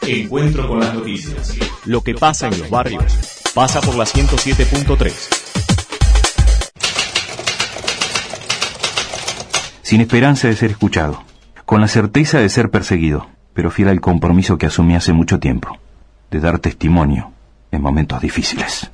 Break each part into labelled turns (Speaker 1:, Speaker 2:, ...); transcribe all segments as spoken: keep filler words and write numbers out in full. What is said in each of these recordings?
Speaker 1: Encuentro con las noticias.
Speaker 2: Lo que pasa en los barrios pasa por la ciento siete punto tres.
Speaker 3: Sin esperanza de ser escuchado, con la certeza de ser perseguido, pero fiel al compromiso que asumí hace mucho tiempo, de dar testimonio en momentos difíciles.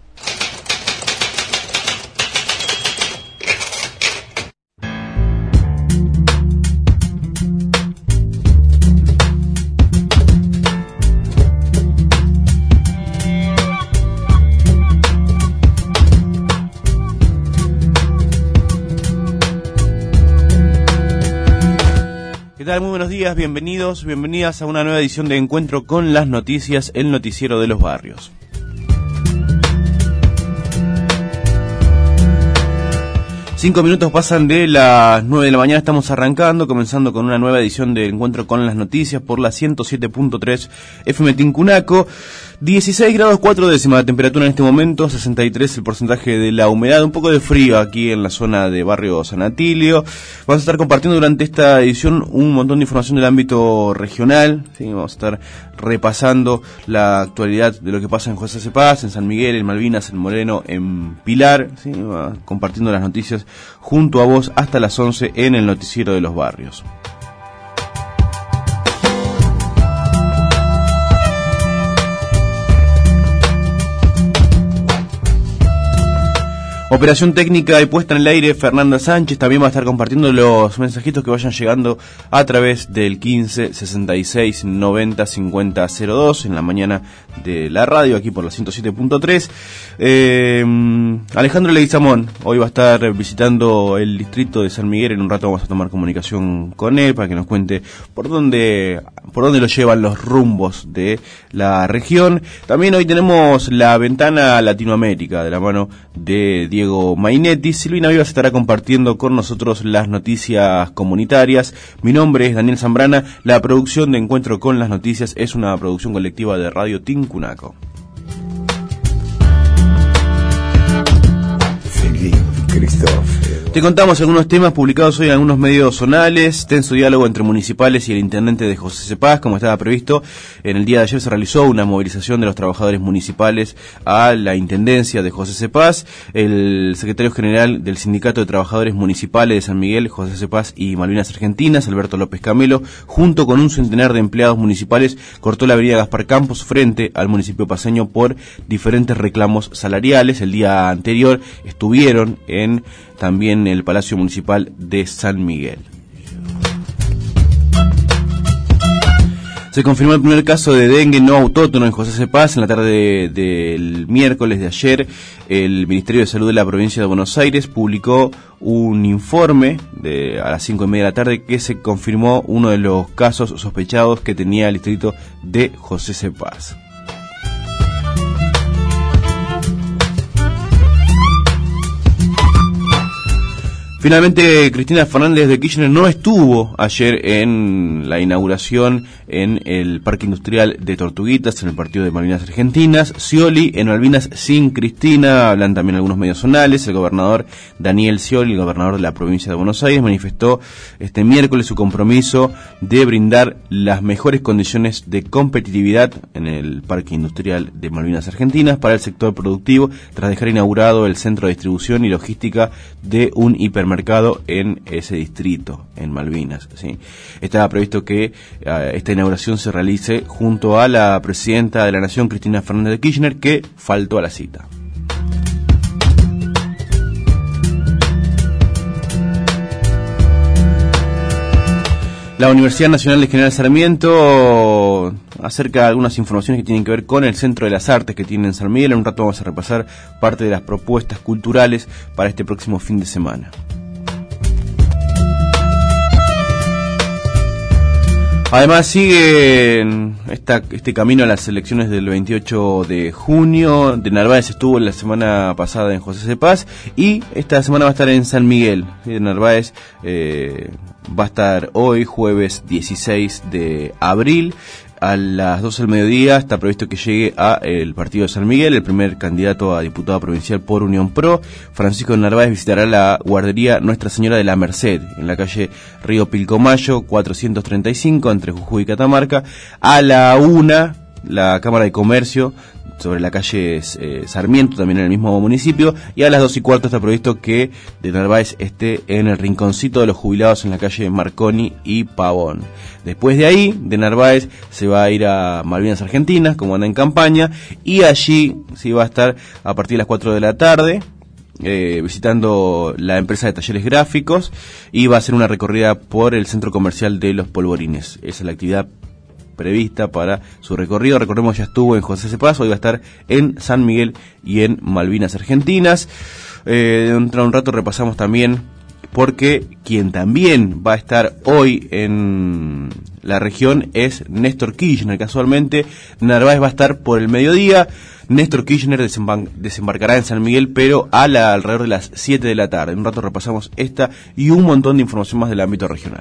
Speaker 4: ¿Qué tal? Muy buenos días, bienvenidos, bienvenidas a una nueva edición de Encuentro con las Noticias, el noticiero de los barrios. Cinco minutos pasan de las nueve de la mañana, estamos arrancando, comenzando con una nueva edición de Encuentro con las Noticias por la ciento siete punto tres F M Tincunaco. dieciséis grados cuatro décimas de temperatura en este momento, sesenta y tres el porcentaje de la humedad, un poco de frío aquí en la zona de barrio San Atilio. Vamos a estar compartiendo durante esta edición un montón de información del ámbito regional, ¿sí? Vamos a estar repasando la actualidad de lo que pasa en José C. Paz, en San Miguel, en Malvinas, en Moreno, en Pilar, ¿sí? Compartiendo las noticias junto a vos hasta las once en el noticiero de los barrios. Operación técnica y puesta en el aire, Fernanda Sánchez. También va a estar compartiendo los mensajitos que vayan llegando a través del quince sesenta y seis noventa cincuenta cero dos en la mañana de la radio, aquí por la ciento siete punto tres. Eh, Alejandro Leguizamón hoy va a estar visitando el distrito de San Miguel. En un rato vamos a tomar comunicación con él para que nos cuente por dónde, por dónde lo llevan los rumbos de la región. También hoy tenemos la ventana a Latinoamérica de la mano de Diego Mainetti. Silvina Vivas estará compartiendo con nosotros las noticias comunitarias. Mi nombre es Daniel Zambrana. La producción de Encuentro con las Noticias es una producción colectiva de Radio Tincunaco. Te contamos algunos temas publicados hoy en algunos medios zonales. Tenso diálogo entre municipales y el intendente de José C. Paz, como estaba previsto. En el día de ayer se realizó una movilización de los trabajadores municipales a la intendencia de José C. Paz. El secretario general del Sindicato de Trabajadores Municipales de San Miguel, José C. Paz y Malvinas Argentinas, Alberto López Camelo, junto con un centenar de empleados municipales, cortó la avenida Gaspar Campos frente al municipio paceño por diferentes reclamos salariales. El día anterior estuvieron en también el Palacio Municipal de San Miguel. Se confirmó el primer caso de dengue no autóctono en José C. Paz. En la tarde del miércoles de ayer, el Ministerio de Salud de la provincia de Buenos Aires publicó un informe de, a las cinco y media de la tarde, que se confirmó uno de los casos sospechados que tenía el distrito de José C. Paz. Finalmente, Cristina Fernández de Kirchner no estuvo ayer en la inauguración en el Parque Industrial de Tortuguitas, en el partido de Malvinas Argentinas. Scioli en Malvinas sin Cristina, hablan también algunos medios zonales. El gobernador Daniel Scioli, el gobernador de la provincia de Buenos Aires, manifestó este miércoles su compromiso de brindar las mejores condiciones de competitividad en el Parque Industrial de Malvinas Argentinas para el sector productivo, tras dejar inaugurado el centro de distribución y logística de un hipermercado en ese distrito, en Malvinas, ¿sí? Estaba previsto que uh, esta inauguración se realice junto a la presidenta de la Nación, Cristina Fernández de Kirchner, que faltó a la cita. La Universidad Nacional de General Sarmiento acerca algunas informaciones que tienen que ver con el Centro de las Artes que tiene en San Miguel. En un rato vamos a repasar parte de las propuestas culturales para este próximo fin de semana. Además sigue esta, este camino a las elecciones del veintiocho de junio. De Narváez estuvo la semana pasada en José C. Paz y esta semana va a estar en San Miguel. De Narváez eh, va a estar hoy, jueves dieciséis de abril. a las doce del mediodía está previsto que llegue a el partido de San Miguel, el primer candidato a diputado provincial por Unión Pro. Francisco de Narváez visitará la guardería Nuestra Señora de la Merced, en la calle Río Pilcomayo, cuatrocientos treinta y cinco, entre Jujuy y Catamarca. A la una, la Cámara de Comercio, sobre la calle eh, Sarmiento, también en el mismo municipio, y a las dos y cuarto está previsto que de Narváez esté en el rinconcito de los jubilados en la calle Marconi y Pavón. Después de ahí, de Narváez se va a ir a Malvinas Argentinas, como anda en campaña, y allí sí va a estar a partir de las cuatro de la tarde, eh, visitando la empresa de talleres gráficos, y va a hacer una recorrida por el centro comercial de Los Polvorines. Esa es la actividad prevista para su recorrido. Recordemos, ya estuvo en José Cepaz, hoy va a estar en San Miguel y en Malvinas Argentinas. Eh, dentro de un rato repasamos también, porque quien también va a estar hoy en la región es Néstor Kirchner. Casualmente, Narváez va a estar por el mediodía. Néstor Kirchner desembar- desembarcará en San Miguel, pero a la, alrededor de las siete de la tarde. En un rato repasamos esta y un montón de información más del ámbito regional.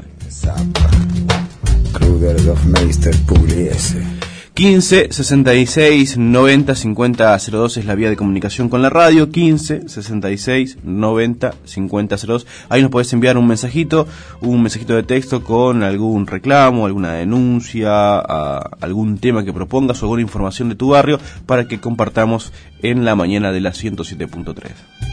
Speaker 4: quince, sesenta y seis, noventa, cincuenta, cero dos es la vía de comunicación con la radio. Quince, sesenta y seis, noventa, cincuenta, cero dos. Ahí nos podés enviar un mensajito, un mensajito de texto con algún reclamo, alguna denuncia, a algún tema que propongas o alguna información de tu barrio para que compartamos en la mañana de la ciento siete punto tres.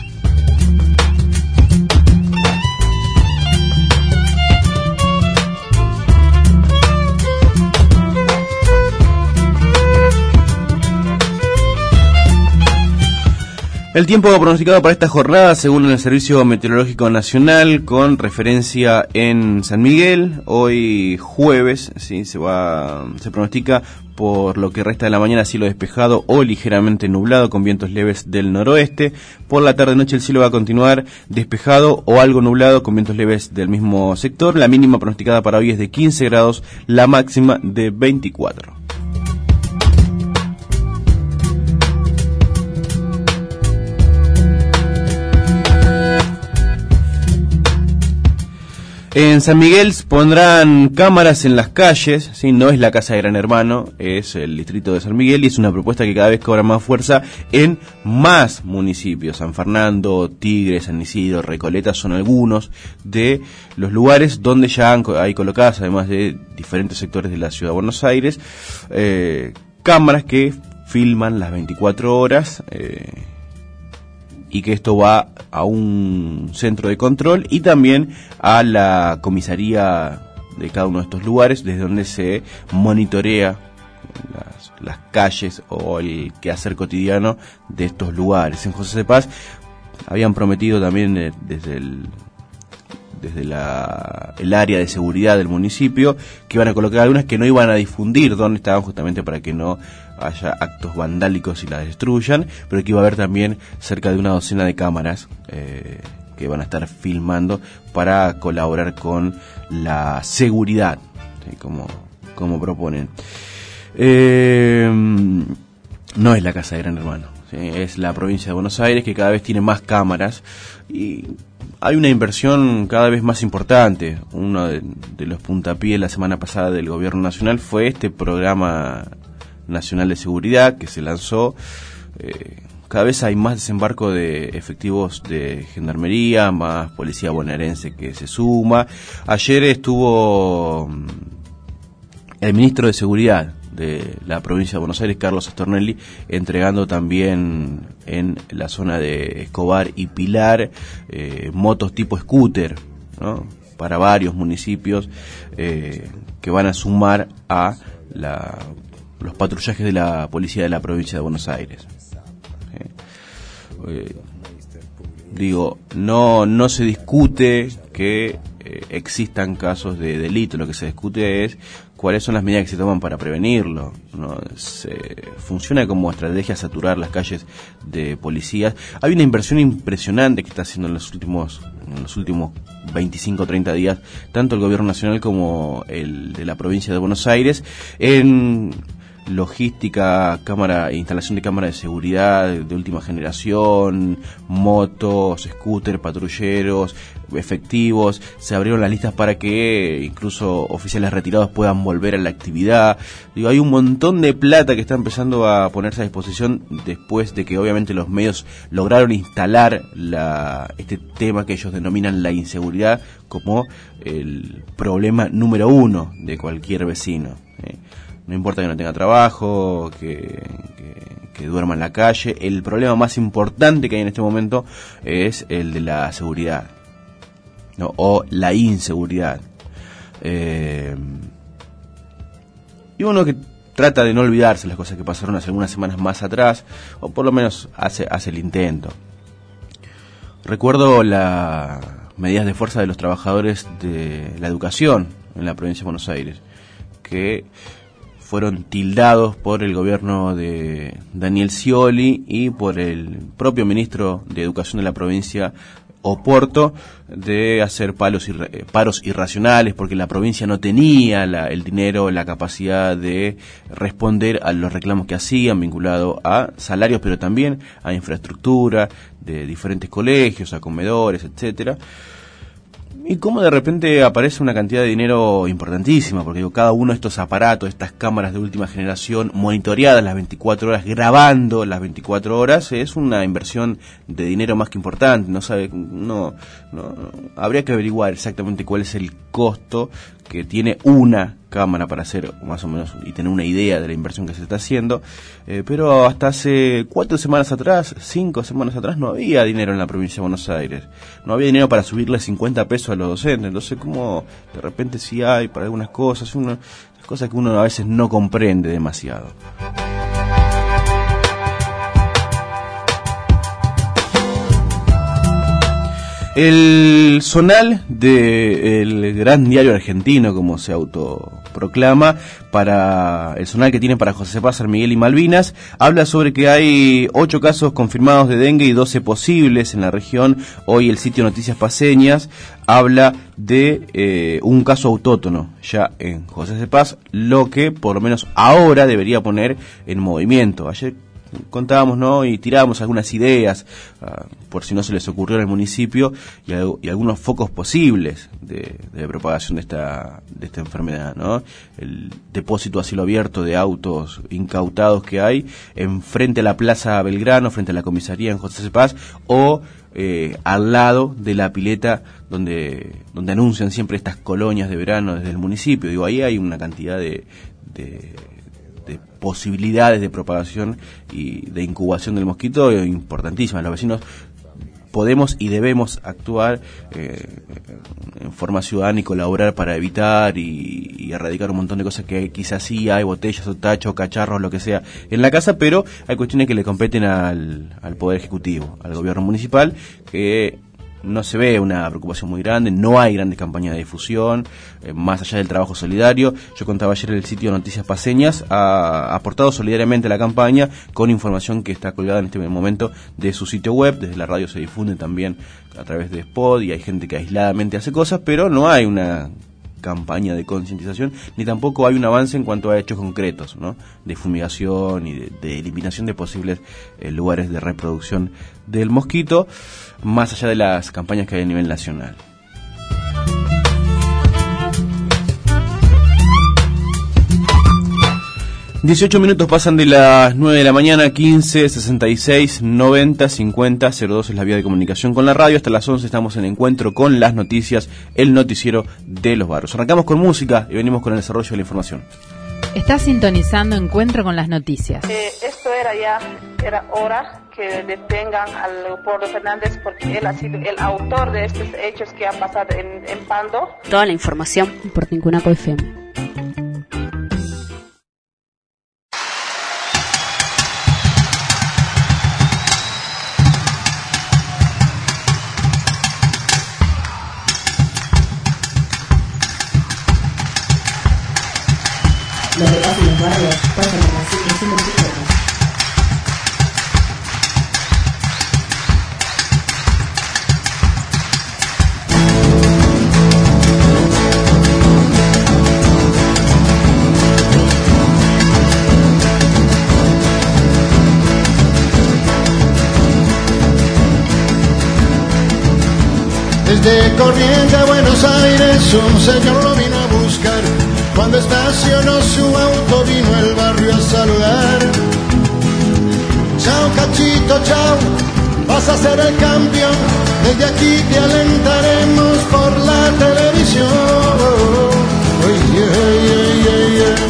Speaker 4: El tiempo pronosticado para esta jornada, según el Servicio Meteorológico Nacional, con referencia en San Miguel, hoy jueves, sí, se va, se pronostica por lo que resta de la mañana cielo despejado o ligeramente nublado con vientos leves del noroeste. Por la tarde-noche el cielo va a continuar despejado o algo nublado con vientos leves del mismo sector. La mínima pronosticada para hoy es de quince grados, la máxima de veinticuatro. En San Miguel pondrán cámaras en las calles, ¿sí? No es la casa de Gran Hermano, es el distrito de San Miguel y es una propuesta que cada vez cobra más fuerza en más municipios. San Fernando, Tigre, San Isidro, Recoleta son algunos de los lugares donde ya han, hay colocadas, además de diferentes sectores de la ciudad de Buenos Aires, eh, cámaras que filman las veinticuatro horas, eh, y que esto va a un centro de control y también a la comisaría de cada uno de estos lugares, desde donde se monitorea las, las calles o el quehacer cotidiano de estos lugares. En José Cepaz habían prometido también eh, desde el desde la, el área de seguridad del municipio que iban a colocar algunas que no iban a difundir dónde estaban, justamente para que no haya actos vandálicos y las destruyan, pero que iba a haber también cerca de una docena de cámaras eh, que van a estar filmando para colaborar con la seguridad, ¿sí? como, como proponen. Eh, no es la casa de Gran Hermano, ¿sí? Es la provincia de Buenos Aires, que cada vez tiene más cámaras y hay una inversión cada vez más importante. Uno de, de los puntapiés la semana pasada del gobierno nacional fue este programa nacional de seguridad que se lanzó. Eh, cada vez hay más desembarco de efectivos de gendarmería, más policía bonaerense que se suma. Ayer estuvo el ministro de Seguridad de la provincia de Buenos Aires, Carlos Astornelli, entregando también en la zona de Escobar y Pilar eh, motos tipo scooter, ¿no? Para varios municipios eh, que van a sumar a la, los patrullajes de la policía de la provincia de Buenos Aires. Eh, eh, digo, no, no se discute que eh, existan casos de delito, lo que se discute es cuáles son las medidas que se toman para prevenirlo, ¿no? Se funciona como estrategia saturar las calles de policías. Hay una inversión impresionante que está haciendo en los últimos en los últimos veinticinco o treinta días, tanto el gobierno nacional como el de la provincia de Buenos Aires, en logística, cámara, instalación de cámaras de seguridad de última generación, motos, scooter, patrulleros, efectivos, se abrieron las listas para que incluso oficiales retirados puedan volver a la actividad. Digo, hay un montón de plata que está empezando a ponerse a disposición después de que obviamente los medios lograron instalar la, este tema que ellos denominan la inseguridad como el problema número uno de cualquier vecino. ¿eh? No importa que no tenga trabajo, que, que, que duerma en la calle, el problema más importante que hay en este momento es el de la seguridad, ¿no? O la inseguridad. Eh, y uno que trata de no olvidarse las cosas que pasaron hace algunas semanas más atrás, o por lo menos hace, hace el intento. Recuerdo las medidas de fuerza de los trabajadores de la educación en la provincia de Buenos Aires, que fueron tildados por el gobierno de Daniel Scioli y por el propio ministro de Educación de la provincia, Oporto, de hacer palos irra- paros irracionales porque la provincia no tenía la, el dinero, la capacidad de responder a los reclamos que hacían vinculados a salarios, pero también a infraestructura de diferentes colegios, a comedores, etcétera. Y cómo de repente aparece una cantidad de dinero importantísima, porque digo, cada uno de estos aparatos, estas cámaras de última generación, monitoreadas las veinticuatro horas, grabando las veinticuatro horas, es una inversión de dinero más que importante. No sabe, no, no, habría que averiguar exactamente cuál es el costo que tiene una cámara para hacer más o menos y tener una idea de la inversión que se está haciendo, eh, pero hasta hace cuatro semanas atrás, cinco semanas atrás, no había dinero en la provincia de Buenos Aires, no había dinero para subirle cincuenta pesos a los docentes. Entonces, como de repente sí hay para algunas cosas, uno, cosas que uno a veces no comprende demasiado. El zonal del gran diario argentino, como se autoproclama, para el zonal que tiene para José Paz, San Miguel y Malvinas, habla sobre que hay ocho casos confirmados de dengue y doce posibles en la región. Hoy el sitio Noticias Paceñas habla de eh, un caso autóctono ya en José Paz, lo que por lo menos ahora debería poner en movimiento. Ayer contábamos, ¿no? Y tirábamos algunas ideas, uh, por si no se les ocurrió en el municipio, y, y algunos focos posibles de, de propagación de esta de esta enfermedad, ¿no? El depósito a cielo abierto de autos incautados que hay enfrente a la Plaza Belgrano, frente a la comisaría en José Paz, o eh, al lado de la pileta donde donde anuncian siempre estas colonias de verano desde el municipio. Digo, ahí hay una cantidad de, de de posibilidades de propagación y de incubación del mosquito importantísimas. Los vecinos podemos y debemos actuar eh, en forma ciudadana y colaborar para evitar y, y erradicar un montón de cosas que quizás sí hay, botellas o tachos, cacharros, lo que sea, en la casa, pero hay cuestiones que le competen al, al Poder Ejecutivo, al gobierno municipal, que no se ve una preocupación muy grande, no hay grandes campañas de difusión, eh, más allá del trabajo solidario. Yo contaba ayer el sitio Noticias Paceñas ha aportado solidariamente a la campaña con información que está colgada en este momento de su sitio web. Desde la radio se difunde también a través de Spot y hay gente que aisladamente hace cosas, pero no hay una campaña de concientización, ni tampoco hay un avance en cuanto a hechos concretos, ¿no? De fumigación y de, de eliminación de posibles eh, lugares de reproducción del mosquito, más allá de las campañas que hay a nivel nacional. dieciocho minutos pasan de las nueve de la mañana, quince, sesenta y seis, noventa, cincuenta, cero dos es la vía de comunicación con la radio. Hasta las once estamos en Encuentro con las Noticias, el noticiero de los barrios. Arrancamos con música y venimos con el desarrollo de la información.
Speaker 5: Estás sintonizando Encuentro con las Noticias.
Speaker 6: Eh, esto era ya, era hora que detengan al Leopoldo Fernández porque él ha sido el autor de estos hechos que han pasado en, en Pando.
Speaker 7: Toda la información por Tincunaco F M.
Speaker 8: Lo que pasa en los barrios pasa en la situación de tus hijos.
Speaker 9: De Corrientes a Buenos Aires un señor lo vino a buscar. Cuando estacionó su auto vino al barrio a saludar. Chao Cachito, chao, vas a ser el campeón. Desde aquí te alentaremos por la televisión. Oh, yeah, yeah, yeah, yeah.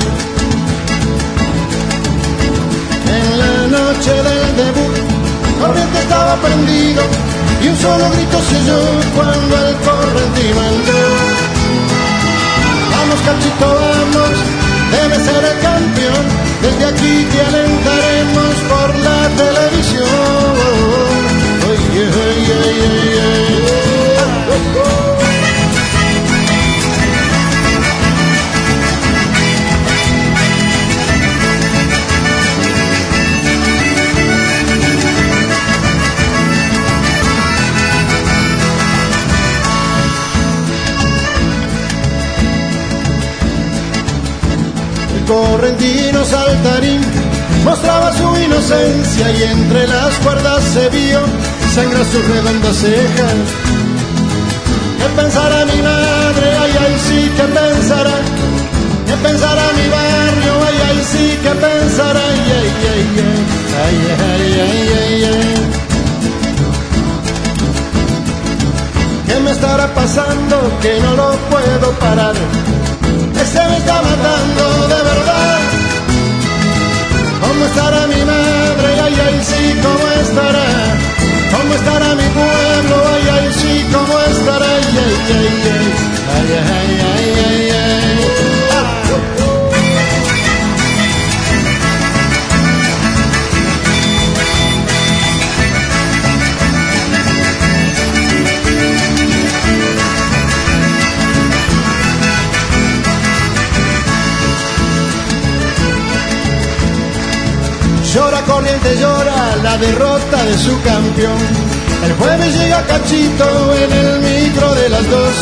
Speaker 9: En la noche del debut, Corrientes estaba prendido y un solo grito se oyó cuando el correntino entró. Vamos Cachito, vamos, debe ser el campeón. Desde aquí te alentaremos por la televisión. Oh, yeah, yeah, yeah, yeah. Ah, oh, oh. Correntino saltarín mostraba su inocencia y entre las cuerdas se vio sangrar sus redondas cejas. ¿Qué pensará mi madre? Ay, ay, sí, ¿qué pensará? ¿Qué pensará mi barrio? Ay, ay, sí, ¿qué pensará? Ay, ay, ay, ay, ay, ay, ay, ay. ¿Qué me estará pasando que no lo puedo parar? Ese me está matando de verdad. ¿Cómo estará mi madre? Ay, ay, sí, ¿cómo estará? ¿Cómo estará mi pueblo? Ay, ay, sí, ¿cómo estará? Ay, ay, ay, ay, ay, ay, ay, ay. Ah, uh, uh. Llora Corrientes, llora la derrota de su campeón. El jueves llega Cachito en el micro de las dos.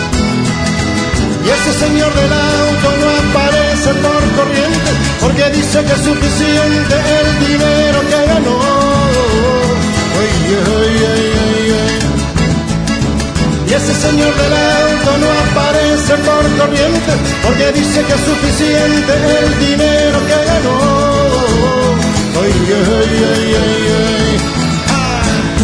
Speaker 9: Y ese señor del auto no aparece por Corrientes porque dice que es suficiente el dinero que ganó. Oye, oye, oye, oye. Y ese señor del auto no aparece por Corrientes porque dice que es suficiente el dinero que ganó. Ay, ay, ay, ay, ay. Ah.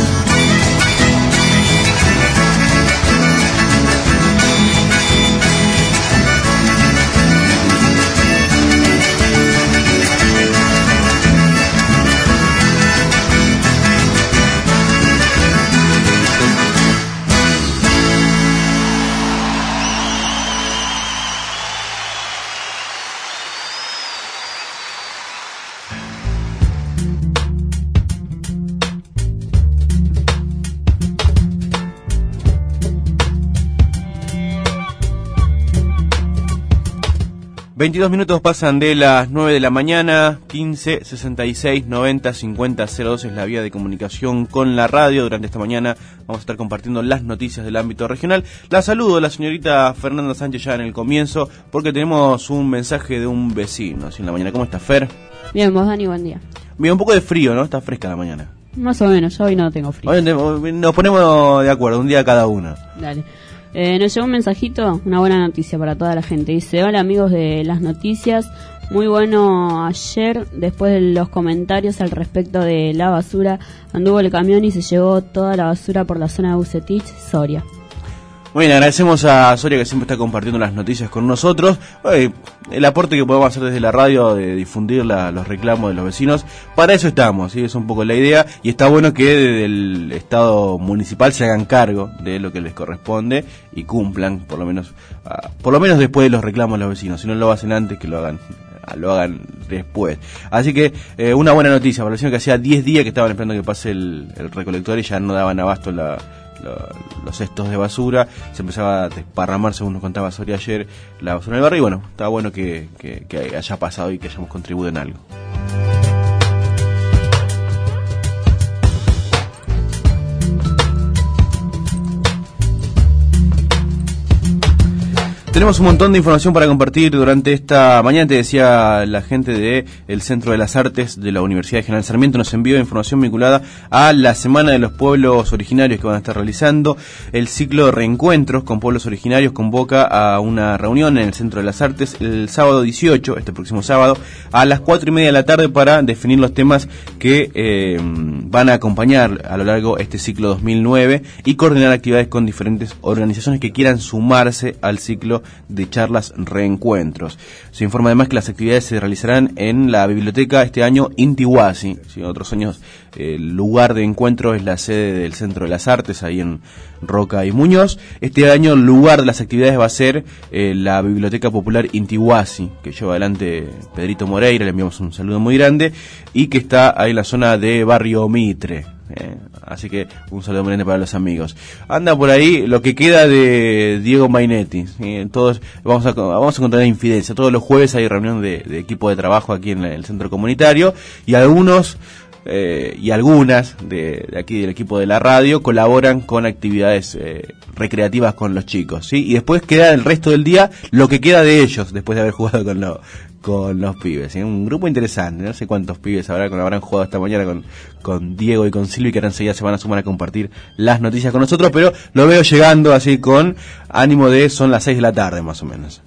Speaker 4: veintidós minutos pasan de las nueve de la mañana, quince, sesenta y seis, noventa, cincuenta, cero dos es la vía de comunicación con la radio. Durante esta mañana vamos a estar compartiendo las noticias del ámbito regional. La saludo a la señorita Fernanda Sánchez ya en el comienzo, porque tenemos un mensaje de un vecino así en la mañana. ¿Cómo estás, Fer?
Speaker 7: Bien, vos, Dani, buen día.
Speaker 4: Bien, un poco de frío, ¿no? Está fresca la mañana.
Speaker 7: Más o menos, yo hoy no tengo frío.
Speaker 4: Hoy nos ponemos de acuerdo, un día cada uno.
Speaker 7: Dale. Eh, nos llegó un mensajito, una buena noticia para toda la gente. Dice: hola amigos de las noticias, muy bueno ayer, después de los comentarios al respecto de la basura, anduvo el camión y se llevó toda la basura por la zona de Bucetich, Soria.
Speaker 4: Muy bien, agradecemos a Soria que siempre está compartiendo las noticias con nosotros. Oye, el aporte que podemos hacer desde la radio de difundir la, los reclamos de los vecinos, para eso estamos, ¿sí? Es un poco la idea, y está bueno que desde el Estado municipal se hagan cargo de lo que les corresponde y cumplan, por lo menos uh, por lo menos después de los reclamos de los vecinos. Si no lo hacen antes, que lo hagan lo hagan después. Así que eh, una buena noticia para los vecinos, que hacía diez días que estaban esperando que pase el, el recolector y ya no daban abasto la los cestos de basura. Se empezaba a desparramar, según nos contaba Soria ayer, la basura en el barrio, y bueno, está bueno que, que, que haya pasado y que hayamos contribuido en algo. Tenemos un montón de información para compartir durante esta mañana. Te decía, la gente del Centro de las Artes de la Universidad General Sarmiento nos envió información vinculada a la Semana de los Pueblos Originarios que van a estar realizando. El ciclo de reencuentros con pueblos originarios convoca a una reunión en el Centro de las Artes el sábado dieciocho, este próximo sábado, a las cuatro y media de la tarde para definir los temas que eh, van a acompañar a lo largo de este ciclo dos mil nueve y coordinar actividades con diferentes organizaciones que quieran sumarse al ciclo de charlas reencuentros. Se informa además que las actividades se realizarán en la biblioteca este año Intihuasi. ¿Sí? Otros años el lugar de encuentro es la sede del Centro de las Artes, ahí en Roca y Muñoz. Este año el lugar de las actividades va a ser eh, la Biblioteca Popular Intihuasi, que lleva adelante Pedrito Moreira, le enviamos un saludo muy grande, y que está ahí en la zona de Barrio Mitre. Eh, así que un saludo muy grande para los amigos. Anda por ahí lo que queda de Diego Mainetti. ¿Sí? Todos vamos a vamos a encontrar infidencia. Todos los jueves hay reunión de, de equipo de trabajo aquí en el centro comunitario y algunos eh, y algunas de, de aquí del equipo de la radio colaboran con actividades eh, recreativas con los chicos, ¿sí? Y después queda el resto del día lo que queda de ellos después de haber jugado con los con los pibes, ¿sí? Un grupo interesante, no sé cuántos pibes habrá, habrán jugado esta mañana con, con Diego y con Silvi, que ahora enseguida se van a sumar a compartir las noticias con nosotros, pero lo veo llegando así con ánimo de, son las seis de la tarde más o menos.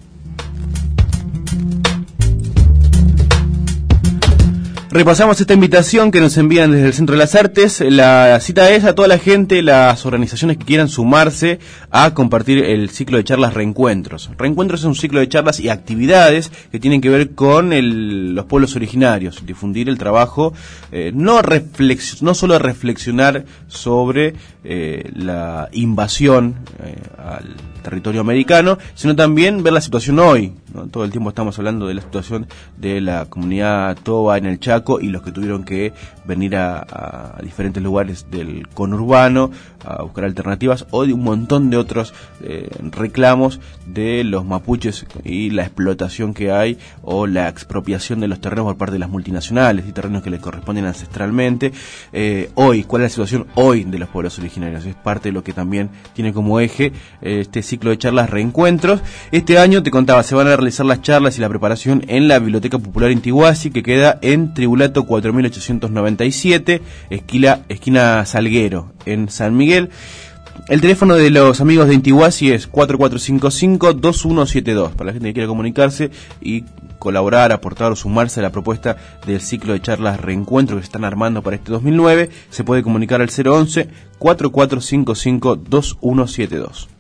Speaker 4: Repasamos esta invitación que nos envían desde el Centro de las Artes. La cita es a toda la gente, las organizaciones que quieran sumarse a compartir el ciclo de charlas Reencuentros. Reencuentros es un ciclo de charlas y actividades que tienen que ver con el, los pueblos originarios, difundir el trabajo, eh, no, reflex, no solo reflexionar sobre eh, la invasión eh, al territorio americano, sino también ver la situación hoy, ¿no? Todo el tiempo estamos hablando de la situación de la comunidad toba en el Chaco y los que tuvieron que venir a, a diferentes lugares del conurbano a buscar alternativas, o de un montón de otros eh, reclamos de los mapuches y la explotación que hay o la expropiación de los terrenos por parte de las multinacionales y terrenos que les corresponden ancestralmente. Eh, hoy, ¿cuál es la situación hoy de los pueblos originarios? Es parte de lo que también tiene como eje eh, este ciclo de charlas Reencuentros. Este año, te contaba, se van a realizar las charlas y la preparación en la Biblioteca Popular Intihuasi, que queda en Tribulato cuatro mil ochocientos noventa y siete, esquina, esquina Salguero, en San Miguel. El teléfono de los amigos de Intihuasi es cuatro cuatro cinco cinco, dos uno siete dos, para la gente que quiera comunicarse y colaborar, aportar o sumarse a la propuesta del ciclo de charlas Reencuentro que se están armando para este dos mil nueve. Se puede comunicar al cero once, cuatro cuatro cinco cinco, dos uno siete dos.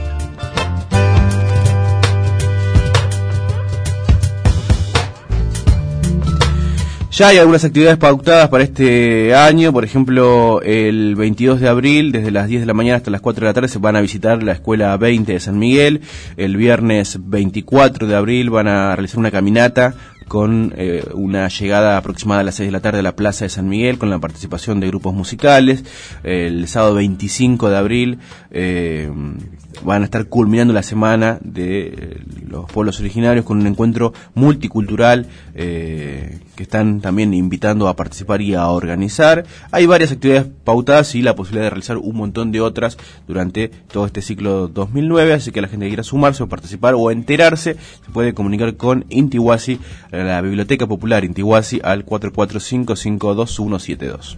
Speaker 4: Ya hay algunas actividades pautadas para este año. Por ejemplo, el veintidós de abril, desde las diez de la mañana hasta las cuatro de la tarde, se van a visitar la Escuela veinte de San Miguel. El viernes veinticuatro de abril van a realizar una caminata con eh, una llegada aproximada a las seis de la tarde a la Plaza de San Miguel, con la participación de grupos musicales. El sábado veinticinco de abril eh, van a estar culminando la semana de eh, los pueblos originarios con un encuentro multicultural eh, que están también invitando a participar y a organizar. Hay varias actividades pautadas y la posibilidad de realizar un montón de otras durante todo este ciclo dos mil nueve, así que la gente que quiera sumarse o participar o enterarse se puede comunicar con Intihuasi, la Biblioteca Popular Intihuasi, al cuatro cuatro cinco cinco, dos uno siete dos.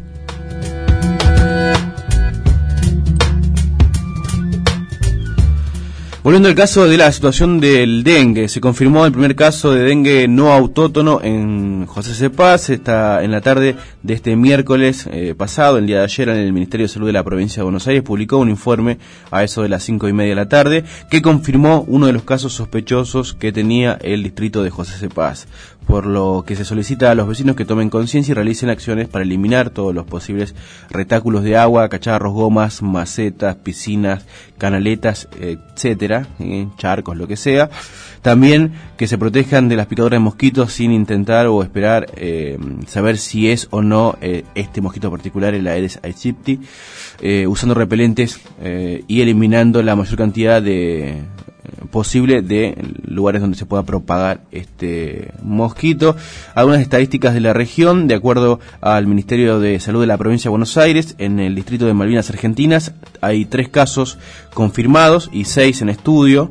Speaker 4: Volviendo al caso de la situación del dengue, se confirmó el primer caso de dengue no autóctono en José C. Paz. Está en la tarde de este miércoles eh, pasado, el día de ayer, en el Ministerio de Salud de la Provincia de Buenos Aires publicó un informe a eso de las cinco y media de la tarde que confirmó uno de los casos sospechosos que tenía el distrito de José C. Paz, por lo que se solicita a los vecinos que tomen conciencia y realicen acciones para eliminar todos los posibles retáculos de agua, cacharros, gomas, macetas, piscinas, canaletas, etcétera, eh, charcos, lo que sea. También que se protejan de las picaduras de mosquitos sin intentar o esperar eh, saber si es o no eh, este mosquito particular, el Aedes aegypti, eh, usando repelentes eh, y eliminando la mayor cantidad de posible de lugares donde se pueda propagar este mosquito. Algunas estadísticas de la región: de acuerdo al Ministerio de Salud de la Provincia de Buenos Aires, en el distrito de Malvinas Argentinas hay tres casos confirmados y seis en estudio.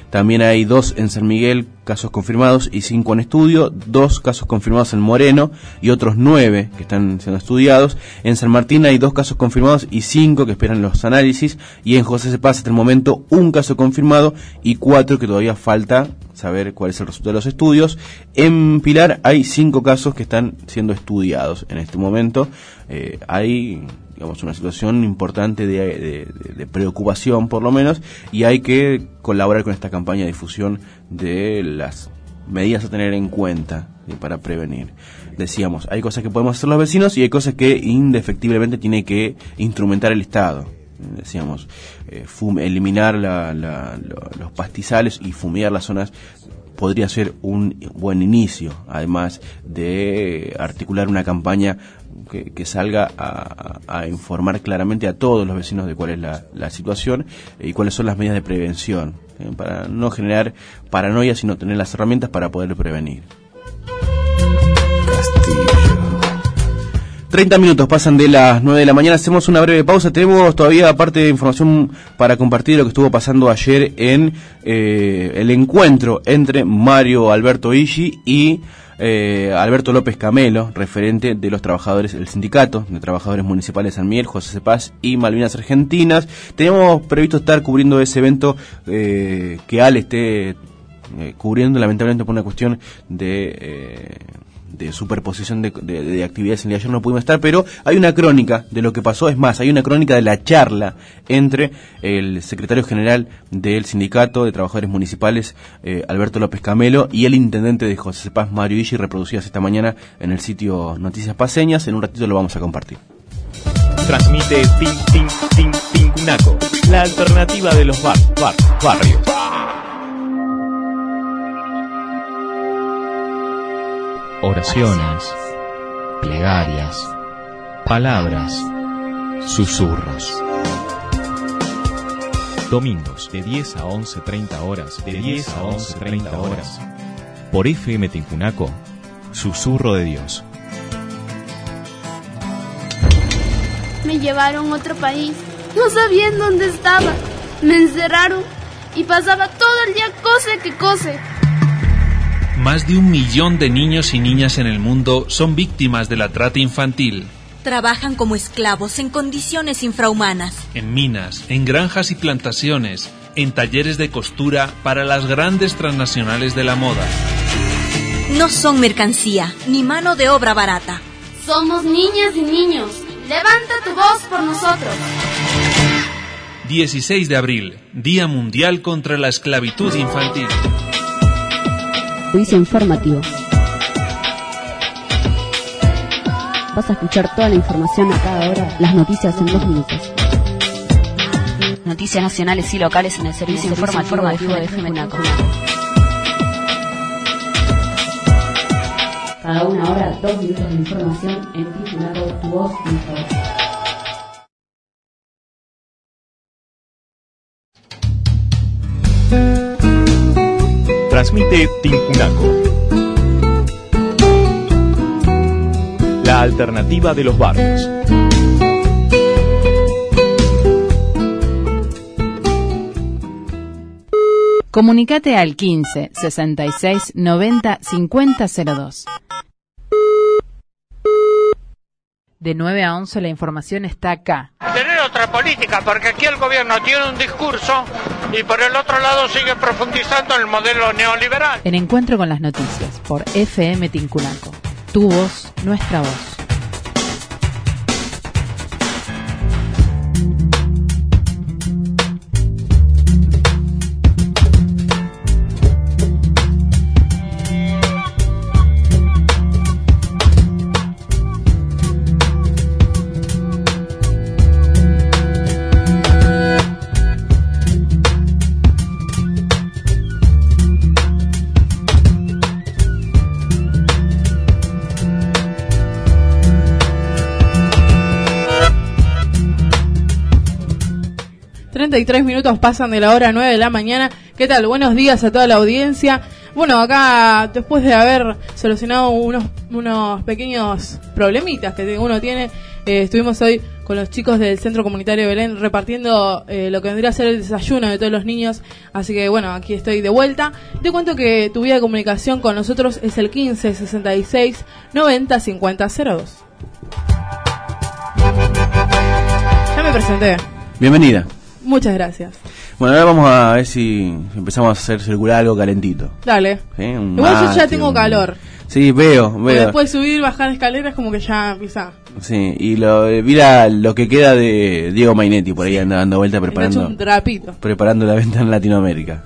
Speaker 4: También hay dos en San Miguel, casos confirmados, y cinco en estudio, dos casos confirmados en Moreno y otros nueve que están siendo estudiados. En San Martín hay dos casos confirmados y cinco que esperan los análisis, y en José Cepaz hasta el momento un caso confirmado y cuatro que todavía falta saber cuál es el resultado de los estudios. En Pilar hay cinco casos que están siendo estudiados en este momento. Eh, hay, digamos, una situación importante de, de, de preocupación, por lo menos, y hay que colaborar con esta campaña de difusión de las medidas a tener en cuenta, ¿sí?, para prevenir. Decíamos, hay cosas que podemos hacer los vecinos y hay cosas que indefectiblemente tiene que instrumentar el Estado. Decíamos, eh, fum, eliminar la, la, lo, los pastizales y fumigar las zonas podría ser un buen inicio, además de articular una campaña que, que salga a, a informar claramente a todos los vecinos de cuál es la, la situación y cuáles son las medidas de prevención, ¿eh? Para no generar paranoia, sino tener las herramientas para poder prevenir. treinta minutos pasan de las nueve de la mañana, hacemos una breve pausa. Tenemos todavía parte de información para compartir de lo que estuvo pasando ayer en eh, el encuentro entre Mario Alberto Illi y eh, Alberto López Camelo, referente de los trabajadores, el sindicato de trabajadores municipales de San Miguel, José Cepaz y Malvinas Argentinas. Tenemos previsto estar cubriendo ese evento, eh, que Ale esté eh, cubriendo, lamentablemente por una cuestión de... Eh, de superposición de, de, de actividades. En el día de ayer no pudimos estar, pero hay una crónica de lo que pasó. Es más, hay una crónica de la charla entre el secretario general del sindicato de trabajadores municipales, eh, Alberto López Camelo, y el intendente de José Cepaz, Mario Illi, reproducidas esta mañana en el sitio Noticias Paceñas. En un ratito lo vamos a compartir.
Speaker 2: Transmite Tin Tin Tin Tincunaco, la alternativa de los bar, bar, barrios. Oraciones, plegarias, palabras, susurros. Domingos de diez a once treinta horas, de diez a once treinta horas, por F M Tincunaco, Susurro de Dios.
Speaker 10: Me llevaron a otro país, no sabían dónde estaba, me encerraron y pasaba todo el día cose que cose.
Speaker 11: Más de un millón de niños y niñas en el mundo son víctimas de la trata infantil.
Speaker 12: Trabajan como esclavos en condiciones infrahumanas.
Speaker 11: En minas, en granjas y plantaciones, en talleres de costura para las grandes transnacionales de la moda.
Speaker 12: No son mercancía, ni mano de obra barata.
Speaker 10: Somos niñas y niños. Levanta tu voz por nosotros.
Speaker 11: dieciséis de abril, Día Mundial contra la Esclavitud Infantil.
Speaker 7: Servicio informativo. Vas a escuchar toda la información a cada hora, las noticias en dos minutos.
Speaker 13: Noticias nacionales y locales en el servicio, servicio informativo, informativo de F M Tincunaco.
Speaker 7: Cada una hora, dos minutos de información en Tincunaco, tu voz, mi voz.
Speaker 2: Transmite Tincunaco, la alternativa de los barrios.
Speaker 5: Comunicate al quince, sesenta y seis, noventa, cincuenta cero dos. De nueve a once la información está acá.
Speaker 14: Tener otra política, porque aquí el gobierno tiene un discurso y por el otro lado sigue profundizando en el modelo neoliberal.
Speaker 5: En Encuentro con las Noticias, por F M Tincunaco. Tu voz, nuestra voz.
Speaker 15: treinta y tres minutos pasan de la hora nueve de la mañana. ¿Qué tal? Buenos días a toda la audiencia. Bueno, acá, después de haber solucionado unos, unos pequeños problemitas que uno tiene, eh, estuvimos hoy con los chicos del Centro Comunitario de Belén repartiendo eh, lo que vendría a ser el desayuno de todos los niños. Así que bueno, aquí estoy de vuelta. Te cuento que tu vía de comunicación con nosotros es el quince sesenta y seis noventa cincuenta cero dos. Ya me presenté.
Speaker 4: Bienvenida.
Speaker 15: Muchas gracias.
Speaker 4: Bueno, ahora vamos a ver si empezamos a hacer circular algo calentito.
Speaker 15: Dale.
Speaker 4: ¿Sí? Un
Speaker 15: Igual
Speaker 4: mate,
Speaker 15: yo ya tengo
Speaker 4: un...
Speaker 15: calor.
Speaker 4: Sí, veo,
Speaker 15: Porque
Speaker 4: veo.
Speaker 15: después de subir, bajar escaleras, como que ya empieza.
Speaker 4: Sí, y lo, mira lo que queda de Diego Mainetti, por ahí anda dando vuelta preparando,
Speaker 15: un trapito.
Speaker 4: preparando la venta en Latinoamérica.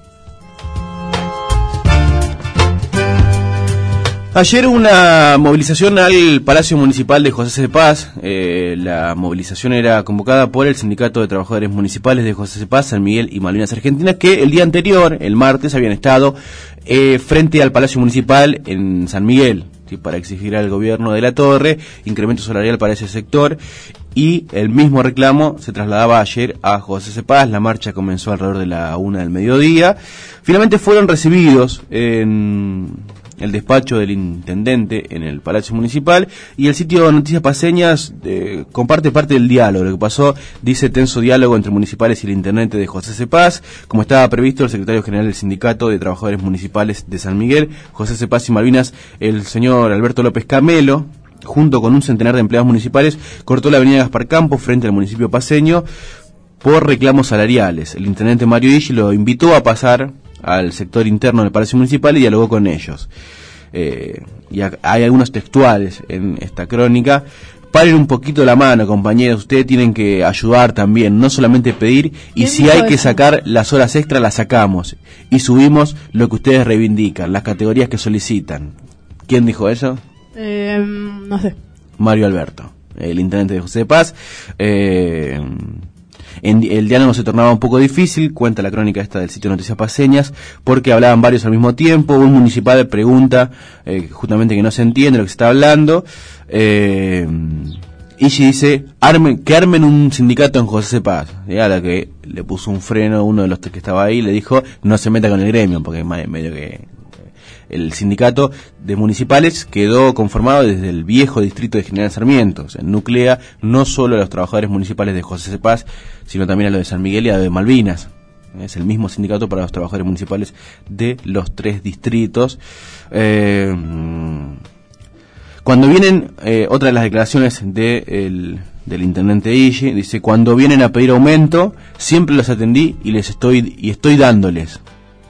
Speaker 4: Ayer una movilización al Palacio Municipal de José Cepaz. Eh, la movilización era convocada por el Sindicato de Trabajadores Municipales de José Cepaz, San Miguel y Malvinas Argentinas, que el día anterior, el martes, habían estado eh, frente al Palacio Municipal en San Miguel, ¿sí? Para exigir al gobierno de la Torre incremento salarial para ese sector, y el mismo reclamo se trasladaba ayer a José Cepaz. La marcha comenzó alrededor de la una del mediodía. Finalmente fueron recibidos en el despacho del intendente en el Palacio Municipal, y el sitio Noticias Paceñas eh, comparte parte del diálogo. Lo que pasó, dice: tenso diálogo entre municipales y el intendente de José Cepaz. Como estaba previsto, el secretario general del Sindicato de Trabajadores Municipales de San Miguel, José Cepaz y Malvinas, el señor Alberto López Camelo, junto con un centenar de empleados municipales, cortó la avenida Gaspar Campos frente al municipio paceño por reclamos salariales. El intendente Mario Ishi lo invitó a pasar al sector interno del Palacio Municipal y dialogó con ellos. Eh, y a, hay algunos textuales en esta crónica. Paren un poquito la mano, compañeros, ustedes tienen que ayudar también, no solamente pedir, y si hay que sacar las horas extras, las sacamos, y subimos lo que ustedes reivindican, las categorías que solicitan. ¿Quién dijo eso?
Speaker 15: Eh, no sé.
Speaker 4: Mario Alberto, el intendente de José Cepaz. Eh... En, el diálogo se tornaba un poco difícil, cuenta la crónica esta del sitio Noticias Paceñas, porque hablaban varios al mismo tiempo. Un municipal pregunta eh, justamente que no se entiende lo que se está hablando. Eh, Ishi dice: armen, que armen un sindicato en José Cepaz. Y a la que le puso un freno a uno de los que estaba ahí, le dijo: no se meta con el gremio, porque medio que el sindicato de municipales quedó conformado desde el viejo distrito de General Sarmiento. O sea, nuclea no solo a los trabajadores municipales de José Cepaz, sino también a los de San Miguel y a los de Malvinas. Es el mismo sindicato para los trabajadores municipales de los tres distritos. Eh, cuando vienen, eh, otra de las declaraciones de el, del intendente Ishi, dice: cuando vienen a pedir aumento, siempre los atendí y les estoy y estoy dándoles.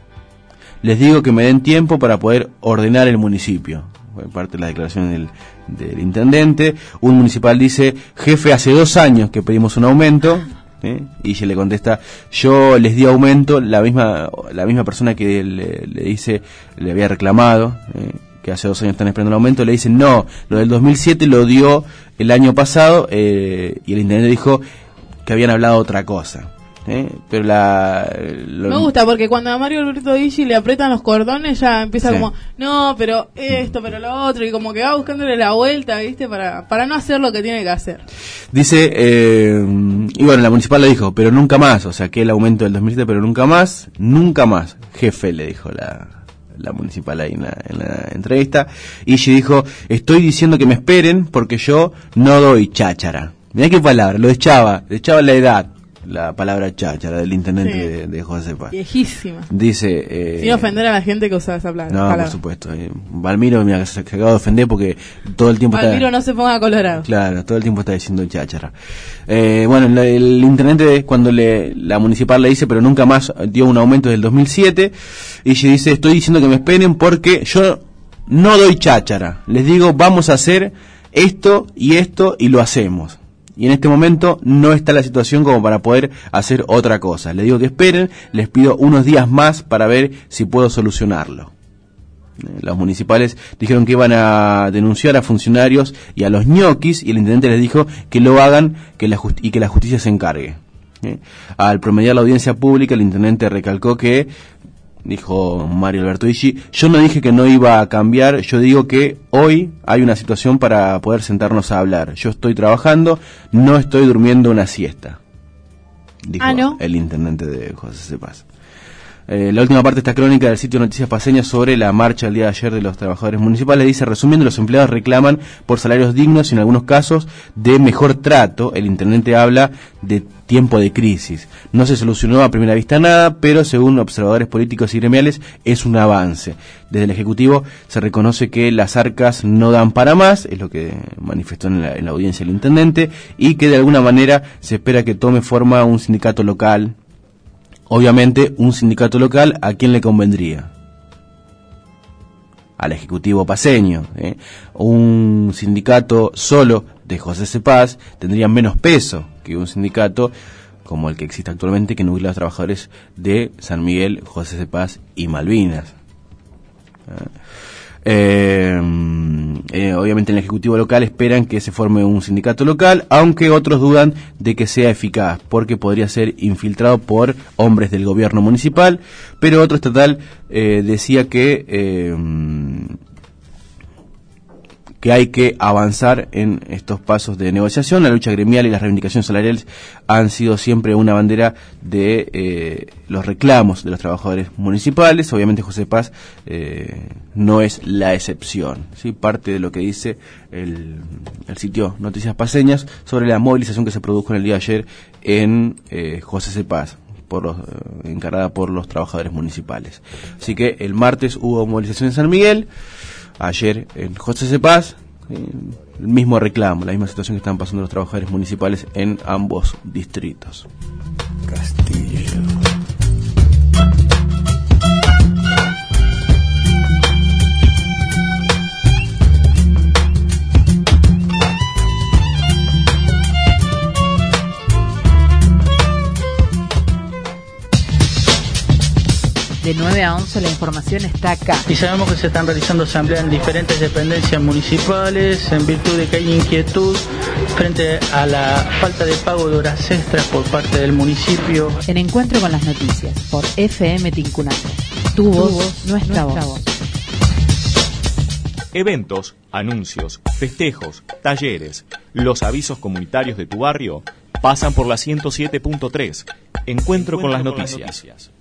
Speaker 4: Les digo que me den tiempo para poder ordenar el municipio. Fue parte de la declaración del, del intendente. Un municipal dice: jefe, hace dos años que pedimos un aumento. ¿Eh? Y se le contesta: yo les di aumento. La misma la misma persona que le, le dice, le había reclamado, ¿eh? que hace dos años están esperando el aumento, le dice: no, lo del dos mil siete lo dio el año pasado, eh, y el intendente dijo que habían hablado otra cosa. ¿Eh? Pero la lo...
Speaker 15: me gusta porque cuando a Mario Alberto Ishi le apretan los cordones ya empieza sí. como no, pero esto, pero lo otro, y como que va buscándole la vuelta, ¿viste? Para para no hacer lo que tiene que hacer.
Speaker 4: Dice, eh, y bueno, la municipal le dijo: pero nunca más, o sea, que el aumento del dos mil siete, pero nunca más, nunca más, jefe, le dijo la la municipal ahí en la, en la entrevista. Ishi dijo: estoy diciendo que me esperen porque yo no doy cháchara. Mirá qué palabra, lo echaba, le echaba la edad. La palabra cháchara del intendente sí. de, de José Cepaz.
Speaker 15: Viejísima.
Speaker 4: Dice... Eh,
Speaker 15: sin ofender a la gente que usaba esa palabra.
Speaker 4: No, palabra. Por supuesto. Eh, Valmiro me se acaba de ofender porque todo el tiempo
Speaker 15: Valmiro
Speaker 4: está...
Speaker 15: no se ponga colorado.
Speaker 4: Claro, todo el tiempo está diciendo cháchara. Eh, bueno, el, el intendente, cuando le la municipal le dice: pero nunca más, dio un aumento del dos mil siete, y ella dice: estoy diciendo que me esperen porque yo no doy cháchara. Les digo, vamos a hacer esto y esto y lo hacemos. Y en este momento no está la situación como para poder hacer otra cosa. Les digo que esperen, les pido unos días más para ver si puedo solucionarlo. Los municipales dijeron que iban a denunciar a funcionarios y a los ñoquis, y el intendente les dijo que lo hagan que la justi- y que la justicia se encargue. ¿Eh? Al promediar la audiencia pública, el intendente recalcó que, dijo Mario Alberto Ishi: yo no dije que no iba a cambiar, yo digo que hoy hay una situación para poder sentarnos a hablar. Yo estoy trabajando, no estoy durmiendo una siesta, dijo ah, ¿no? el intendente de José Cepaz. Eh, la última parte de esta crónica del sitio Noticias Paseñas sobre la marcha el día de ayer de los trabajadores municipales dice, resumiendo, los empleados reclaman por salarios dignos y en algunos casos de mejor trato. El intendente habla de tiempo de crisis. No se solucionó a primera vista nada, pero según observadores políticos y gremiales es un avance. Desde el Ejecutivo se reconoce que las arcas no dan para más, es lo que manifestó en la, en la audiencia el intendente, y que de alguna manera se espera que tome forma un sindicato local. Obviamente, un sindicato local, ¿a quién le convendría? Al Ejecutivo paseño. ¿eh? Un sindicato solo de José Cepaz tendría menos peso que un sindicato como el que existe actualmente, que nuclea a los trabajadores de San Miguel, José Cepaz y Malvinas. ¿eh? Eh, eh, obviamente en el Ejecutivo local esperan que se forme un sindicato local, aunque otros dudan de que sea eficaz, porque podría ser infiltrado por hombres del gobierno municipal, pero otro estatal eh, decía que eh, que hay que avanzar en estos pasos de negociación. La lucha gremial y las reivindicaciones salariales han sido siempre una bandera de eh, los reclamos de los trabajadores municipales. Obviamente José Paz eh, no es la excepción, ¿sí? Parte de lo que dice el, el sitio Noticias Paseñas sobre la movilización que se produjo en el día de ayer en eh, José Cepaz, por los, eh, encargada por los trabajadores municipales. Así que el martes hubo movilización en San Miguel. Ayer en José Cepaz, el mismo reclamo, la misma situación que están pasando los trabajadores municipales en ambos distritos. Castillo.
Speaker 5: De nueve a once la información está acá.
Speaker 16: Y sabemos que se están realizando asambleas en diferentes dependencias municipales en virtud de que hay inquietud frente a la falta de pago de horas extras por parte del municipio.
Speaker 5: En Encuentro con las Noticias por F M Tincunaco. Tu voz, voz nuestra, nuestra voz. voz.
Speaker 2: Eventos, anuncios, festejos, talleres, los avisos comunitarios de tu barrio pasan por la ciento siete punto tres. Encuentro, Encuentro con las con noticias. Las noticias.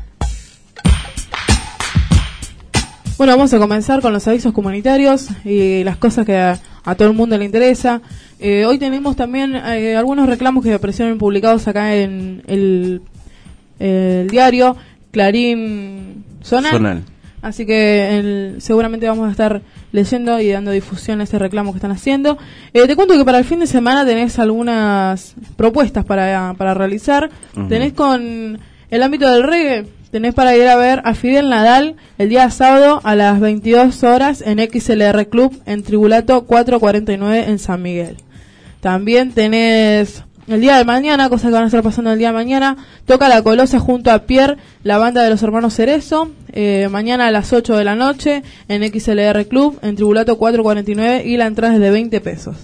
Speaker 15: Bueno, vamos a comenzar con los avisos comunitarios y las cosas que a, a todo el mundo le interesa. Eh, hoy tenemos también eh, algunos reclamos que aparecieron publicados acá en el, el diario Clarín Zonal. Zonal. Así que el, seguramente vamos a estar leyendo y dando difusión a ese reclamo que están haciendo. Eh, te cuento que para el fin de semana tenés algunas propuestas para, para realizar. Uh-huh. Tenés con el ámbito del reggae. Tenés para ir a ver a Fidel Nadal el día sábado a las veintidós horas en X L R Club en Tribulato cuatrocientos cuarenta y nueve en San Miguel. También tenés el día de mañana, cosas que van a estar pasando el día de mañana, toca La Colosa junto a Pierre, la banda de los hermanos Cerezo, eh, mañana a las ocho de la noche en X L R Club en Tribulato cuatrocientos cuarenta y nueve y la entrada es de veinte pesos.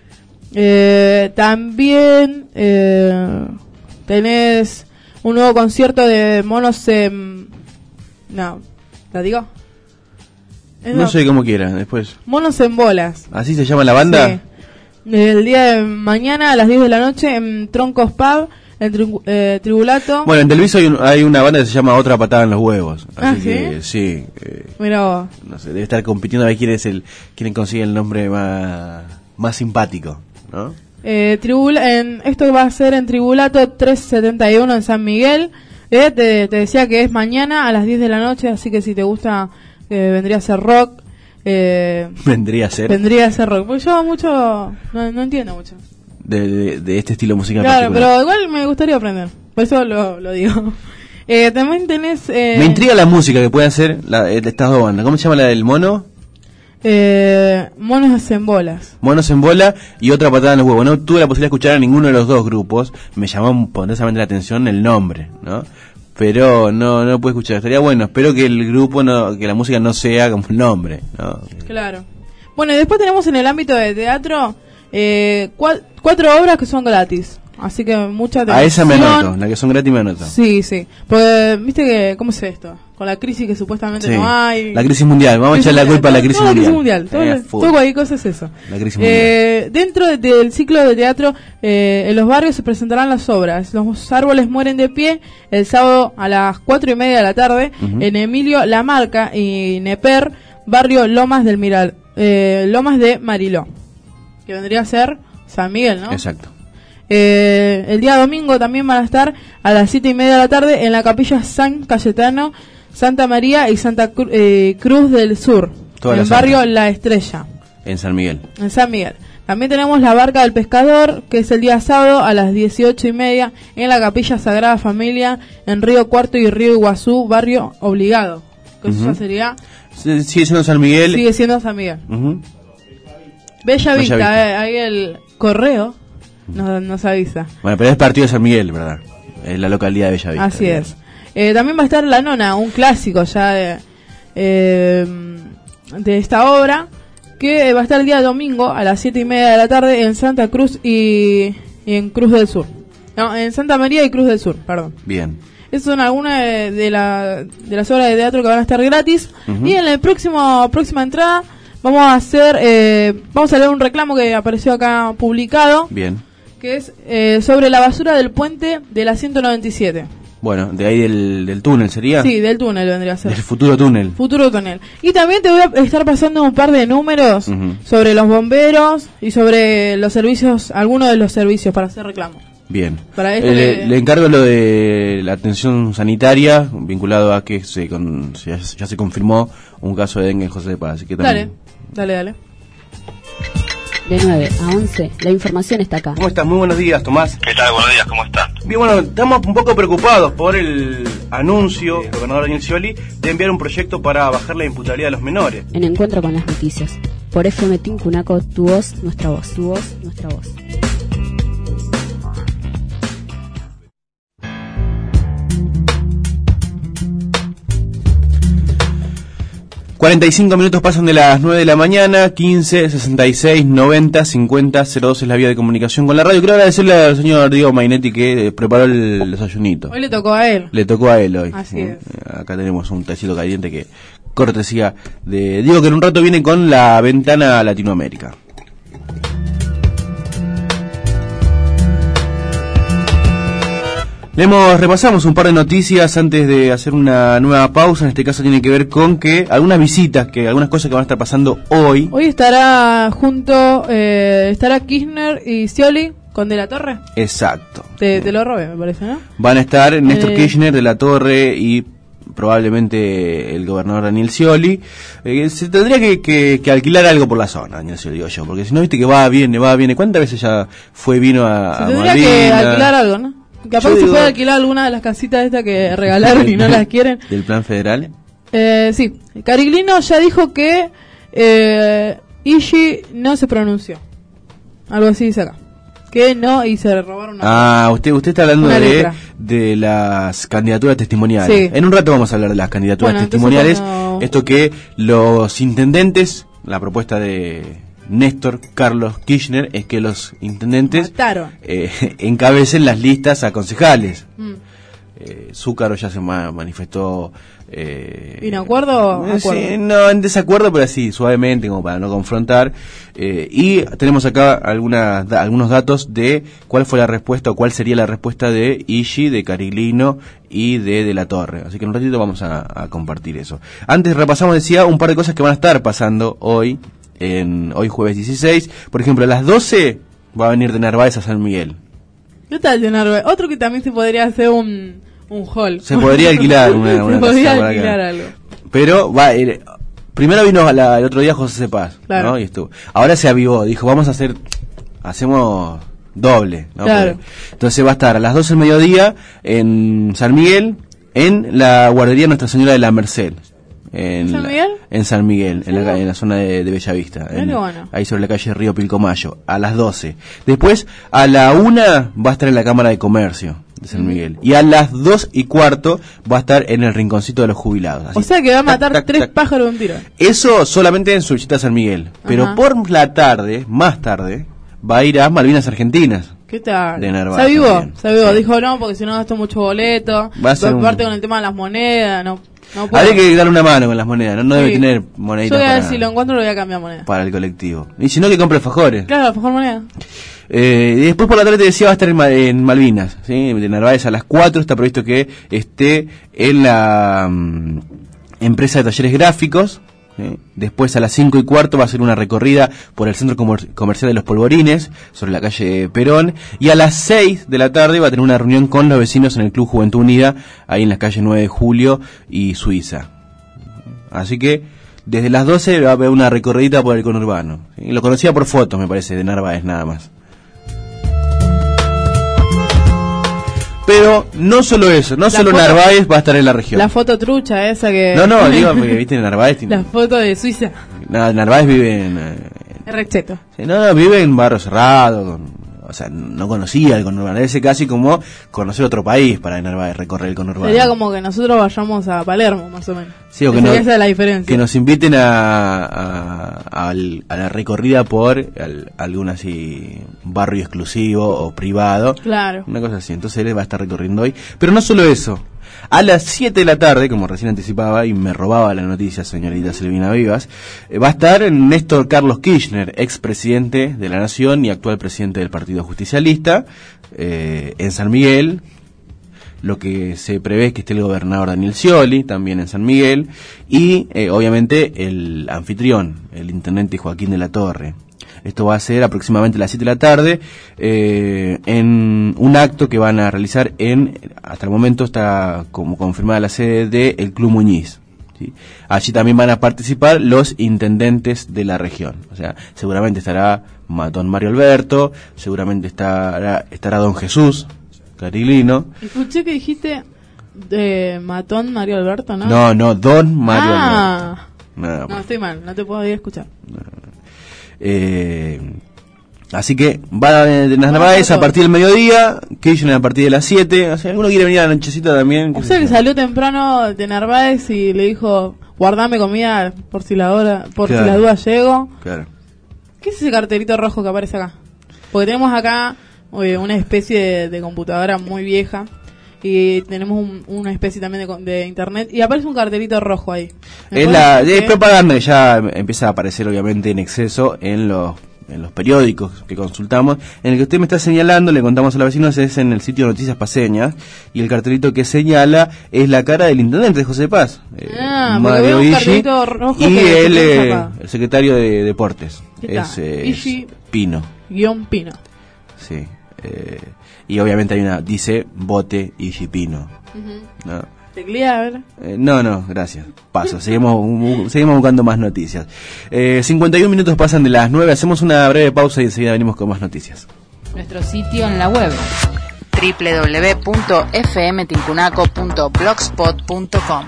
Speaker 15: Eh, también eh, tenés un nuevo concierto de Monos en... No, ¿la digo?
Speaker 4: No, no sé, como quiera, después.
Speaker 15: Monos en Bolas.
Speaker 4: ¿Así se llama la banda?
Speaker 15: Sí. El día de mañana a las diez de la noche en Troncos Pub, en tri- eh, Tribulato.
Speaker 4: Bueno, en Televisa hay, un, hay una banda que se llama Otra Patada en los Huevos. Así
Speaker 15: ¿Ah,
Speaker 4: que,
Speaker 15: sí?
Speaker 4: sí. Eh,
Speaker 15: Mira vos.
Speaker 4: No sé, debe estar compitiendo a ver quién es el, quién consigue el nombre más, más simpático, ¿no?
Speaker 15: Eh, tribula, en, esto va a ser en Tribulato trescientos setenta y uno en San Miguel. Eh, te, te decía que es mañana a las diez de la noche, así que si te gusta, eh, vendría a ser rock. Eh,
Speaker 4: vendría a ser.
Speaker 15: Vendría a ser rock. Porque yo mucho, no, no entiendo mucho.
Speaker 4: De, de, de este estilo musical.
Speaker 15: Claro, pero igual me gustaría aprender. Por eso lo, lo digo. Eh, también tenés... Eh,
Speaker 4: me intriga la música que pueden hacer la, estas dos bandas. ¿Cómo se llama la del mono?
Speaker 15: Eh, monos en bolas.
Speaker 4: Monos en bola y Otra Patada en los Huevos. No tuve la posibilidad de escuchar a ninguno de los dos grupos. Me llamó poderosamente la atención el nombre, ¿no? Pero no no pude escuchar. Estaría bueno. Espero que el grupo, no que la música no sea como el nombre, ¿no?
Speaker 15: Claro. Bueno, y después tenemos en el ámbito de teatro eh, cua- cuatro obras que son gratis. Así que mucha atención.
Speaker 4: A esa me anoto. La que son gratis me anoto.
Speaker 15: Sí, sí. Porque, viste que, ¿cómo es esto? con la crisis que supuestamente
Speaker 4: Sí.
Speaker 15: no hay.
Speaker 4: La crisis mundial, vamos a echar la culpa a la crisis
Speaker 15: Todo la crisis
Speaker 4: mundial.
Speaker 15: mundial. Todo,
Speaker 4: Eh,
Speaker 15: la-
Speaker 4: full.
Speaker 15: todo cualquier cosa es eso.
Speaker 4: La crisis mundial.
Speaker 15: Eh, dentro de- del ciclo de teatro, eh, en los barrios se presentarán las obras. Los árboles mueren de pie el sábado a las cuatro y media de la tarde
Speaker 4: Ujú.
Speaker 15: en Emilio Lamarca y Neper, barrio Lomas del Miral, eh, Lomas de Mariló, que vendría a ser San Miguel, ¿no?
Speaker 4: Exacto.
Speaker 15: Eh, el día domingo también van a estar a las siete y media de la tarde en la capilla San Cayetano, Santa María y Santa Cru- eh, Cruz del Sur,
Speaker 4: Toda
Speaker 15: en
Speaker 4: la
Speaker 15: el barrio
Speaker 4: Santa.
Speaker 15: La Estrella,
Speaker 4: En San Miguel.
Speaker 15: en San Miguel. También tenemos la Barca del Pescador, que es el día sábado a las dieciocho y media en la capilla Sagrada Familia, en Río Cuarto y Río Iguazú, barrio Obligado. Que eso
Speaker 4: Ujú.
Speaker 15: ya sería,
Speaker 4: Sí, sigue siendo San Miguel.
Speaker 15: sigue siendo San Miguel.
Speaker 4: Ujú.
Speaker 15: Bella
Speaker 4: Bella
Speaker 15: Vista,
Speaker 4: Vista.
Speaker 15: eh, ahí el correo nos, nos avisa.
Speaker 4: Bueno, pero es partido de San Miguel, ¿verdad? Es la localidad de Bellavista.
Speaker 15: Así es. Eh, también va a estar La Nona, un clásico ya de, eh, de esta obra, que va a estar el día domingo a las siete y media de la tarde en Santa Cruz y, y en Cruz del Sur. No, en Santa María y Cruz del Sur, perdón.
Speaker 4: Bien.
Speaker 15: Esas son algunas de, de, la, de las obras de teatro que van a estar gratis.
Speaker 4: Ujú.
Speaker 15: Y en la próximo, próxima entrada vamos a hacer, eh, vamos a leer un reclamo que apareció acá publicado,
Speaker 4: Bien.
Speaker 15: que es eh, sobre la basura del puente de la ciento noventa y siete.
Speaker 4: Bueno, de ahí del, del túnel sería.
Speaker 15: Sí, del túnel vendría a ser.
Speaker 4: Del futuro túnel.
Speaker 15: Futuro túnel. Y también te voy a estar pasando un par de números
Speaker 4: Ujú.
Speaker 15: sobre los bomberos y sobre los servicios, algunos de los servicios para hacer reclamos.
Speaker 4: Bien.
Speaker 15: Para esto
Speaker 4: Eh, le,
Speaker 15: que-
Speaker 4: le encargo lo de la atención sanitaria, vinculado a que se con, se- ya se confirmó un caso de dengue en José de Paz. Así que
Speaker 15: Dale,
Speaker 4: también.
Speaker 15: dale, dale.
Speaker 7: De nueve a once, la información está acá.
Speaker 4: ¿Cómo estás? Muy buenos días, Tomás.
Speaker 17: ¿Qué tal? Buenos días, ¿cómo están?
Speaker 4: Bien, bueno, estamos un poco preocupados por el anuncio del gobernador Daniel Scioli de enviar un proyecto para bajar la imputabilidad de los menores.
Speaker 7: En Encuentro con las Noticias. Por F M Tincunaco, tu voz, nuestra voz. Tu voz, nuestra voz.
Speaker 4: cuarenta y cinco minutos pasan de las nueve de la mañana, quince, sesenta y seis, noventa, cincuenta, cero dos es la vía de comunicación con la radio. Quiero agradecerle al señor Diego Mainetti que eh, preparó el desayunito.
Speaker 15: Hoy le tocó a él.
Speaker 4: Le tocó a él hoy.
Speaker 15: Así
Speaker 4: Eh,
Speaker 15: es.
Speaker 4: Acá tenemos un tecito caliente que cortesía de Diego, que en un rato viene con la ventana a Latinoamérica. Leemos, repasamos un par de noticias antes de hacer una nueva pausa. En este caso tiene que ver con que algunas visitas, que algunas cosas que van a estar pasando hoy.
Speaker 15: Hoy estará junto, eh, estará Kirchner y Scioli con De la Torre.
Speaker 4: Exacto.
Speaker 15: Te, te lo robé, me parece, ¿no?
Speaker 4: Van a estar Néstor
Speaker 15: Eh.
Speaker 4: Kirchner, De la Torre y probablemente el gobernador Daniel Scioli. Eh, se tendría que, que, que alquilar algo por la zona, Daniel Scioli, digo yo, porque si no, viste que va, viene, va, viene. ¿Cuántas veces ya fue, vino a,
Speaker 15: Se
Speaker 4: a
Speaker 15: tendría
Speaker 4: Malvinas?
Speaker 15: que alquilar algo, ¿no? Capaz
Speaker 4: Yo
Speaker 15: se
Speaker 4: digo-
Speaker 15: puede alquilar alguna de las casitas estas que regalaron y no las quieren.
Speaker 4: ¿Del plan federal?
Speaker 15: Eh, sí, Cariglino ya dijo que eh, Ishi no se pronunció. Algo así dice acá. Que no, y se robaron una.
Speaker 4: Ah, usted usted está hablando
Speaker 15: Una
Speaker 4: de,
Speaker 15: letra.
Speaker 4: de las candidaturas testimoniales.
Speaker 15: Sí.
Speaker 4: En un rato vamos a hablar de las candidaturas
Speaker 15: Bueno, entonces
Speaker 4: testimoniales.
Speaker 15: cuando-
Speaker 4: Esto que los intendentes, la propuesta de Néstor Carlos Kirchner es que los intendentes
Speaker 15: Mataron.
Speaker 4: eh, encabecen las listas a concejales.
Speaker 15: Mm.
Speaker 4: Eh, Zúcaro ya se ma- manifestó. Eh,
Speaker 15: ¿Y no acuerdo?
Speaker 4: eh,
Speaker 15: Acuerdo.
Speaker 4: sí, no, en desacuerdo, pero así, suavemente, como para no confrontar. Eh, y tenemos acá algunas, da- algunos datos de cuál fue la respuesta o cuál sería la respuesta de Ishi, de Cariglino y de De la Torre. Así que en un ratito vamos a, a compartir eso. Antes repasamos, decía, un par de cosas que van a estar pasando hoy, en hoy jueves dieciséis. Por ejemplo, a las doce va a venir de Narváez a San Miguel.
Speaker 15: ¿Qué tal, de Narváez? Otro que también se podría hacer un, un hall.
Speaker 4: Se podría alquilar una, una
Speaker 15: Se podría
Speaker 4: casita por acá.
Speaker 15: alquilar algo.
Speaker 4: Pero va, eh, primero vino la- el otro día José Cepaz,
Speaker 15: Claro.
Speaker 4: ¿no? Y estuvo. Ahora se avivó, dijo, vamos a hacer, hacemos doble, ¿no?
Speaker 15: Claro.
Speaker 4: Porque- entonces va a estar a las doce del mediodía en San Miguel, en la guardería Nuestra Señora de la Merced. En
Speaker 15: ¿San
Speaker 4: la-
Speaker 15: Miguel?
Speaker 4: En San Miguel, en la, ca- en la zona de, de Bellavista.
Speaker 15: Mirá
Speaker 4: en-
Speaker 15: qué bueno.
Speaker 4: Ahí sobre la calle Río Pilcomayo, a las doce. Después, a la una va a estar en la Cámara de Comercio de San Miguel. Y a las dos y cuarto va a estar en el Rinconcito de los Jubilados. Así,
Speaker 15: O sea que va a matar
Speaker 4: tac,
Speaker 15: tres
Speaker 4: tac.
Speaker 15: pájaros de un tiro.
Speaker 4: Eso solamente en su visita a San Miguel. Pero
Speaker 15: Ajá.
Speaker 4: por la tarde, más tarde, va a ir a Malvinas Argentinas.
Speaker 15: ¿Qué tal?
Speaker 4: De Narváez.
Speaker 15: Se avivó,
Speaker 4: también.
Speaker 15: se avivó.
Speaker 4: Sí.
Speaker 15: Dijo no, porque si no gasto mucho boleto.
Speaker 4: Va a ser un-
Speaker 15: Aparte con el tema de las monedas, no. no puedo.
Speaker 4: Habría que darle una mano con las monedas, no, no
Speaker 15: Sí.
Speaker 4: debe tener
Speaker 15: Yo
Speaker 4: moneditas
Speaker 15: voy a ver
Speaker 4: para,
Speaker 15: si lo encuentro, lo voy a cambiar moneda.
Speaker 4: para el colectivo. Y si no, que compre alfajores.
Speaker 15: Claro, mejor moneda.
Speaker 4: Eh, y después por la tarde te decía va a estar en, Ma- en Malvinas, ¿sí? De Narváez a las cuatro está previsto que esté en la mm, empresa de talleres gráficos. ¿sí? Después a las cinco y cuarto va a ser una recorrida por el centro comer- comercial de Los Polvorines, sobre la calle Perón. Y a las seis de la tarde va a tener una reunión con los vecinos en el Club Juventud Unida, ahí en las calles nueve de julio y Suiza. Así que desde las doce va a haber una recorrida por el conurbano. ¿sí? Lo conocía por fotos, me parece, de Narváez nada más. Pero no solo eso, no
Speaker 15: La
Speaker 4: solo
Speaker 15: foto-
Speaker 4: Narváez va a estar en la región.
Speaker 15: La foto trucha esa que...
Speaker 4: No, no, digo, porque viste, Narváez tiene...
Speaker 15: La foto de Suiza.
Speaker 4: No, Narváez vive en... eh,
Speaker 15: Es recheto.
Speaker 4: sí, no, no, vive en barrio cerrado, con- o sea, no conocía el conurbano. Ese casi como conocer otro país para Narváez, recorrer el conurbano.
Speaker 15: Sería como que nosotros vayamos a Palermo, más o menos.
Speaker 4: Sí, o que,
Speaker 15: Sería
Speaker 4: no-
Speaker 15: esa es la diferencia.
Speaker 4: que nos inviten a, a, al- a la recorrida por al- algún así barrio exclusivo o privado.
Speaker 15: Claro.
Speaker 4: Una cosa así. Entonces él va a estar recorriendo hoy. Pero no solo eso. A las siete de la tarde, como recién anticipaba y me robaba la noticia señorita Silvina Vivas, eh, va a estar Néstor Carlos Kirchner, expresidente de la Nación y actual presidente del Partido Justicialista, eh, en San Miguel. Lo que se prevé es que esté el gobernador Daniel Scioli, también en San Miguel, y eh, obviamente el anfitrión, el intendente Joaquín de la Torre. Esto va a ser aproximadamente a las siete de la tarde, eh, en un acto que van a realizar en, hasta el momento está como confirmada la sede del Club Muñiz. ¿sí? Allí también van a participar los intendentes de la región. O sea, seguramente estará ma- don Mario Alberto, seguramente estará, estará don Jesús Cariglino.
Speaker 15: Escuché que dijiste de Matón Mario Alberto, ¿no?
Speaker 4: No, no, don Mario
Speaker 15: ah.
Speaker 4: Alberto. Nada
Speaker 15: No,
Speaker 4: más.
Speaker 15: estoy mal, no te puedo ir a escuchar.
Speaker 4: Eh, así que va de Narváez a partir del mediodía, Kirchner a partir de las siete. O sea, alguno quiere venir a la nochecita también.
Speaker 15: O sea que salió temprano de Narváez y le dijo, guardame comida por si la hora, por
Speaker 4: Claro.
Speaker 15: si la duda llego.
Speaker 4: Claro.
Speaker 15: ¿Qué es ese cartelito rojo que aparece acá? Porque tenemos acá eh, una especie de, de computadora muy vieja y tenemos un- una especie también de, co- de internet y aparece un cartelito rojo ahí. ¿Me
Speaker 4: Es
Speaker 15: puedes
Speaker 4: la
Speaker 15: decir
Speaker 4: es
Speaker 15: qué?
Speaker 4: propaganda que ya empieza a aparecer obviamente en exceso en los en los periódicos que consultamos. En el que usted me está señalando, le contamos a los vecinos, es en el sitio Noticias Paseñas, y el cartelito que señala es la cara del intendente de José Paz, eh,
Speaker 15: Ah, porque
Speaker 4: Mario
Speaker 15: veo un
Speaker 4: Iggi,
Speaker 15: cartelito rojo
Speaker 4: y
Speaker 15: que
Speaker 4: el,
Speaker 15: se
Speaker 4: eh,
Speaker 15: piensa acá.
Speaker 4: el secretario de Deportes,
Speaker 15: ¿Qué tal?
Speaker 4: es, eh,
Speaker 15: Iggi.
Speaker 4: Pino.
Speaker 15: Guión Pino.
Speaker 4: Sí. eh, y obviamente hay una, dice, vote Iggi Pino.
Speaker 15: Ujú.
Speaker 4: ¿no?
Speaker 15: Teclea, a ver.
Speaker 4: Eh, no, no, gracias. Paso, seguimos, bu- seguimos buscando más noticias. Eh, cincuenta y un minutos pasan de las nueve, hacemos una breve pausa y enseguida venimos con más noticias.
Speaker 5: Nuestro sitio en la web
Speaker 17: doble u doble u doble u punto f m tincunaco punto blogspot punto com.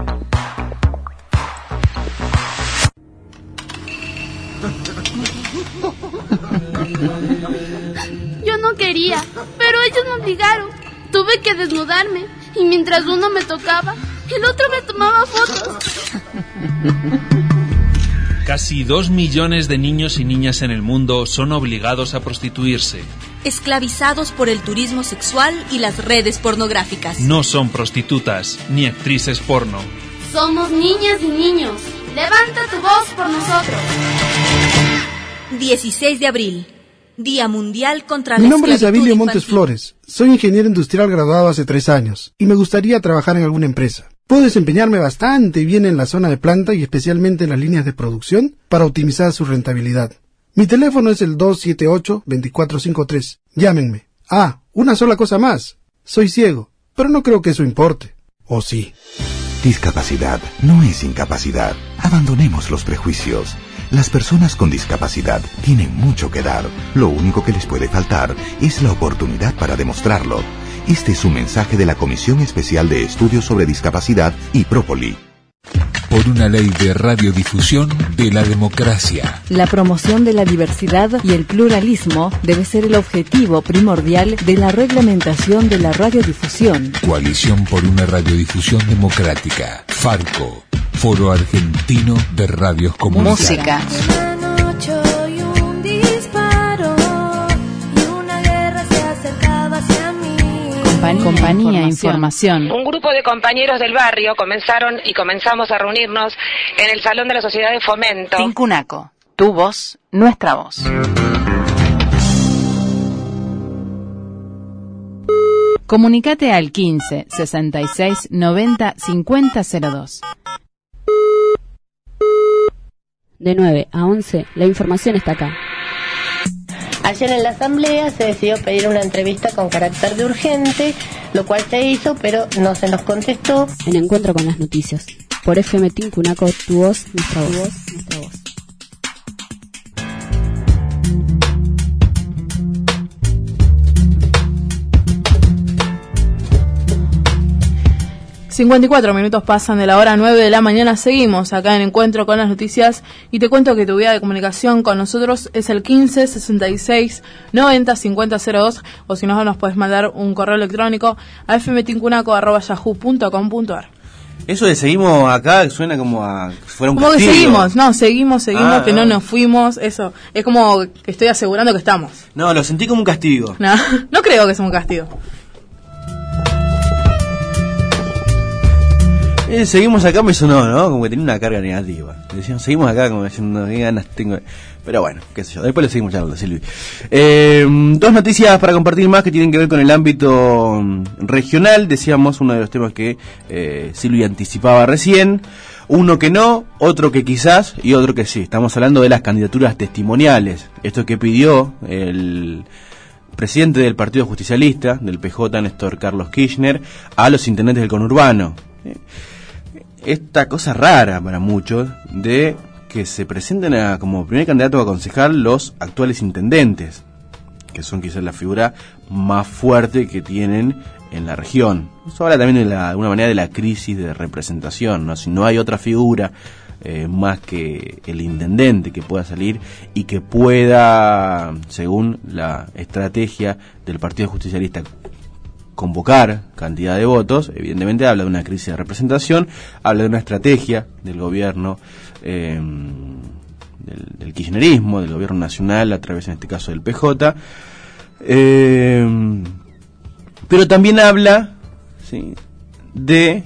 Speaker 10: Yo no quería, pero ellos me obligaron. Tuve que desnudarme y mientras uno me tocaba, el otro me tomaba fotos.
Speaker 11: Casi dos millones de niños y niñas en el mundo son obligados a prostituirse.
Speaker 12: Esclavizados por el turismo sexual y las redes pornográficas.
Speaker 11: No son prostitutas ni actrices porno.
Speaker 10: Somos niñas y niños. Levanta tu voz por nosotros.
Speaker 12: dieciséis de abril, Día Mundial contra la
Speaker 18: Mi nombre es
Speaker 12: Esclavitud
Speaker 18: Abilio
Speaker 12: Infantil.
Speaker 18: Montes Flores. Soy ingeniero industrial graduado hace tres años y me gustaría trabajar en alguna empresa. Puedo desempeñarme bastante bien en la zona de planta y especialmente en las líneas de producción para optimizar su rentabilidad. Mi teléfono es el dos siete ocho, dos cuatro cinco tres. Llámenme. Ah, una sola cosa más. Soy ciego, pero no creo que eso importe. ¿O sí?
Speaker 19: Discapacidad no es incapacidad. Abandonemos los prejuicios. Las personas con discapacidad tienen mucho que dar. Lo único que les puede faltar es la oportunidad para demostrarlo. Este es un mensaje de la Comisión Especial de Estudios sobre Discapacidad y Própoli.
Speaker 20: Por una ley de radiodifusión de la democracia.
Speaker 21: La promoción de la diversidad y el pluralismo debe ser el objetivo primordial de la reglamentación de la radiodifusión.
Speaker 20: Coalición por una radiodifusión democrática. Farco, Foro Argentino de Radios Comunitarias.
Speaker 17: Música.
Speaker 22: Una noche y un disparo y una guerra se
Speaker 5: Compañía, compañía, información.
Speaker 1: Un grupo de compañeros del barrio comenzaron y comenzamos a reunirnos en el Salón de la Sociedad de Fomento.
Speaker 17: Tincunaco, tu voz, nuestra voz.
Speaker 5: Comunicate al quince, sesenta y seis, noventa, cincuenta cero dos.
Speaker 7: De nueve a once, la información está acá.
Speaker 22: Ayer en la asamblea se decidió pedir una entrevista con carácter de urgente, lo cual se hizo, pero no se nos contestó.
Speaker 7: En Encuentro con las Noticias, por F M Tincunaco, tu voz, nuestra voz. Tu voz, nuestra voz.
Speaker 15: cincuenta y cuatro minutos pasan de la hora nueve de la mañana. Seguimos acá en Encuentro con las Noticias y te cuento que tu vía de comunicación con nosotros es el quince, sesenta y seis, noventa, cincuenta cero dos, o si no, nos puedes mandar un correo electrónico a f m tincunaco arroba yahoo punto com punto a r.
Speaker 4: Eso de seguimos acá suena como a si fuera un
Speaker 15: como
Speaker 4: castigo.
Speaker 15: Que seguimos, no, seguimos, seguimos,
Speaker 4: ah,
Speaker 15: que no.
Speaker 4: no
Speaker 15: nos fuimos, eso. Es como que estoy asegurando que estamos.
Speaker 4: No, lo sentí como un castigo.
Speaker 15: No, no creo que sea un castigo.
Speaker 4: Eh, seguimos acá me sonó, ¿no? Como que tenía una carga negativa. Decíamos, seguimos acá como diciendo, qué ganas tengo. Pero bueno, qué sé yo. Después le seguimos charlando, Silvi. Eh, dos noticias para compartir más que tienen que ver con el ámbito regional. Decíamos, uno de los temas que eh, Silvi anticipaba recién. Uno que no, otro que quizás y otro que sí. Estamos hablando de las candidaturas testimoniales. Esto que pidió el presidente del Partido Justicialista, del P J, Néstor Carlos Kirchner, a los intendentes del conurbano. Esta cosa rara para muchos de que se presenten a, como primer candidato a concejal los actuales intendentes, que son quizás la figura más fuerte que tienen en la región. Eso habla también de, la, de alguna manera de la crisis de representación, ¿no? Si no hay otra figura eh, más que el intendente que pueda salir y que pueda, según la estrategia del Partido Justicialista, convocar cantidad de votos, evidentemente habla de una crisis de representación, habla de una estrategia del gobierno, eh, del, del kirchnerismo, del gobierno nacional, a través en este caso del P J, eh, pero también habla, ¿sí?, de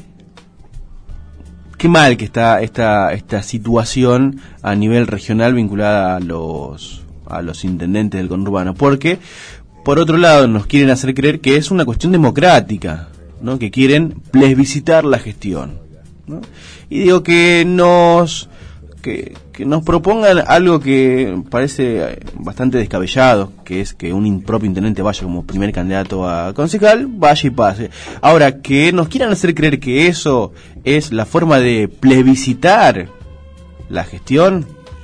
Speaker 4: qué mal que está esta, esta situación a nivel regional vinculada a los, a los intendentes del conurbano, porque por otro lado, nos quieren hacer creer que es una cuestión democrática, ¿no? Que quieren plebiscitar la gestión, ¿no? Y digo que nos que, que nos propongan algo que parece bastante descabellado, que es que un propio intendente vaya como primer candidato a concejal, vaya y pase. Ahora, que nos quieran hacer creer que eso es la forma de plebiscitar la gestión,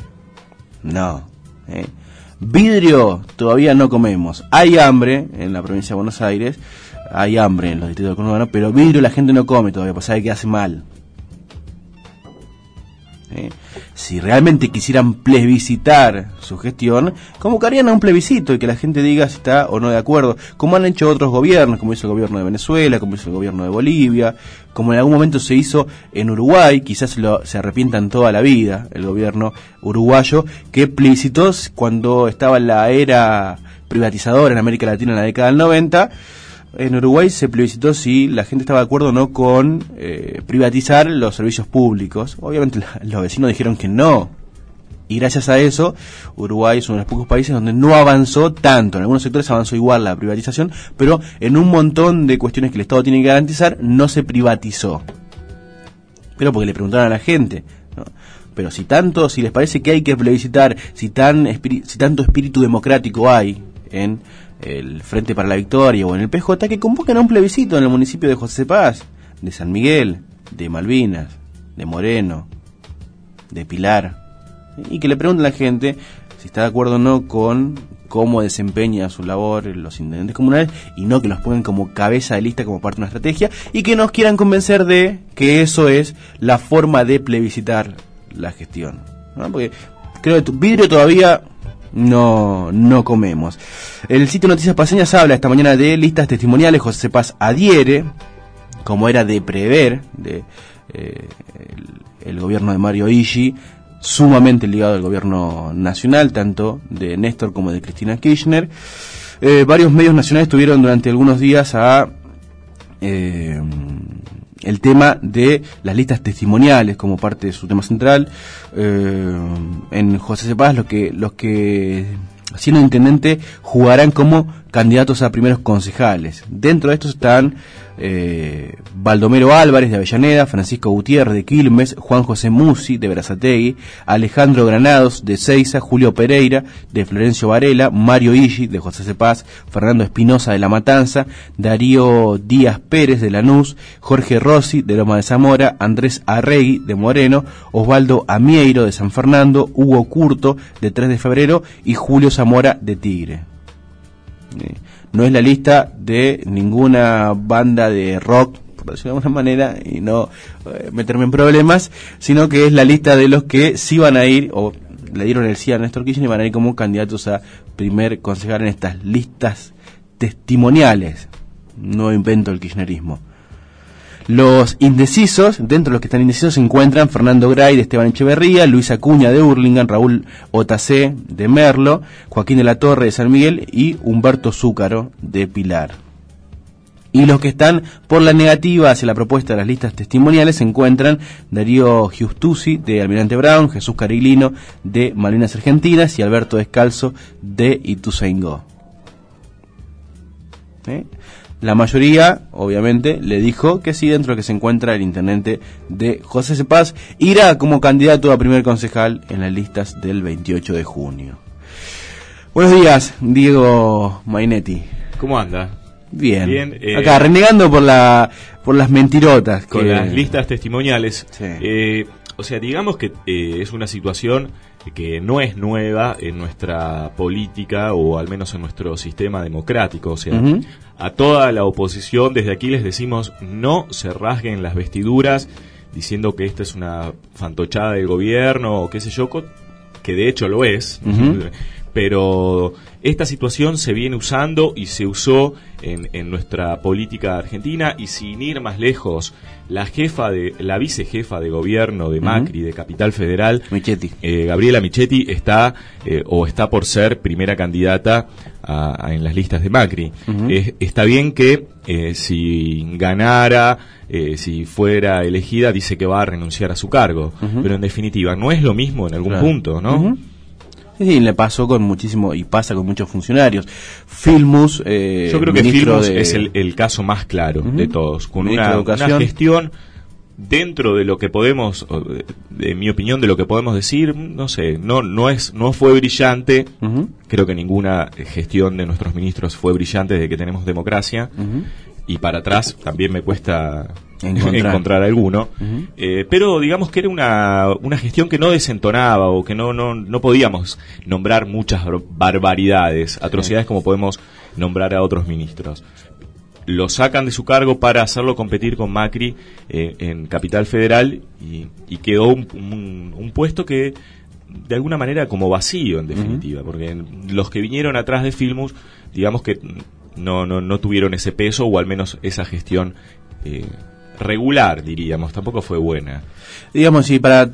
Speaker 4: no, ¿eh? Vidrio todavía no comemos. Hay hambre en la provincia de Buenos Aires, hay hambre en los distritos del conurbano, pero vidrio la gente no come todavía, pues sabe que hace mal. ¿Eh? Si realmente quisieran plebiscitar su gestión, convocarían a un plebiscito y que la gente diga si está o no de acuerdo, como han hecho otros gobiernos, como hizo el gobierno de Venezuela, como hizo el gobierno de Bolivia, como en algún momento se hizo en Uruguay, quizás lo, se arrepientan toda la vida el gobierno uruguayo, que plebiscitó cuando estaba en la era privatizadora en América Latina en la década del noventa. En Uruguay se plebiscitó si la gente estaba de acuerdo o no con eh, privatizar los servicios públicos. Obviamente la, los vecinos dijeron que no. Y gracias a eso, Uruguay es uno de los pocos países donde no avanzó tanto. En algunos sectores avanzó igual la privatización, pero en un montón de cuestiones que el Estado tiene que garantizar, no se privatizó. Pero porque le preguntaron a la gente, ¿no? Pero si tanto, si les parece que hay que plebiscitar, si, tan espiri- si tanto espíritu democrático hay en el Frente para la Victoria o en el P J, que convoquen a un plebiscito en el municipio de José Paz, de San Miguel, de Malvinas, de Moreno, de Pilar, y que le pregunten a la gente si está de acuerdo o no con cómo desempeña su labor los intendentes comunales, y no que los pongan como cabeza de lista como parte de una estrategia, y que nos quieran convencer de que eso es la forma de plebiscitar la gestión, ¿no? Porque creo que vidrio todavía no no comemos. El sitio Noticias Paseñas habla esta mañana de listas testimoniales. José Paz adhiere, como era de prever, de eh, el, el gobierno de Mario Ischia, sumamente ligado al gobierno nacional, tanto de Néstor como de Cristina Kirchner. Eh, varios medios nacionales tuvieron durante algunos días a eh, el tema de las listas testimoniales como parte de su tema central. Eh, en José Cepaz, los que, los que siendo intendente jugarán como candidatos a primeros concejales. Dentro de estos están eh, Baldomero Álvarez de Avellaneda, Francisco Gutiérrez de Quilmes, Juan José Musi de Berazategui, Alejandro Granados de Seiza, Julio Pereira de Florencio Varela, Mario Illi de José Cepaz, Fernando Espinosa de La Matanza, Darío Díaz Pérez de Lanús, Jorge Rossi de Loma de Zamora, Andrés Arregui de Moreno, Osvaldo Amieiro de San Fernando, Hugo Curto de tres de febrero y Julio Zamora de Tigre. No es la lista de ninguna banda de rock, por decirlo de alguna manera, y no eh, meterme en problemas, sino que es la lista de los que sí van a ir, o le dieron el sí a Néstor Kirchner y van a ir como candidatos a primer concejal en estas listas testimoniales. No invento el kirchnerismo. Los indecisos, dentro de los que están indecisos se encuentran Fernando Gray de Esteban Echeverría, Luis Acuña de Hurlingham, Raúl Otacé de Merlo, Joaquín de la Torre de San Miguel y Humberto Zúcaro de Pilar. Y los que están por la negativa hacia la propuesta de las listas testimoniales se encuentran Darío Giustucci de Almirante Brown, Jesús Cariglino de Malvinas Argentinas y Alberto Descalzo de Ituzaingó. ¿Eh? La mayoría, obviamente, le dijo que sí, dentro de que se encuentra el intendente de José Cepaz, irá como candidato a primer concejal en las listas del veintiocho de junio. Buenos días, Diego Mainetti.
Speaker 2: ¿Cómo anda?
Speaker 4: Bien.
Speaker 2: Bien eh,
Speaker 4: Acá, renegando por la por las mentirotas.
Speaker 2: Con
Speaker 4: que...
Speaker 2: las listas testimoniales.
Speaker 4: Sí.
Speaker 2: Eh, o sea, digamos que eh, es una situación que no es nueva en nuestra política o al menos en nuestro sistema democrático. O sea, uh-huh. a toda la oposición desde aquí les decimos no se rasguen las vestiduras diciendo que esta es una fantochada del gobierno o qué sé yo, que de hecho lo es. Uh-huh. Pero esta situación se viene usando y se usó en, en nuestra política argentina, y sin ir más lejos, la jefa de la vicejefa de gobierno de Macri, uh-huh. de Capital Federal,
Speaker 4: Michetti.
Speaker 2: Eh, Gabriela Michetti, está eh, o está por ser primera candidata a, a, en las listas de Macri. Uh-huh. Eh, está bien que eh, si ganara, eh, si fuera elegida, dice que va a renunciar a su cargo, uh-huh. pero en definitiva no es lo mismo en algún claro. punto, ¿no?
Speaker 4: Uh-huh. Sí, le pasó con muchísimo, y pasa con muchos funcionarios. Filmus, eh,
Speaker 2: yo creo que Filmus
Speaker 4: de...
Speaker 2: es el, el caso más claro uh-huh. de todos, con una,
Speaker 4: de
Speaker 2: una gestión dentro de lo que podemos, de mi opinión, de lo que podemos decir, no sé, no no es no fue brillante. Uh-huh. Creo que ninguna gestión de nuestros ministros fue brillante desde que tenemos democracia. Uh-huh. Y para atrás también me cuesta encontrar, encontrar alguno, uh-huh. eh, pero digamos que era una, una gestión que no desentonaba o que no, no, no podíamos nombrar muchas barbaridades, atrocidades, sí. como podemos nombrar a otros ministros. Lo sacan de su cargo para hacerlo competir con Macri eh, en Capital Federal y, y quedó un, un, un puesto que de alguna manera como vacío en definitiva, uh-huh. porque los que vinieron atrás de Filmus, digamos que no no no tuvieron ese peso, o al menos esa gestión eh, regular, diríamos, tampoco fue buena.
Speaker 4: Digamos, sí, para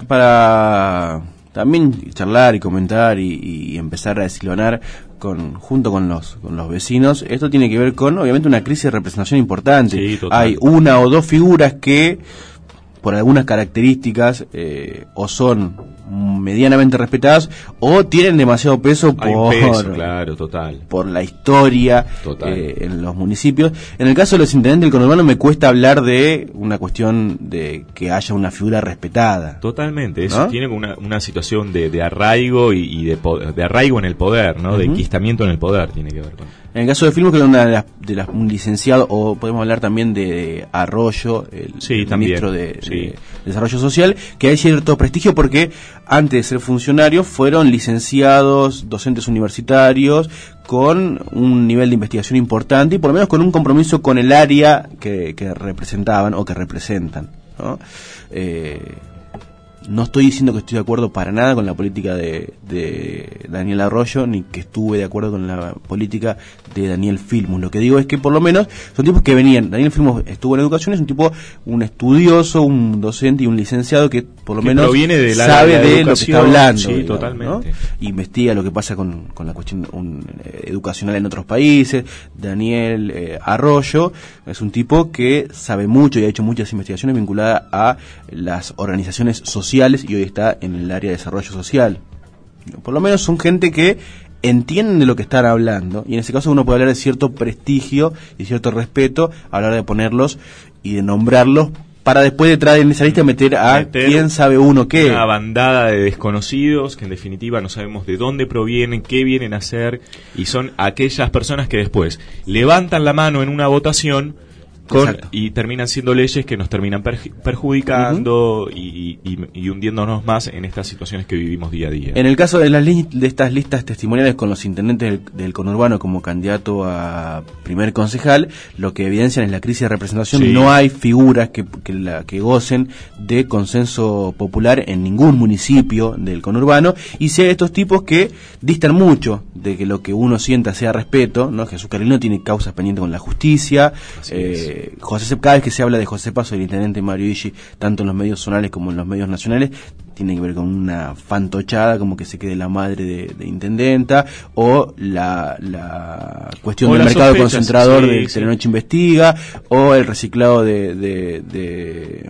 Speaker 4: para también charlar y comentar y, y empezar a desilvanar con junto con los con los vecinos, esto tiene que ver con, obviamente, una crisis de representación importante.
Speaker 2: Sí, total.
Speaker 4: Hay una o dos figuras que, por algunas características, eh, o son medianamente respetadas o tienen demasiado peso por,
Speaker 2: Hay un peso, claro, total.
Speaker 4: por la historia eh, en los municipios. En el caso de los intendentes del conurbano me cuesta hablar de una cuestión de que haya una figura respetada.
Speaker 2: Totalmente, eso, ¿no? Tiene una, una situación de, de arraigo y, y de, de arraigo en el poder, ¿no? Uh-huh. De enquistamiento en el poder tiene que ver con.
Speaker 4: En el caso de Filmus, que es una de las, de las un licenciado, o podemos hablar también de, de Arroyo, el,
Speaker 2: sí,
Speaker 4: el ministro de,
Speaker 2: sí.
Speaker 4: de Desarrollo Social, que hay cierto prestigio porque antes de ser funcionarios fueron licenciados, docentes universitarios, con un nivel de investigación importante y por lo menos con un compromiso con el área que, que representaban o que representan, ¿no? Eh, no estoy diciendo que estoy de acuerdo para nada con la política de, de Daniel Arroyo, ni que estuve de acuerdo con la política de Daniel Filmus. Lo que digo es que por lo menos son tipos que venían. Daniel Filmus estuvo en educación, es un tipo, un estudioso, un docente y un licenciado que por lo
Speaker 2: que
Speaker 4: menos
Speaker 2: proviene de la,
Speaker 4: sabe
Speaker 2: de, la
Speaker 4: de lo que está hablando.
Speaker 2: Sí, digamos, totalmente.
Speaker 4: ¿no? Investiga lo que pasa con, con la cuestión un, eh, educacional en otros países. Daniel eh, Arroyo es un tipo que sabe mucho y ha hecho muchas investigaciones vinculadas a las organizaciones sociales y hoy está en el área de desarrollo social. Por lo menos son gente que entienden de lo que están hablando, y en ese caso uno puede hablar de cierto prestigio y cierto respeto a la hora de ponerlos y de nombrarlos, para después detrás de esa lista meter a meter quién sabe uno qué.
Speaker 2: Una bandada de desconocidos que en definitiva no sabemos de dónde provienen, qué vienen a hacer, y son aquellas personas que después levantan la mano en una votación Con, y terminan siendo leyes que nos terminan perju- perjudicando uh-huh. y, y, y hundiéndonos más en estas situaciones que vivimos día a día.
Speaker 4: En el caso de, las li- de estas listas testimoniales con los intendentes del, del conurbano como candidato a primer concejal, lo que evidencian es la crisis de representación. Sí. No hay figuras que, que, la, que gocen de consenso popular en ningún municipio del conurbano, y si hay estos tipos que distan mucho de que lo que uno sienta sea respeto, ¿no? Jesús Carlino tiene causas pendientes con la justicia. eh, José, cada vez que se habla de José Paso, el intendente Mario Ishi, tanto en los medios zonales como en los medios nacionales, tiene que ver con una fantochada, como que se quede la madre de, de intendenta, o la, la cuestión o del mercado sospechas, concentrador sí, del sí. Telenoche Investiga, o el reciclado de, de, de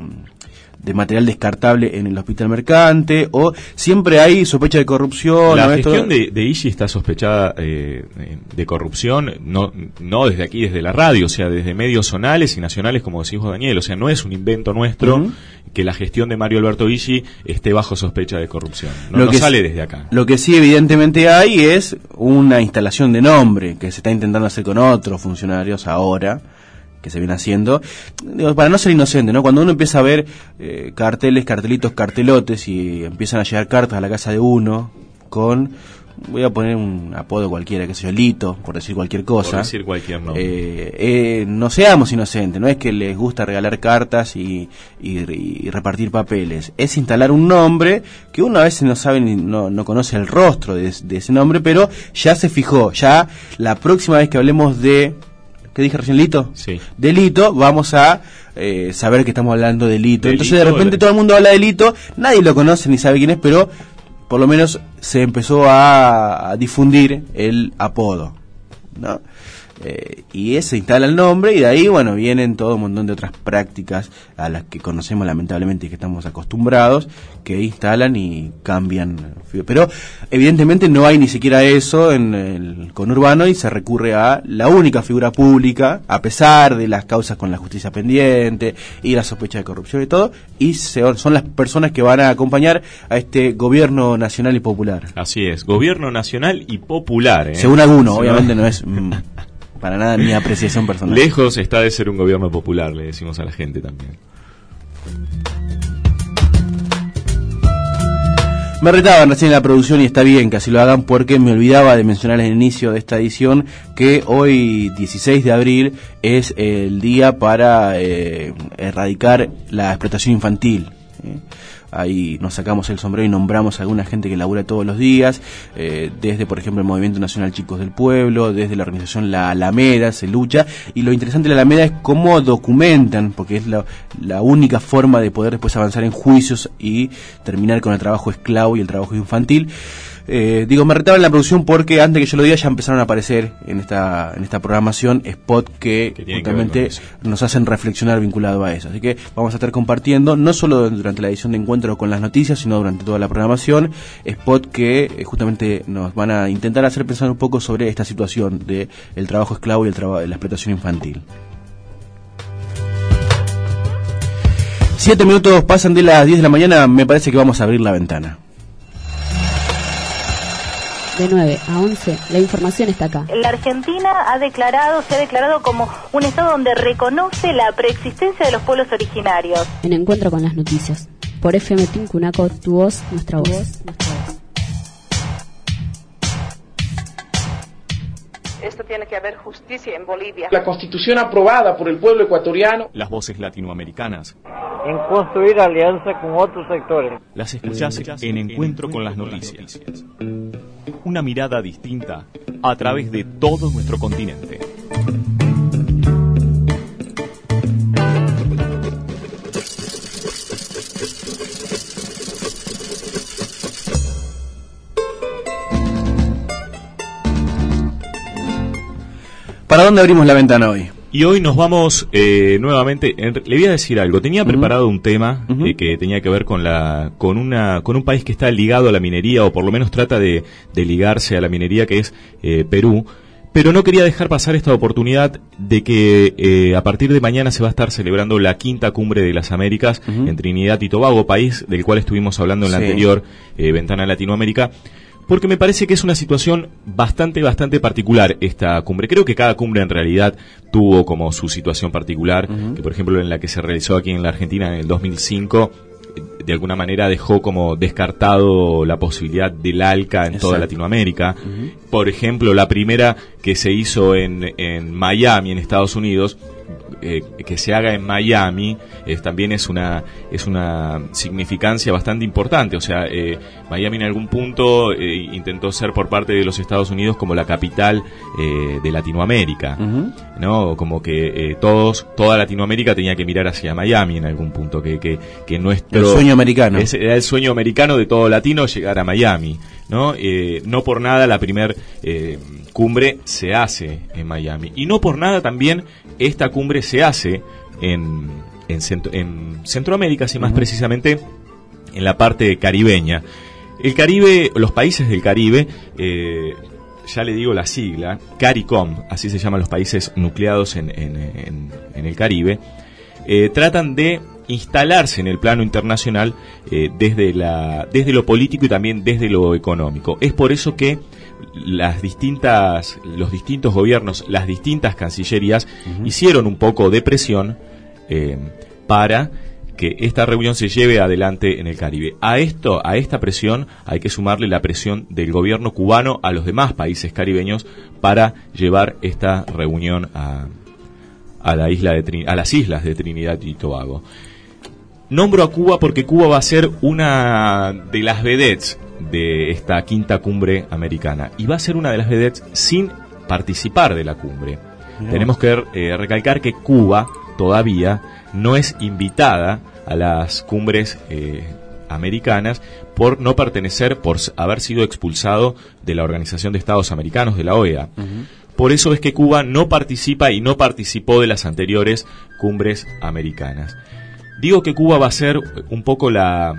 Speaker 4: de material descartable en el hospital mercante, o siempre hay sospecha de corrupción.
Speaker 2: La
Speaker 4: ¿no?
Speaker 2: gestión de, de Ishi está sospechada eh, de corrupción, no no desde aquí, desde la radio, o sea, desde medios zonales y nacionales, como decís vos, Daniel, o sea, no es un invento nuestro uh-huh. que la gestión de Mario Alberto Ishi esté bajo sospecha de corrupción, no, no sale
Speaker 4: sí,
Speaker 2: desde acá.
Speaker 4: Lo que sí evidentemente hay es una instalación de nombre que se está intentando hacer con otros funcionarios ahora, que se viene haciendo, digo, para no ser inocente, ¿no? Cuando uno empieza a ver eh, carteles, cartelitos, cartelotes, y empiezan a llegar cartas a la casa de uno con, voy a poner un apodo cualquiera, que sé yo, Lito, por decir cualquier cosa.
Speaker 2: Por decir cualquier nombre.
Speaker 4: Eh, eh, no seamos inocentes, no es que les gusta regalar cartas y, y, y repartir papeles, es instalar un nombre que uno a veces no sabe ni no, no conoce el rostro de, de ese nombre, pero ya se fijó, ya la próxima vez que hablemos de... ¿Qué dije recién, Lito?
Speaker 2: Sí.
Speaker 4: De Lito, vamos a eh, saber que estamos hablando de Lito.
Speaker 2: De
Speaker 4: Entonces
Speaker 2: Lito,
Speaker 4: de repente
Speaker 2: de...
Speaker 4: todo el mundo habla de Lito, nadie lo conoce ni sabe quién es, pero por lo menos se empezó a, a difundir el apodo, ¿no? Eh, y se instala el nombre, y de ahí, bueno, vienen todo un montón de otras prácticas a las que conocemos lamentablemente y que estamos acostumbrados, que instalan y cambian. Pero evidentemente no hay ni siquiera eso en el conurbano, y se recurre a la única figura pública, a pesar de las causas con la justicia pendiente y la sospecha de corrupción y todo, y se, son las personas que van a acompañar a este gobierno nacional y popular.
Speaker 2: Así es, gobierno nacional y popular, ¿eh?
Speaker 4: Según alguno, obviamente no es... Mm, para nada, ni apreciación personal.
Speaker 2: Lejos está de ser un gobierno popular, le decimos a la gente también.
Speaker 4: Me retaban recién en la producción, y está bien que así lo hagan, porque me olvidaba de mencionar al inicio de esta edición que hoy, dieciséis de abril, es el día para eh, erradicar la explotación infantil. ¿eh? Ahí nos sacamos el sombrero y nombramos a alguna gente que labura todos los días, eh, desde por ejemplo el Movimiento Nacional Chicos del Pueblo, desde la organización La Alameda, se lucha, y lo interesante de La Alameda es cómo documentan, porque es la, la única forma de poder después avanzar en juicios y terminar con el trabajo esclavo y el trabajo infantil. Eh, digo, me retaba en la producción porque antes que yo lo diga ya empezaron a aparecer en esta en esta programación spot que, que justamente nos hacen reflexionar vinculado a eso. Así que vamos a estar compartiendo, no solo durante la edición de Encuentro con las noticias, sino durante toda la programación, spot que eh, justamente nos van a intentar hacer pensar un poco sobre esta situación de el trabajo esclavo y el trabajo de la explotación infantil. Siete minutos pasan de las diez de la mañana, me parece que vamos a abrir la ventana.
Speaker 7: De nueve a once, la información está acá.
Speaker 3: La Argentina ha declarado, se ha declarado como un estado donde reconoce la preexistencia de los pueblos originarios.
Speaker 7: En Encuentro con las noticias. Por F M Tincunaco, tu voz, nuestra voz. Nuestra voz.
Speaker 1: Esto tiene que haber justicia en Bolivia.
Speaker 6: La Constitución aprobada por el pueblo ecuatoriano.
Speaker 2: Las voces latinoamericanas.
Speaker 6: en construir alianza con otros sectores.
Speaker 2: Las escuchás en Encuentro con las Noticias. Una mirada distinta a través de todo nuestro continente.
Speaker 4: ¿Para dónde abrimos la ventana hoy?
Speaker 2: Y hoy nos vamos eh, nuevamente. En, le voy a decir algo. Tenía uh-huh. preparado un tema uh-huh. eh, que tenía que ver con la con una con un país que está ligado a la minería, o por lo menos trata de, de ligarse a la minería, que es eh, Perú. Pero no quería dejar pasar esta oportunidad de que eh, a partir de mañana se va a estar celebrando la quinta cumbre de las Américas uh-huh. en Trinidad y Tobago, país del cual estuvimos hablando en la sí. anterior eh, ventana Latinoamérica. Porque me parece que es una situación bastante, bastante particular esta cumbre. Creo que cada cumbre en realidad tuvo como su situación particular, uh-huh. que por ejemplo en la que se realizó aquí en la Argentina en el dos mil cinco, de alguna manera dejó como descartado la posibilidad del ALCA en Exacto. toda Latinoamérica. Uh-huh. Por ejemplo, la primera que se hizo en, en Miami, en Estados Unidos, Eh, que se haga en Miami eh, también es una es una significancia bastante importante. O sea, eh, Miami en algún punto eh, intentó ser por parte de los Estados Unidos como la capital eh, de Latinoamérica, uh-huh. ¿no? Como que eh, todos toda Latinoamérica tenía que mirar hacia Miami en algún punto, que que, que nuestro
Speaker 4: el sueño americano
Speaker 2: es, era el sueño americano de todo latino llegar a Miami, ¿no? Eh, no por nada la primer eh, cumbre se hace en Miami, y no por nada también esta cumbre se hace en, en, centro, en Centroamérica, y más uh-huh. precisamente en la parte caribeña. El Caribe, los países del Caribe, eh, ya le digo la sigla, CARICOM, así se llaman los países nucleados en, en, en, en el Caribe, eh, tratan de instalarse en el plano internacional eh, desde la desde lo político y también desde lo económico. Es por eso que las distintas los distintos gobiernos, las distintas cancillerías uh-huh. hicieron un poco de presión eh, para que esta reunión se lleve adelante en el Caribe. A esto, a esta presión hay que sumarle la presión del gobierno cubano a los demás países caribeños para llevar esta reunión a a la isla de Trin- a las islas de Trinidad y Tobago. Nombro a Cuba porque Cuba va a ser una de las vedettes de esta quinta cumbre americana, y va a ser una de las vedettes sin participar de la cumbre. Mirá. Tenemos que eh, recalcar que Cuba todavía no es invitada a las cumbres eh, americanas por no pertenecer, por haber sido expulsado de la Organización de Estados Americanos, de la O E A. Uh-huh. Por eso es que Cuba no participa y no participó de las anteriores cumbres americanas. Digo que Cuba va a ser un poco la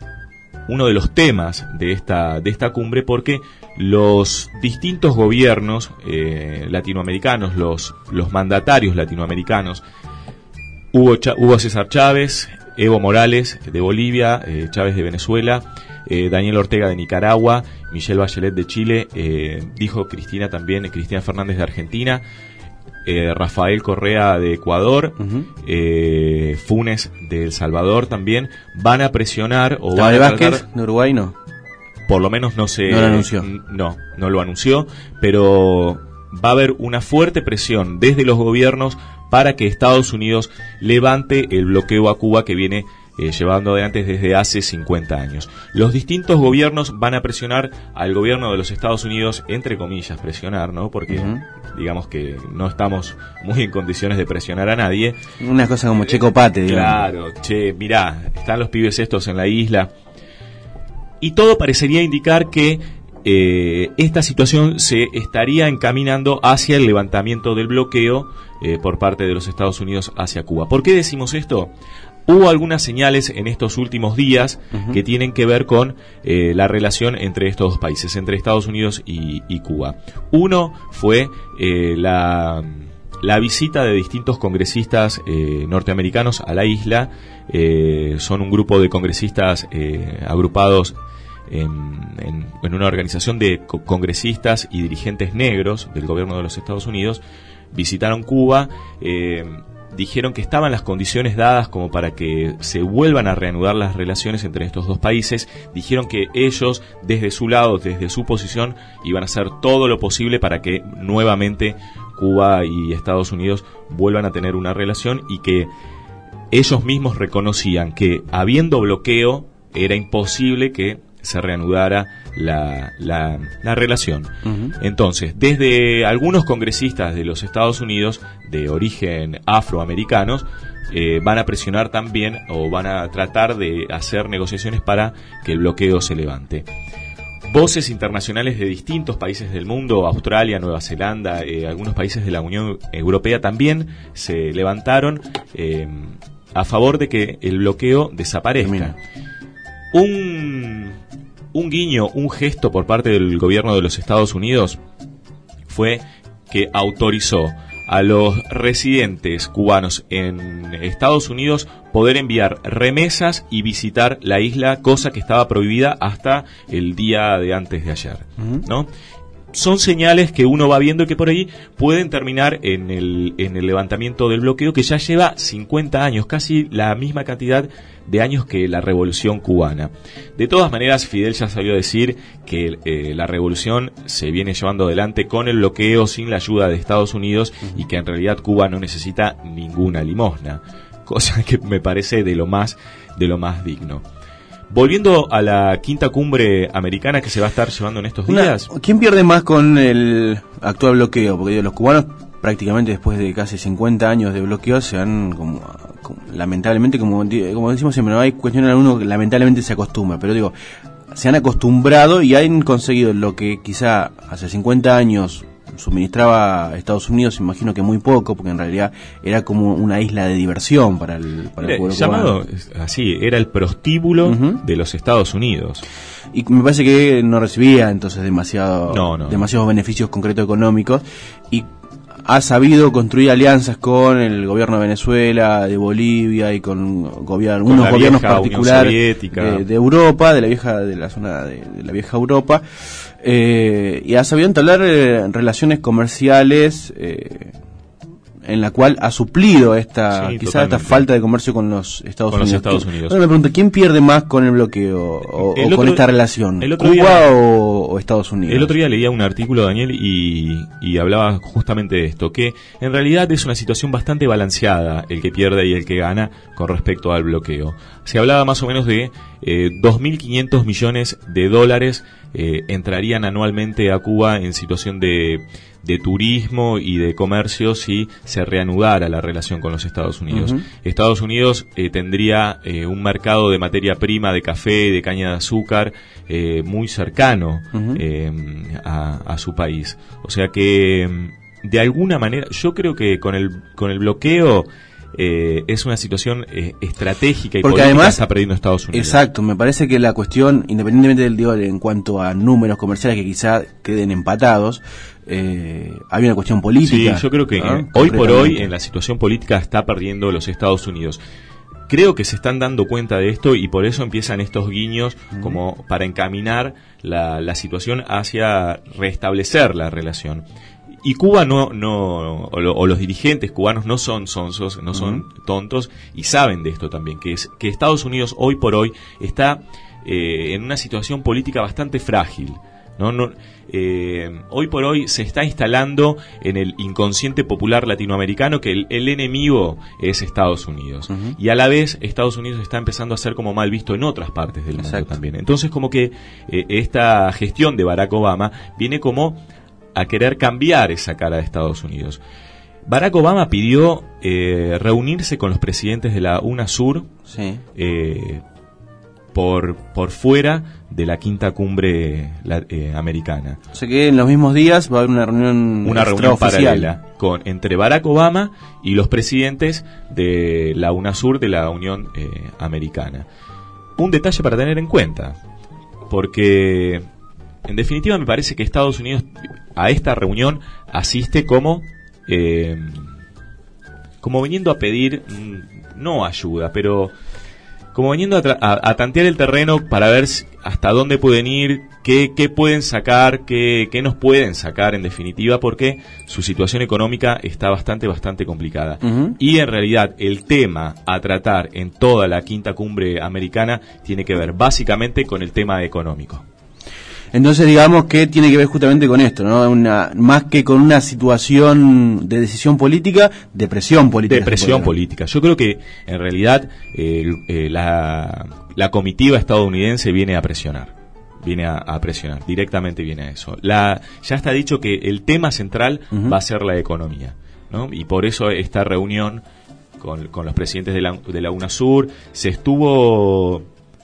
Speaker 2: uno de los temas de esta de esta cumbre, porque los distintos gobiernos eh, latinoamericanos, los los mandatarios latinoamericanos, Hugo, Ch- Hugo César Chávez, Evo Morales de Bolivia, eh, Chávez de Venezuela, eh, Daniel Ortega de Nicaragua, Michelle Bachelet de Chile, eh, dijo Cristina también, eh, Cristina Fernández de Argentina, eh, Rafael Correa de Ecuador, uh-huh. eh, Funes de El Salvador también, van a presionar o van a
Speaker 4: Vázquez tratar, de Uruguay no.
Speaker 2: Por lo menos no se
Speaker 4: no lo anunció.
Speaker 2: No, no lo anunció, pero va a haber una fuerte presión desde los gobiernos para que Estados Unidos levante el bloqueo a Cuba que viene eh, llevando adelante desde hace cincuenta años. Los distintos gobiernos van a presionar al gobierno de los Estados Unidos, entre comillas, presionar, ¿no? Porque uh-huh. digamos que no estamos muy en condiciones de presionar a nadie.
Speaker 4: Una cosa como eh, Checo Pate, digamos.
Speaker 2: Claro, che, mirá, están los pibes estos en la isla. Y todo parecería indicar que eh, esta situación se estaría encaminando hacia el levantamiento del bloqueo eh, por parte de los Estados Unidos hacia Cuba. ¿Por qué decimos esto? Hubo algunas señales en estos últimos días uh-huh. que tienen que ver con eh, la relación entre estos dos países, entre Estados Unidos y, y Cuba. Uno fue eh, la, la visita de distintos congresistas eh, norteamericanos a la isla. Eh, son un grupo de congresistas eh, agrupados en, en, en una organización de co- congresistas y dirigentes negros del gobierno de los Estados Unidos. Visitaron Cuba, eh, dijeron que estaban las condiciones dadas como para que se vuelvan a reanudar las relaciones entre estos dos países. Dijeron que ellos, desde su lado, desde su posición, iban a hacer todo lo posible para que nuevamente Cuba y Estados Unidos vuelvan a tener una relación, y que ellos mismos reconocían que habiendo bloqueo era imposible que se reanudara la, la, la relación. Uh-huh. Entonces, desde algunos congresistas de los Estados Unidos de origen afroamericanos eh, van a presionar también o van a tratar de hacer negociaciones para que el bloqueo se levante. Voces internacionales de distintos países del mundo, Australia, Nueva Zelanda, eh, algunos países de la Unión Europea también se levantaron eh, a favor de que el bloqueo desaparezca. Mira. Un, un guiño, un gesto por parte del gobierno de los Estados Unidos fue que autorizó a los residentes cubanos en Estados Unidos poder enviar remesas y visitar la isla, cosa que estaba prohibida hasta el día de antes de ayer, uh-huh. ¿no? Son señales que uno va viendo y que por ahí pueden terminar en el, en el levantamiento del bloqueo, que ya lleva cincuenta años, casi la misma cantidad de años que la Revolución Cubana. De todas maneras, Fidel ya salió a decir que eh, la revolución se viene llevando adelante con el bloqueo, sin la ayuda de Estados Unidos, uh-huh. y que en realidad Cuba no necesita ninguna limosna, cosa que me parece de lo más, de lo más digno. Volviendo a la quinta cumbre americana que se va a estar llevando en estos días.
Speaker 4: Una, ¿Quién pierde más con el actual bloqueo? Porque digo, los cubanos prácticamente después de casi cincuenta años de bloqueo se han, como, como, lamentablemente, como, como decimos siempre, no hay cuestión alguna que lamentablemente se acostumbra, pero digo, se han acostumbrado y han conseguido lo que quizá hace cincuenta años suministraba Estados Unidos, imagino que muy poco, porque en realidad era como una isla de diversión para el, para
Speaker 2: era,
Speaker 4: el pueblo
Speaker 2: llamado
Speaker 4: cubano.
Speaker 2: Así, era el prostíbulo uh-huh. de los Estados Unidos.
Speaker 4: Y me parece que no recibía entonces demasiado,
Speaker 2: no, no,
Speaker 4: demasiados no. beneficios concretos económicos, y ha sabido construir alianzas con el gobierno de Venezuela, de Bolivia y con gobierno, con unos gobiernos particulares de, de Europa, de la vieja, de la zona de, de la vieja Europa, eh, y ha sabido entablar eh, relaciones comerciales eh, en la cual ha suplido esta sí, quizás esta falta de comercio con los Estados
Speaker 2: con
Speaker 4: Unidos.
Speaker 2: Los Estados Unidos.
Speaker 4: Bueno, me pregunto, ¿quién pierde más con el bloqueo o, el o otro, con esta relación?
Speaker 2: El otro
Speaker 4: ¿Cuba
Speaker 2: día,
Speaker 4: o, o Estados Unidos?
Speaker 2: El otro día leía un artículo, Daniel, y, y hablaba justamente de esto, que en realidad es una situación bastante balanceada el que pierde y el que gana con respecto al bloqueo. Se hablaba más o menos de eh, dos mil quinientos millones de dólares eh, entrarían anualmente a Cuba en situación de de turismo y de comercio si se reanudara la relación con los Estados Unidos. Uh-huh. Estados Unidos eh, tendría eh, un mercado de materia prima, de café, de caña de azúcar, eh, muy cercano uh-huh. eh, a, a su país. O sea que, de alguna manera, yo creo que con el, con el bloqueo Eh, es una situación eh, estratégica y
Speaker 4: porque
Speaker 2: política
Speaker 4: además
Speaker 2: que está perdiendo Estados Unidos.
Speaker 4: Exacto, me parece que la cuestión, independientemente del digo, en cuanto a números comerciales que quizá queden empatados, eh, hay una cuestión política.
Speaker 2: Sí, yo creo que ¿no? eh, hoy por hoy en la situación política está perdiendo los Estados Unidos. Creo que se están dando cuenta de esto y por eso empiezan estos guiños uh-huh. como para encaminar la, la situación hacia restablecer la relación. Y Cuba no, no o, lo, o los dirigentes cubanos no son sonsos, no son uh-huh. tontos y saben de esto también, que es que Estados Unidos hoy por hoy está eh, en una situación política bastante frágil. No, no, eh, hoy por hoy se está instalando en el inconsciente popular latinoamericano que el, el enemigo es Estados Unidos. Uh-huh. Y a la vez Estados Unidos está empezando a ser como mal visto en otras partes del Exacto. mundo también. Entonces como que eh, esta gestión de Barack Obama viene como a querer cambiar esa cara de Estados Unidos. Barack Obama pidió eh, reunirse con los presidentes de la UNASUR sí. eh, por por fuera de la quinta cumbre la, eh, americana.
Speaker 4: O sea que en los mismos días va a haber una reunión
Speaker 2: una reunión paralela con entre Barack Obama y los presidentes de la UNASUR de la Unión eh, Americana. Un detalle para tener en cuenta, porque en definitiva me parece que Estados Unidos a esta reunión asiste como eh, como viniendo a pedir no ayuda, pero como viniendo a, tra- a, a tantear el terreno para ver si, hasta dónde pueden ir, qué, qué pueden sacar, qué, qué nos pueden sacar en definitiva, porque su situación económica está bastante, bastante complicada. Uh-huh. Y en realidad el tema a tratar en toda la quinta cumbre americana tiene que ver básicamente con el tema económico.
Speaker 4: Entonces, digamos que tiene que ver justamente con esto, ¿no? Una, más que con una situación de decisión política, de presión política.
Speaker 2: De presión política. Yo creo que, en realidad, eh, eh, la, la comitiva estadounidense viene a presionar. Viene a, a presionar, directamente viene a eso. La, ya está dicho que el tema central uh-huh. va a ser la economía, ¿no? Y por eso esta reunión con, con los presidentes de la, de la UNASUR se estuvo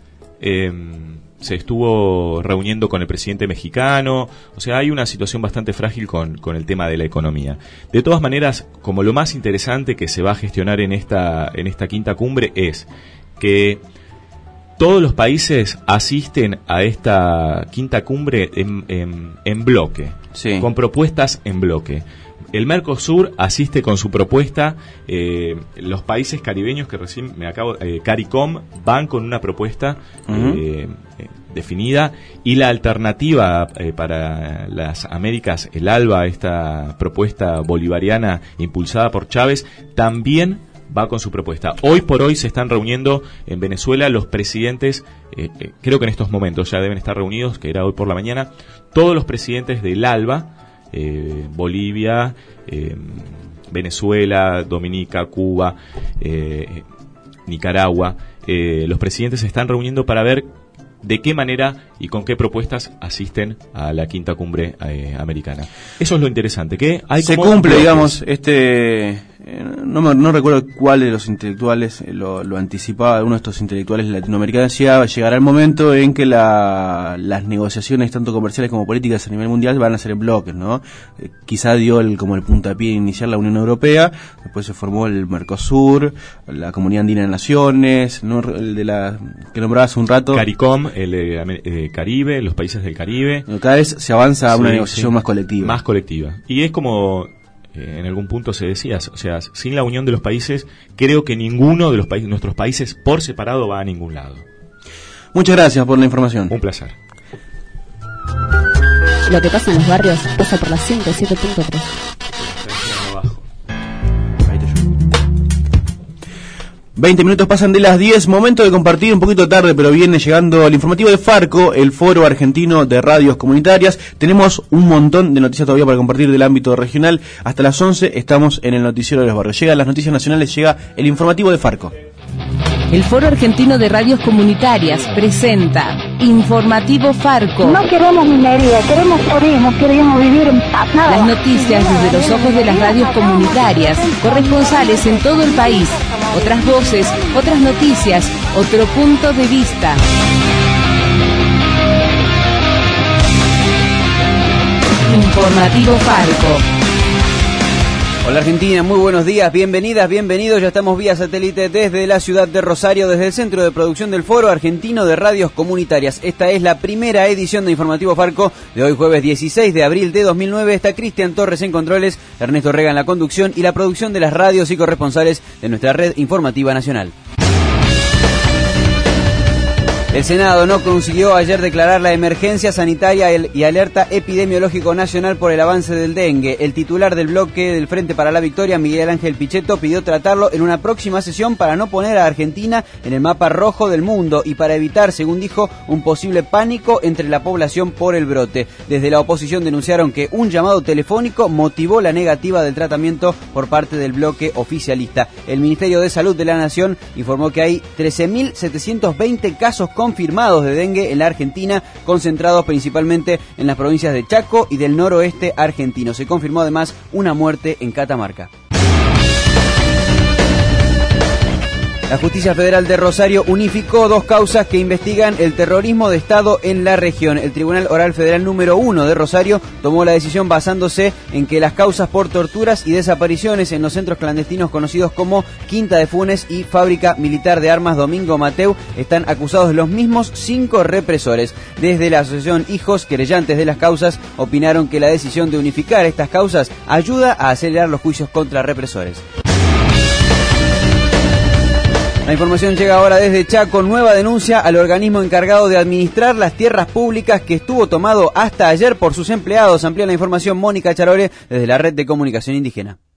Speaker 2: eh, se estuvo reuniendo con el presidente mexicano. O sea, hay una situación bastante frágil con, con el tema de la economía. De todas maneras, como lo más interesante que se va a gestionar en esta, en esta quinta cumbre es que todos los países asisten a esta quinta cumbre en, en, en bloque, sí. con propuestas en bloque. El Mercosur asiste con su propuesta, eh, los países caribeños que recién me acabo, eh, CARICOM, van con una propuesta uh-huh. eh, eh, definida, y la alternativa eh, para las Américas, el ALBA, esta propuesta bolivariana impulsada por Chávez, también va con su propuesta. Hoy por hoy se están reuniendo en Venezuela los presidentes, eh, eh, creo que en estos momentos ya deben estar reunidos, que era hoy por la mañana, todos los presidentes del ALBA, eh, Bolivia, eh, Venezuela, Dominica, Cuba, eh, Nicaragua. Eh, los presidentes se están reuniendo para ver de qué manera y con qué propuestas asisten a la quinta cumbre eh, americana. Eso es lo interesante, que hay
Speaker 4: se
Speaker 2: como
Speaker 4: cumple, digamos, este... No, me, no recuerdo cuál de los intelectuales lo, lo anticipaba, uno de estos intelectuales latinoamericanos decía, llegará el momento en que la, las negociaciones tanto comerciales como políticas a nivel mundial van a ser en bloques, ¿no? Eh, quizá dio el, como el puntapié inicial la Unión Europea, después se formó el Mercosur, la Comunidad Andina de Naciones, ¿no? El de la que nombrabas hace un rato,
Speaker 2: CARICOM, el eh, eh, Caribe, los países del Caribe.
Speaker 4: Cada vez se avanza a una
Speaker 2: sí,
Speaker 4: negociación
Speaker 2: sí.
Speaker 4: más colectiva.
Speaker 2: Más colectiva. Y es como en algún punto se decía, o sea, sin la unión de los países, creo que ninguno de los países, nuestros países por separado va a ningún lado.
Speaker 4: Muchas gracias por la información.
Speaker 2: Un placer.
Speaker 7: Lo que pasa en los barrios pasa por la ciento siete punto tres.
Speaker 4: veinte minutos pasan de las diez, momento de compartir un poquito tarde, pero viene llegando el informativo de Farco, el Foro Argentino de Radios Comunitarias. Tenemos un montón de noticias todavía para compartir del ámbito regional. Hasta las once estamos en el noticiero de los barrios. Llegan las noticias nacionales, llega el informativo de Farco.
Speaker 21: El Foro Argentino de Radios Comunitarias presenta Informativo Farco.
Speaker 3: No queremos minería, queremos turismo, queremos vivir en paz. Nada.
Speaker 21: Las noticias desde los ojos de las radios comunitarias, corresponsales en todo el país, otras voces, otras noticias, otro punto de vista. Informativo Farco.
Speaker 8: Hola Argentina, muy buenos días, bienvenidas, bienvenidos, ya estamos vía satélite desde la ciudad de Rosario, desde el centro de producción del Foro Argentino de Radios Comunitarias. Esta es la primera edición de Informativo Farco de hoy jueves dieciséis de abril de dos mil nueve. Está Cristian Torres en controles, Ernesto Rega en la conducción y la producción de las radios y corresponsales de nuestra red informativa nacional. El Senado no consiguió ayer declarar la emergencia sanitaria y alerta epidemiológico nacional por el avance del dengue. El titular del bloque del Frente para la Victoria, Miguel Ángel Pichetto, pidió tratarlo en una próxima sesión para no poner a Argentina en el mapa rojo del mundo y para evitar, según dijo, un posible pánico entre la población por el brote. Desde la oposición denunciaron que un llamado telefónico motivó la negativa del tratamiento por parte del bloque oficialista. El Ministerio de Salud de la Nación informó que hay trece mil setecientos veinte casos con confirmados de dengue en la Argentina, concentrados principalmente en las provincias de Chaco y del noroeste argentino. Se confirmó además una muerte en Catamarca. La Justicia Federal de Rosario unificó dos causas que investigan el terrorismo de Estado en la región. El Tribunal Oral Federal número uno de Rosario tomó la decisión basándose en que las causas por torturas y desapariciones en los centros clandestinos conocidos como Quinta de Funes y Fábrica Militar de Armas Domingo Mateu están acusados de los mismos cinco represores. Desde la asociación Hijos, querellantes de las causas, opinaron que la decisión de unificar estas causas ayuda a acelerar los juicios contra represores. La información llega ahora desde Chaco, nueva denuncia al organismo encargado de administrar las tierras públicas que estuvo tomado hasta ayer por sus empleados. Amplía la información Mónica Charore desde la Red de Comunicación Indígena.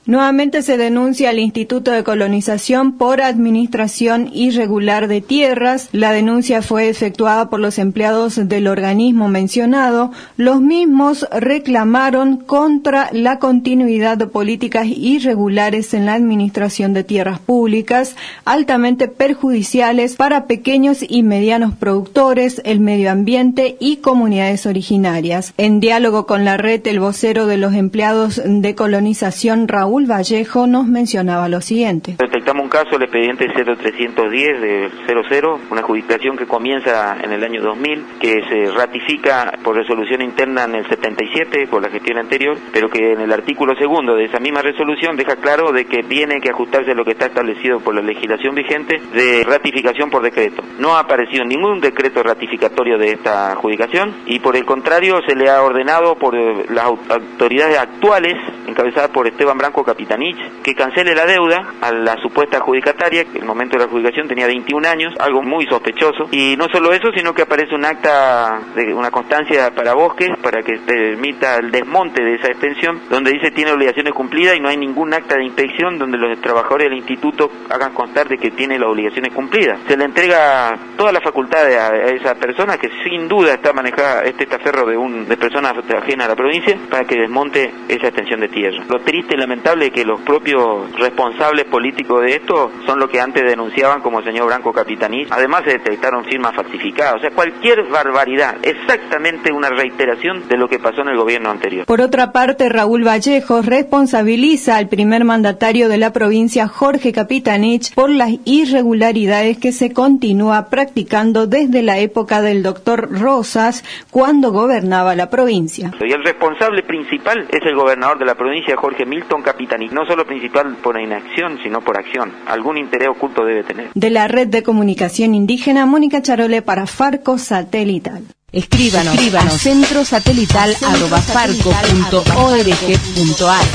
Speaker 9: Nuevamente se denuncia al Instituto de Colonización por administración irregular de tierras. La denuncia fue efectuada por los empleados del organismo mencionado. Los mismos reclamaron contra la continuidad de políticas irregulares en la administración de tierras públicas, altamente perjudiciales para pequeños y medianos productores, el medio ambiente y comunidades originarias. En diálogo con la red, el vocero de los empleados de colonización, Raúl Vallejo, nos mencionaba lo siguiente.
Speaker 13: Detectamos un caso, el expediente cero trescientos diez de cero cero, una adjudicación que comienza en el año dos mil, que se ratifica por resolución interna en el setenta y siete, por la gestión anterior, pero que en el artículo segundo de esa misma resolución deja claro de que tiene que ajustarse a lo que está establecido por la legislación vigente de ratificación por decreto. No ha aparecido ningún decreto ratificatorio de esta adjudicación y por el contrario se le ha ordenado por las autoridades actuales, encabezadas por Esteban Branco Capitanich, que cancele la deuda a la supuesta adjudicataria, que en el momento de la adjudicación tenía veintiún años, algo muy sospechoso. Y no solo eso, sino que aparece un acta, de una constancia para bosques, para que permita el desmonte de esa extensión, donde dice tiene obligaciones cumplidas y no hay ningún acta de inspección donde los trabajadores del instituto hagan constar de que tiene las obligaciones cumplidas. Se le entrega toda la facultad a esa persona, que sin duda está manejada este estaferro de, un, de personas ajenas a la provincia, para que desmonte esa extensión de tierra. Lo triste y lamentable es que los propios responsables políticos de esto son los que antes denunciaban, como el señor Branco Capitanich. Además se detectaron firmas falsificadas, o sea, cualquier barbaridad, exactamente una reiteración de lo que pasó en el gobierno anterior.
Speaker 9: Por otra parte, Raúl Vallejo responsabiliza al primer mandatario de la provincia, Jorge Capitanich, por las irregularidades que se continúa practicando desde la época del doctor Rosas, cuando gobernaba la provincia.
Speaker 13: Y el responsable principal es el gobernador de la provincia, Jorge Milton Capitanich, no solo principal por inacción, sino por acción. Algún interés oculto debe tener.
Speaker 9: De la Red de Comunicación Indígena, Mónica Charole para Farco Satelital.
Speaker 21: Escríbanos, Escríbanos. a centrosatelital arroba farco punto org punto ar.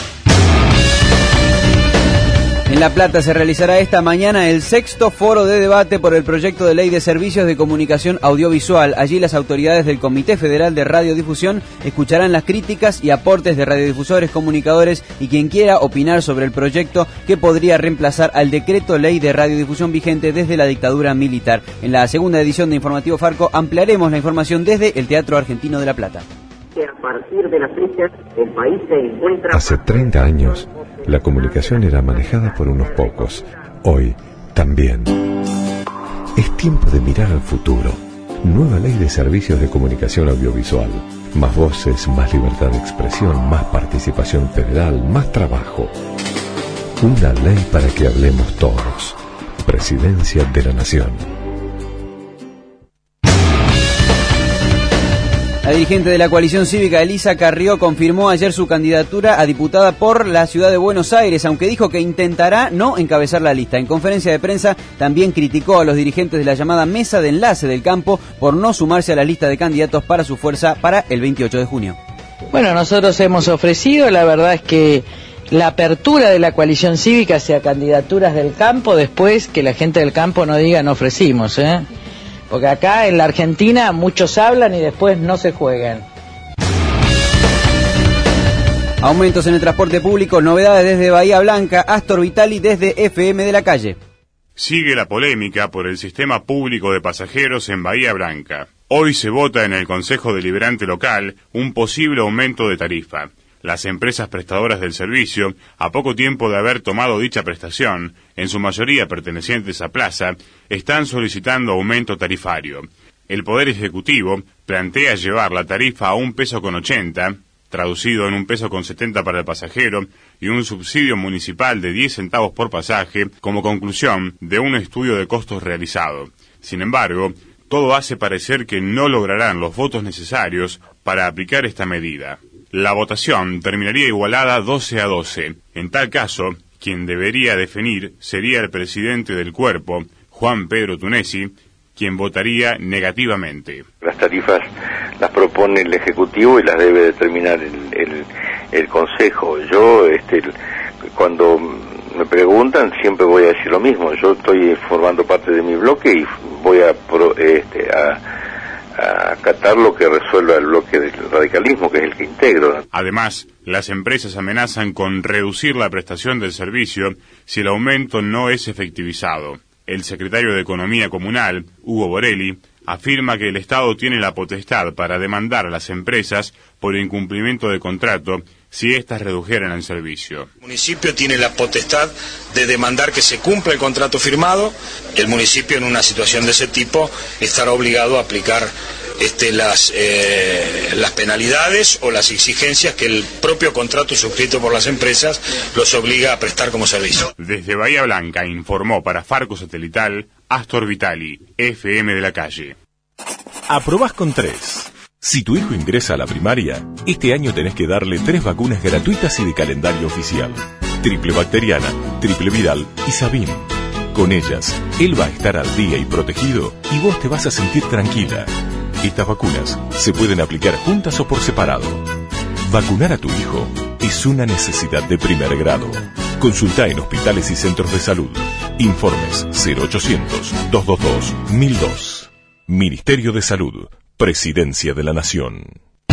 Speaker 8: En La Plata se realizará esta mañana el sexto foro de debate por el proyecto de ley de servicios de comunicación audiovisual. Allí las autoridades del Comité Federal de Radiodifusión escucharán las críticas y aportes de radiodifusores, comunicadores y quien quiera opinar sobre el proyecto que podría reemplazar al decreto ley de radiodifusión vigente desde la dictadura militar. En la segunda edición de Informativo Farco ampliaremos la información desde el Teatro Argentino de La Plata.
Speaker 23: A partir de la fecha, el país se encuentra...
Speaker 24: Hace treinta años, la comunicación era manejada por unos pocos. Hoy, también. Es tiempo de mirar al futuro. Nueva ley de servicios de comunicación audiovisual. Más voces, más libertad de expresión, más participación federal, más trabajo. Una ley para que hablemos todos. Presidencia de la Nación.
Speaker 8: La dirigente de la coalición cívica, Elisa Carrió, confirmó ayer su candidatura a diputada por la ciudad de Buenos Aires, aunque dijo que intentará no encabezar la lista. En conferencia de prensa también criticó a los dirigentes de la llamada Mesa de Enlace del Campo por no sumarse a la lista de candidatos para su fuerza para el veintiocho de junio.
Speaker 25: Bueno, nosotros hemos ofrecido, la verdad es que la apertura de la coalición cívica hacia candidaturas del campo, después que la gente del campo no diga no ofrecimos, ¿eh? Porque acá en la Argentina muchos hablan y después no se juegan.
Speaker 8: Aumentos en el transporte público, novedades desde Bahía Blanca, Astor Vitali desde F M de la Calle.
Speaker 26: Sigue la polémica por el sistema público de pasajeros en Bahía Blanca. Hoy se vota en el Consejo Deliberante local un posible aumento de tarifa. Las empresas prestadoras del servicio, a poco tiempo de haber tomado dicha prestación, en su mayoría pertenecientes a Plaza, están solicitando aumento tarifario. El Poder Ejecutivo plantea llevar la tarifa a un peso con ochenta, traducido en un peso con setenta para el pasajero, y un subsidio municipal de diez centavos por pasaje, como conclusión de un estudio de costos realizado. Sin embargo, todo hace parecer que no lograrán los votos necesarios para aplicar esta medida. La votación terminaría igualada doce a doce. En tal caso, quien debería definir sería el presidente del cuerpo, Juan Pedro Tunesi, quien votaría negativamente.
Speaker 27: Las tarifas las propone el Ejecutivo y las debe determinar el, el, el Consejo. Yo, este, cuando me preguntan, siempre voy a decir lo mismo. Yo estoy formando parte de mi bloque y voy a, pro, este, a a acatar lo que resuelva el bloque del radicalismo, que es el que integro.
Speaker 26: Además, las empresas amenazan con reducir la prestación del servicio si el aumento no es efectivizado. El secretario de Economía Comunal, Hugo Borelli, afirma que el Estado tiene la potestad para demandar a las empresas por incumplimiento de contrato si éstas redujeran el servicio.
Speaker 10: El municipio tiene la potestad de demandar que se cumpla el contrato firmado. El municipio, en una situación de ese tipo, estará obligado a aplicar este, las, eh, las penalidades o las exigencias que el propio contrato suscrito por las empresas los obliga a prestar como servicio.
Speaker 26: Desde Bahía Blanca informó para Farco Satelital Astor Vitali, F M de la calle.
Speaker 11: Aprobás con tres. Si tu hijo ingresa a la primaria, este año tenés que darle tres vacunas gratuitas y de calendario oficial. Triple bacteriana, triple viral y Sabin. Con ellas, él va a estar al día y protegido y vos te vas a sentir tranquila. Estas vacunas se pueden aplicar juntas o por separado. Vacunar a tu hijo es una necesidad de primer grado. Consulta en hospitales y centros de salud. Informes cero ochocientos, doscientos veintidós, mil dos. Ministerio de Salud. Presidencia de la Nación.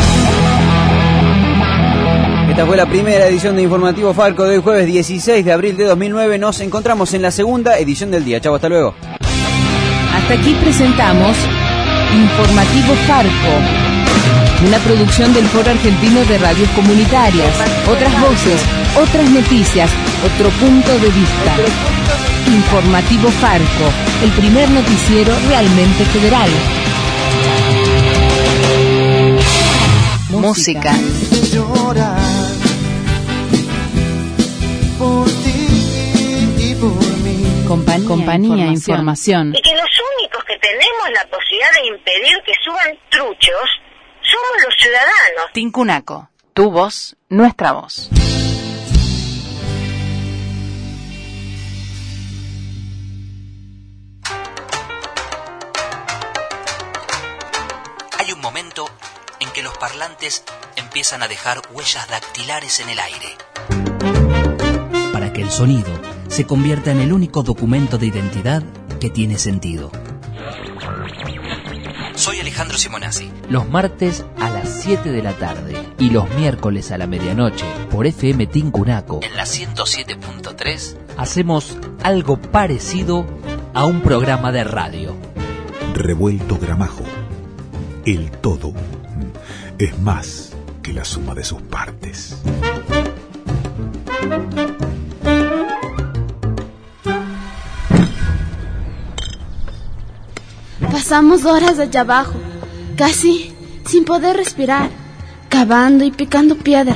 Speaker 8: Esta fue la primera edición de Informativo Farco de hoy, jueves dieciséis de abril de dos mil nueve. Nos encontramos en la segunda edición del día. Chau, hasta luego.
Speaker 21: Hasta aquí presentamos Informativo Farco, una producción del Foro Argentino de Radios Comunitarias. Otras voces, otras noticias, otro punto de vista. Informativo Farco, el primer noticiero realmente federal. Música.
Speaker 12: Llorar por ti y por mí.
Speaker 5: Compañía, Compañía información.
Speaker 14: Y que los únicos que tenemos la posibilidad de impedir que suban truchos somos los ciudadanos.
Speaker 21: Tincunaco, tu voz, nuestra voz.
Speaker 16: Hay un momento en que los parlantes empiezan a dejar huellas dactilares en el aire.
Speaker 18: Para que el sonido se convierta en el único documento de identidad que tiene sentido.
Speaker 16: Soy Alejandro Simonazzi.
Speaker 18: Los martes a las siete de la tarde y los miércoles a la medianoche por F M Tincunaco
Speaker 16: en la ciento siete punto tres
Speaker 18: hacemos algo parecido a un programa de radio.
Speaker 19: Revuelto Gramajo. El todo es más que la suma de sus partes.
Speaker 28: Pasamos horas allá abajo, casi sin poder respirar, cavando y picando piedra.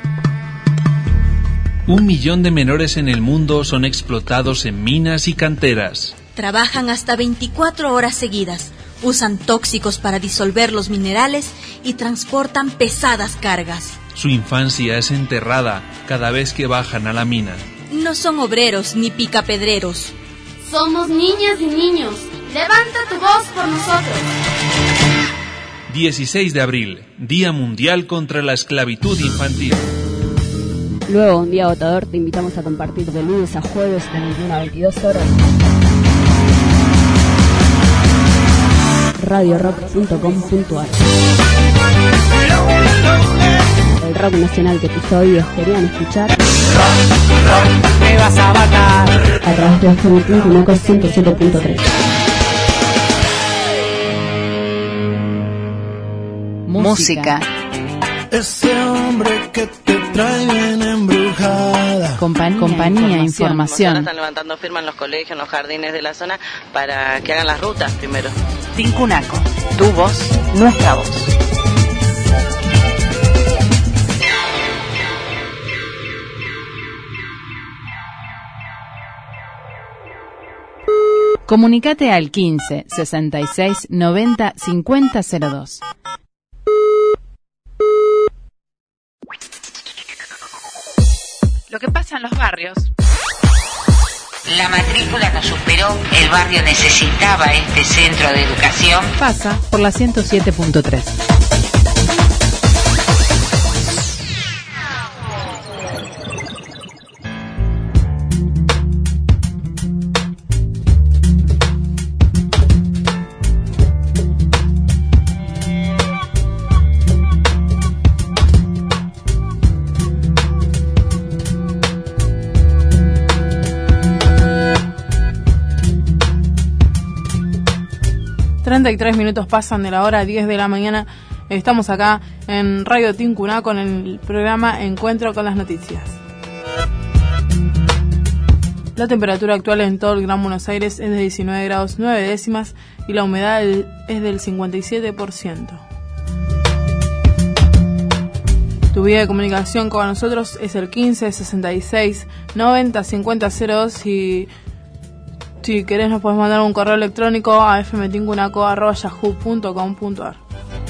Speaker 29: Un millón de menores en el mundo son explotados en minas y canteras.
Speaker 30: Trabajan hasta veinticuatro horas seguidas. Usan tóxicos para disolver los minerales y transportan pesadas cargas.
Speaker 29: Su infancia es enterrada cada vez que bajan a la mina.
Speaker 30: No son obreros ni picapedreros.
Speaker 28: Somos niñas y niños. Levanta tu voz por nosotros.
Speaker 29: dieciséis de abril, Día Mundial contra la Esclavitud Infantil.
Speaker 7: Luego, un día agotador, te invitamos a compartir de lunes a jueves de veintiuna a veintidós horas. radio rock punto com punto a r. El rock nacional que tus oídos querían escuchar.
Speaker 12: Rock, rock, me vas a matar.
Speaker 7: A través de F M Tincunaco ciento siete punto tres.
Speaker 21: Música.
Speaker 12: Ese hombre que te trae bien embrujada.
Speaker 5: Compañía, Compañía información.
Speaker 31: Están levantando firmas en los colegios, en los jardines de la zona para que hagan las rutas primero.
Speaker 21: Tincunaco, tu voz, nuestra voz.
Speaker 5: Comunicate al quince, sesenta y seis, noventa, cincuenta cero dos.
Speaker 17: Lo que pasa en los barrios.
Speaker 32: La matrícula no superó, el barrio necesitaba este centro de educación.
Speaker 5: Pasa por la ciento siete punto tres.
Speaker 1: treinta y tres minutos pasan de la hora diez de la mañana. Estamos acá en Radio Tincuná con el programa Encuentro con las Noticias. La temperatura actual en todo el Gran Buenos Aires es de diecinueve grados nueve décimas y la humedad es del cincuenta y siete por ciento. Tu vía de comunicación con nosotros es el quince sesenta y seis noventa cincuenta cero dos y si querés nos podés mandar un correo electrónico a f m tincunaco arroba yahoo punto com punto a r.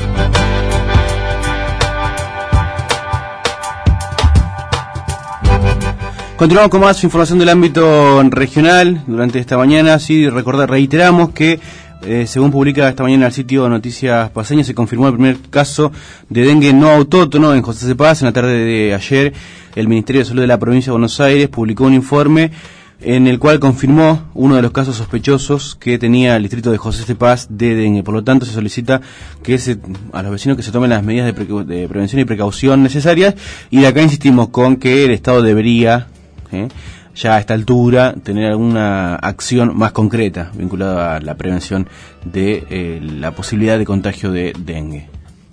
Speaker 8: Continuamos con más información del ámbito regional durante esta mañana. Sí, recordar, reiteramos que eh, según publica esta mañana el sitio Noticias Paseñas, se confirmó el primer caso de dengue no autóctono en José Cepaz. En la tarde de ayer, el Ministerio de Salud de la Provincia de Buenos Aires publicó un informe en el cual confirmó uno de los casos sospechosos que tenía el distrito de José Cepaz de dengue. Por lo tanto, se solicita que se, a los vecinos que se tomen las medidas de, pre, de prevención y precaución necesarias. Y de acá insistimos con que el Estado debería, ¿eh? ya a esta altura, tener alguna acción más concreta vinculada a la prevención de eh, la posibilidad de contagio de dengue.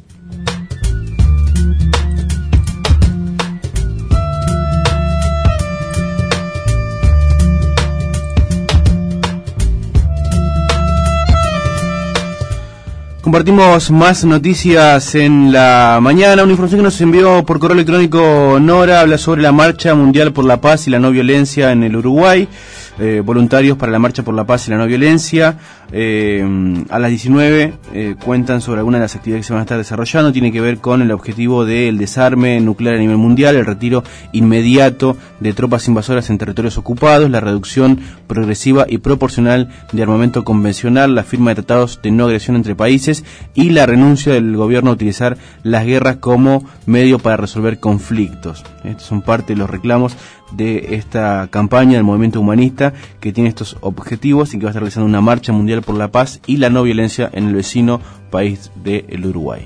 Speaker 8: Compartimos más noticias en la mañana. Una información que nos envió por correo electrónico Nora habla sobre la Marcha Mundial por la Paz y la No Violencia en el Uruguay. Eh, voluntarios para la Marcha por la Paz y la No Violencia. Eh, a las diecinueve eh, cuentan sobre algunas de las actividades que se van a estar desarrollando. Tiene que ver con el objetivo del desarme nuclear a nivel mundial, el retiro inmediato de tropas invasoras en territorios ocupados, la reducción progresiva y proporcional de armamento convencional, la firma de tratados de no agresión entre países y la renuncia del gobierno a utilizar las guerras como medio para resolver conflictos. Estos son parte de los reclamos de esta campaña del movimiento humanista que tiene estos objetivos y que va a estar realizando una marcha mundial por la paz y la no violencia en el vecino país del Uruguay.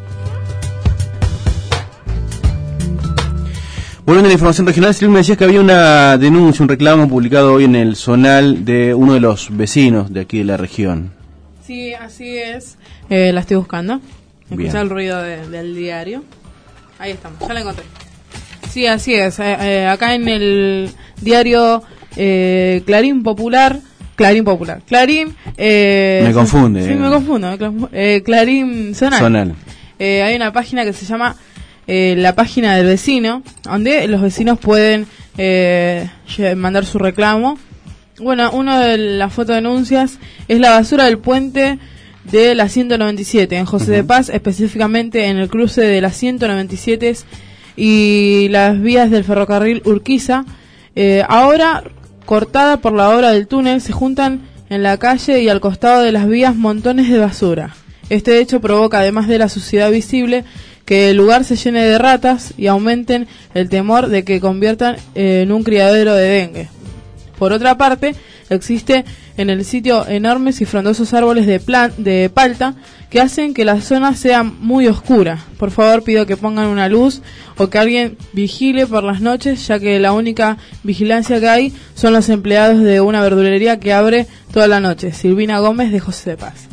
Speaker 8: Volviendo a la información regional, Silvia, me decías que había una denuncia, un reclamo publicado hoy en el Zonal de uno de los vecinos de aquí de la región.
Speaker 1: Sí, así es. Eh, la estoy buscando. Escuchá
Speaker 8: Bien.
Speaker 1: el ruido de, del diario. Ahí estamos, ya la encontré. Sí, así es. Eh, eh, acá en el diario eh, Clarín Popular, Clarín Popular, Clarín... Eh,
Speaker 8: me confunde.
Speaker 1: Sí,
Speaker 8: eh.
Speaker 1: me confundo. Eh, Clarín Zonal.
Speaker 8: Zonal.
Speaker 1: Eh, hay una página que se llama eh, la página del vecino, donde los vecinos pueden eh, mandar su reclamo. Bueno, una de las fotodenuncias es la basura del puente de la ciento noventa y siete en José uh-huh. de Paz, específicamente en el cruce de la ciento noventa y siete y las vías del ferrocarril Urquiza. Eh, ahora, cortada por la obra del túnel, se juntan en la calle y al costado de las vías montones de basura. Este hecho provoca, además de la suciedad visible, que el lugar se llene de ratas y aumenten el temor de que conviertan eh, en un criadero de dengue. Por otra parte, existe en el sitio enormes y frondosos árboles de, plan, de palta que hacen que la zona sea muy oscura. Por favor, pido que pongan una luz o que alguien vigile por las noches, ya que la única vigilancia que hay son los empleados de una verdulería que abre toda la noche. Silvina Gómez, de José de Paz.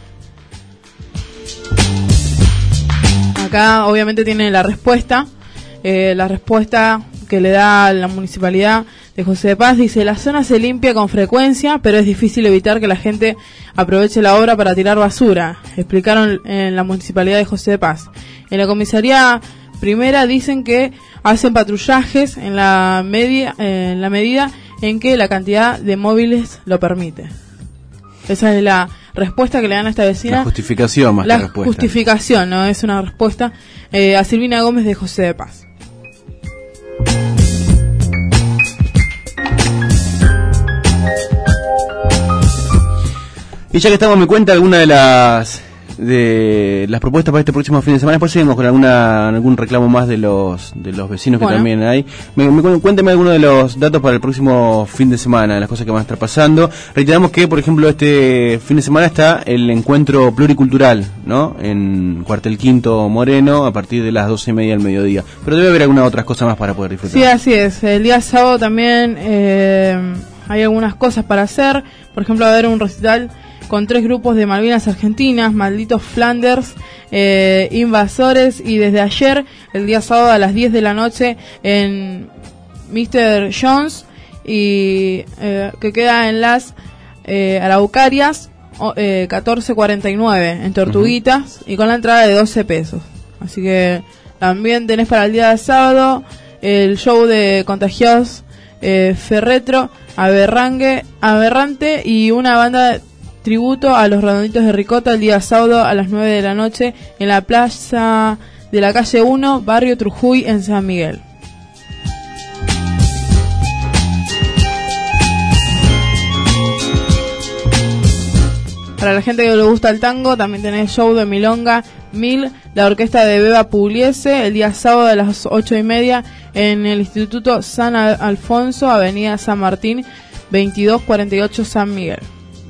Speaker 1: Acá obviamente tiene la respuesta, eh, la respuesta que le da la municipalidad de José de Paz. Dice: la zona se limpia con frecuencia, pero es difícil evitar que la gente aproveche la obra para tirar basura, explicaron en la municipalidad de José de Paz. En la comisaría primera dicen que hacen patrullajes en la media, eh, en la medida en que la cantidad de móviles lo permite. Esa es la respuesta que le dan a esta vecina.
Speaker 8: La justificación más
Speaker 1: la
Speaker 8: que respuesta.
Speaker 1: Justificación, no es una respuesta. Eh, a Silvina Gómez, de José de Paz.
Speaker 8: Y ya que estamos, me cuenta alguna de las de las propuestas para este próximo fin de semana. Después seguimos con alguna algún reclamo más de los de los vecinos que bueno. también hay. Me, me, cuénteme algunos de los datos para el próximo fin de semana, de las cosas que van a estar pasando. Reiteramos que, por ejemplo, este fin de semana está el encuentro pluricultural, ¿no? En Cuartel Quinto Moreno, a partir de las doce y media del mediodía. Pero debe haber algunas otras cosas más para poder disfrutar.
Speaker 1: Sí, así es. El día sábado también eh, hay algunas cosas para hacer. Por ejemplo, va a haber un recital con tres grupos de Malvinas Argentinas, Malditos Flanders, eh, Invasores, y desde ayer, el día sábado a las diez de la noche, en mister Jones, y eh, que queda en las eh, Araucarias, eh, catorce cuarenta y nueve, en Tortuguitas, uh-huh. y con la entrada de doce pesos. Así que también tenés para el día de sábado el show de Contagiados, eh, Ferretro, Aberrangue, Aberrante, y una banda de tributo a los Redonditos de Ricota el día sábado a las nueve de la noche en la plaza de la calle uno, barrio Trujuy, en San Miguel. Para la gente que le gusta el tango, también tenés show de Milonga Mil, la orquesta de Beba Pugliese, el día sábado a las ocho y media en el Instituto San Alfonso, avenida San Martín, veintidós cuarenta y ocho, San Miguel.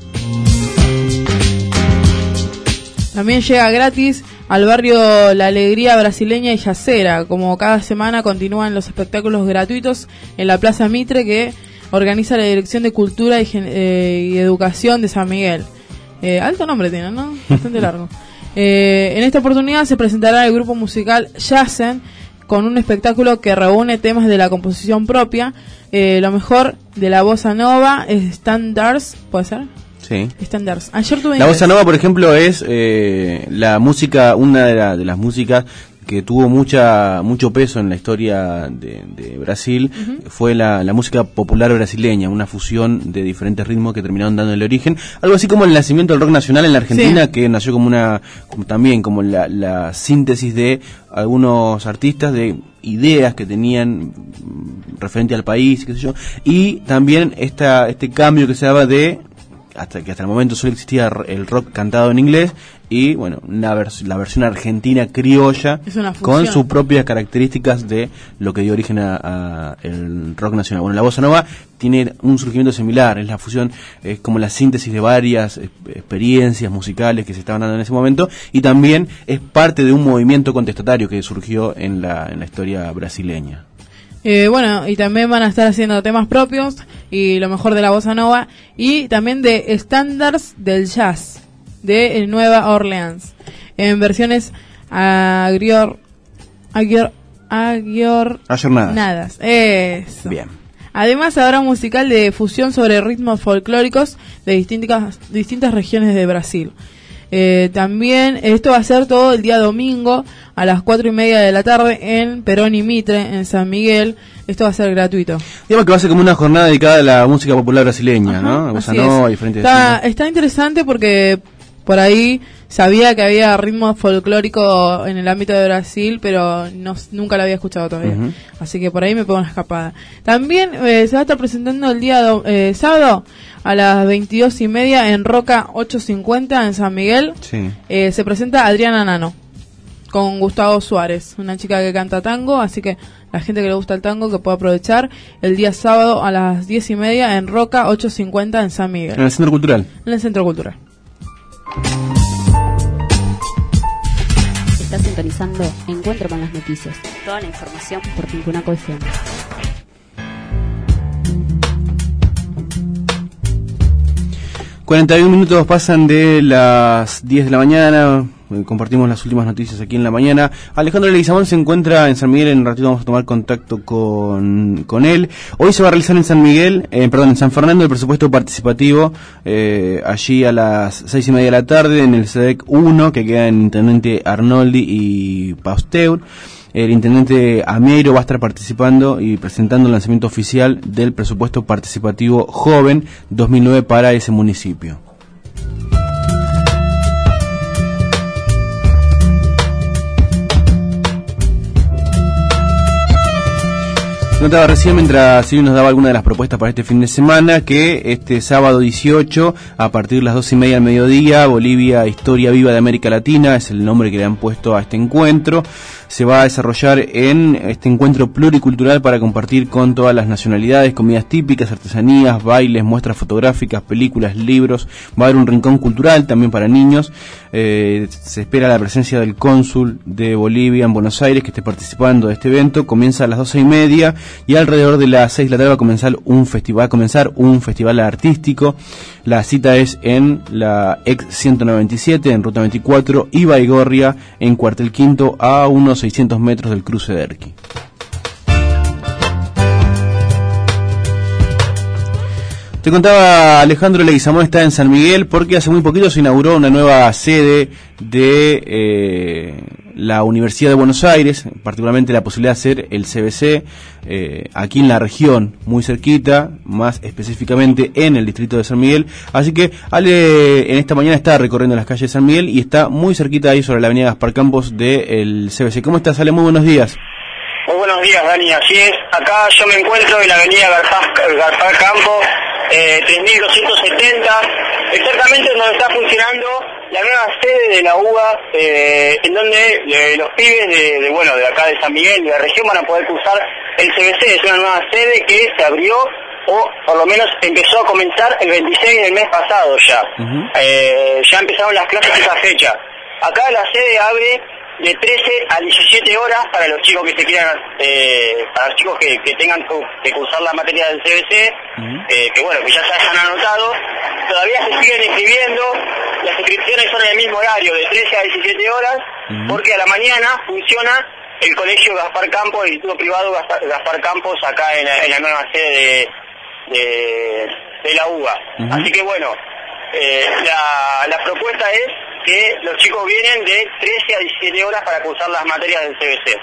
Speaker 1: También llega gratis al barrio La Alegría Brasileña y Yacera. Como cada semana continúan los espectáculos gratuitos en la Plaza Mitre, que organiza la Dirección de Cultura y, eh, y Educación de San Miguel. Eh, alto nombre tiene, ¿no? Bastante largo. Eh, en esta oportunidad se presentará el grupo musical Yacen, con un espectáculo que reúne temas de la composición propia, eh, lo mejor de la bossa nova, standards, ¿puede ser?
Speaker 2: Sí.
Speaker 1: Standards. Ayer tuve
Speaker 2: la bossa nova, por ejemplo, es eh, la música, una de, la, de las músicas que tuvo mucha mucho peso en la historia de, de Brasil. Uh-huh. Fue la, la música popular brasileña, una fusión de diferentes ritmos que terminaron dando el origen, algo así como el nacimiento del rock nacional en la Argentina, sí. que nació como una como también como la, la síntesis de algunos artistas, de ideas que tenían referente al país, qué sé yo, y también esta este cambio que se daba de hasta que hasta el momento solo existía el rock cantado en inglés y bueno, una vers- la versión argentina criolla con sus propias características de lo que dio origen a, a el rock nacional. Bueno, la bossa nova tiene un surgimiento similar, es la fusión, es como la síntesis de varias eh, experiencias musicales que se estaban dando en ese momento, y también es parte de un movimiento contestatario que surgió en la en la historia brasileña.
Speaker 1: Eh, bueno, y también van a estar haciendo temas propios y lo mejor de la bossa nova, y también de estándares del jazz de Nueva Orleans en versiones agrior agrior agrior
Speaker 2: ayornadas.
Speaker 1: Eso.
Speaker 2: Bien.
Speaker 1: Además habrá un musical de fusión sobre ritmos folclóricos de distintas distintas regiones de Brasil. Eh, también esto va a ser todo el día domingo a las cuatro y media de la tarde en Perón y Mitre, en San Miguel. Esto va a ser gratuito.
Speaker 2: Digamos que va a ser como una jornada dedicada a la música popular brasileña,
Speaker 1: Ajá,
Speaker 2: ¿no? Bossa nova, diferentes
Speaker 1: está, está interesante porque por ahí sabía que había ritmo folclórico en el ámbito de Brasil, pero no, nunca lo había escuchado todavía. Uh-huh. Así que por ahí me pego una escapada. También eh, se va a estar presentando el día do, eh, sábado a las veintidós y media en Roca ochocientos cincuenta en San Miguel.
Speaker 2: Sí.
Speaker 1: Eh, se presenta Adriana Nano con Gustavo Suárez, una chica que canta tango, así que la gente que le gusta el tango que puede aprovechar el día sábado a las diez y media en Roca ochocientos cincuenta en San Miguel.
Speaker 2: En el Centro Cultural.
Speaker 1: En el Centro Cultural.
Speaker 7: Estás sintonizando Encuentro con las Noticias. Toda la información por Tincunaco F M.
Speaker 2: cuarenta y un minutos pasan de las diez de la mañana. Compartimos las últimas noticias aquí en la mañana. Alejandro Leguizamón se encuentra en San Miguel. En un ratito vamos a tomar contacto con, con él. Hoy se va a realizar en San Miguel, eh, perdón, en San Fernando, el presupuesto participativo, eh, allí a las seis y media de la tarde en el C E D E C uno, que queda en Intendente Arnoldi y Pasteur. El intendente Amieiro va a estar participando y presentando el lanzamiento oficial del presupuesto participativo joven dos mil nueve para ese municipio. Notaba recién, mientras Silvio nos daba alguna de las propuestas para este fin de semana, que este sábado dieciocho, a partir de las dos y media del mediodía, Bolivia, Historia Viva de América Latina, es el nombre que le han puesto a este encuentro, se va a desarrollar en este encuentro pluricultural para compartir con todas las nacionalidades, comidas típicas, artesanías, bailes, muestras fotográficas, películas, libros. Va a haber un rincón cultural también para niños. Eh, se espera la presencia del cónsul de Bolivia en Buenos Aires, que esté participando de este evento. Comienza a las doce y media y alrededor de las seis de la tarde va a comenzar un festival, va a comenzar un festival artístico. La cita es en la ex ciento noventa y siete, en ruta veinticuatro, y Baigorria, en Cuartel Quinto, a unos seiscientos metros del cruce de Erqui. Te contaba, Alejandro Leguizamón está en San Miguel porque hace muy poquito se inauguró una nueva sede de eh, la Universidad de Buenos Aires, particularmente la posibilidad de hacer el C B C eh, aquí en la región, muy cerquita, más específicamente en el distrito de San Miguel. Así que Ale en esta mañana está recorriendo las calles de San Miguel y está muy cerquita ahí sobre la avenida Gaspar Campos del C B C. ¿Cómo estás, Ale? Muy buenos días.
Speaker 3: Muy buenos días, Dani, así es. Acá yo me encuentro en la avenida Gaspar, Gaspar Campos, eh, tres mil doscientos setenta, exactamente donde está funcionando la nueva sede de la U B A, eh, en donde eh, los pibes de, de, bueno, de acá de San Miguel, de la región, van a poder cursar el C B C. Es una nueva sede que se abrió, o por lo menos empezó a comenzar el veintiséis del mes pasado ya. Uh-huh. eh, ya empezaron las clases esa fecha. Acá la sede abre de trece a diecisiete horas para los chicos que se quieran, eh, para los chicos que, que tengan que cursar la materia del C B C, uh-huh. eh, que bueno, que ya se hayan anotado. Todavía se siguen inscribiendo, las inscripciones son en el mismo horario, de trece a diecisiete horas, uh-huh. porque a la mañana funciona el colegio Gaspar Campos, el instituto privado Gaspar, Gaspar Campos, acá en la, en la nueva sede de, de, de la U B A. Uh-huh. Así que bueno, eh, la, la propuesta es que los chicos vienen de trece a diecisiete horas para cursar las materias del C B C.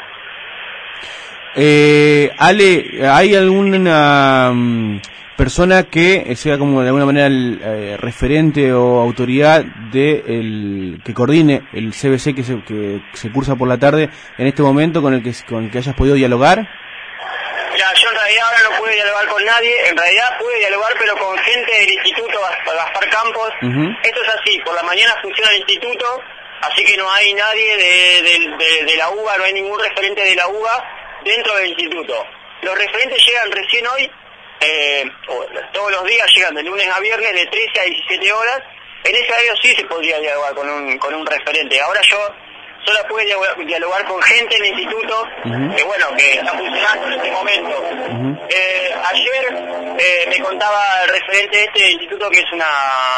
Speaker 2: Eh, Ale, ¿hay alguna um, persona que sea como de alguna manera el eh, referente o autoridad de el que coordine el C B C que se, que se cursa por la tarde en este momento, con el que con el que hayas podido dialogar?
Speaker 3: Mira, yo en realidad ahora no pude dialogar con nadie, en realidad pude dialogar pero con gente del Instituto Gaspar Campos. Uh-huh. Esto es así, por la mañana funciona el instituto, así que no hay nadie de, de, de, de la U B A, no hay ningún referente de la U B A dentro del instituto. Los referentes llegan recién hoy, eh, todos los días llegan de lunes a viernes de trece a diecisiete horas. En ese horario sí se podría dialogar con un, con un referente. Ahora yo solo puede dialogar con gente del instituto, uh-huh. que bueno, que está funcionando en este momento. Uh-huh. Eh, ayer eh, me contaba el referente de este instituto, que es una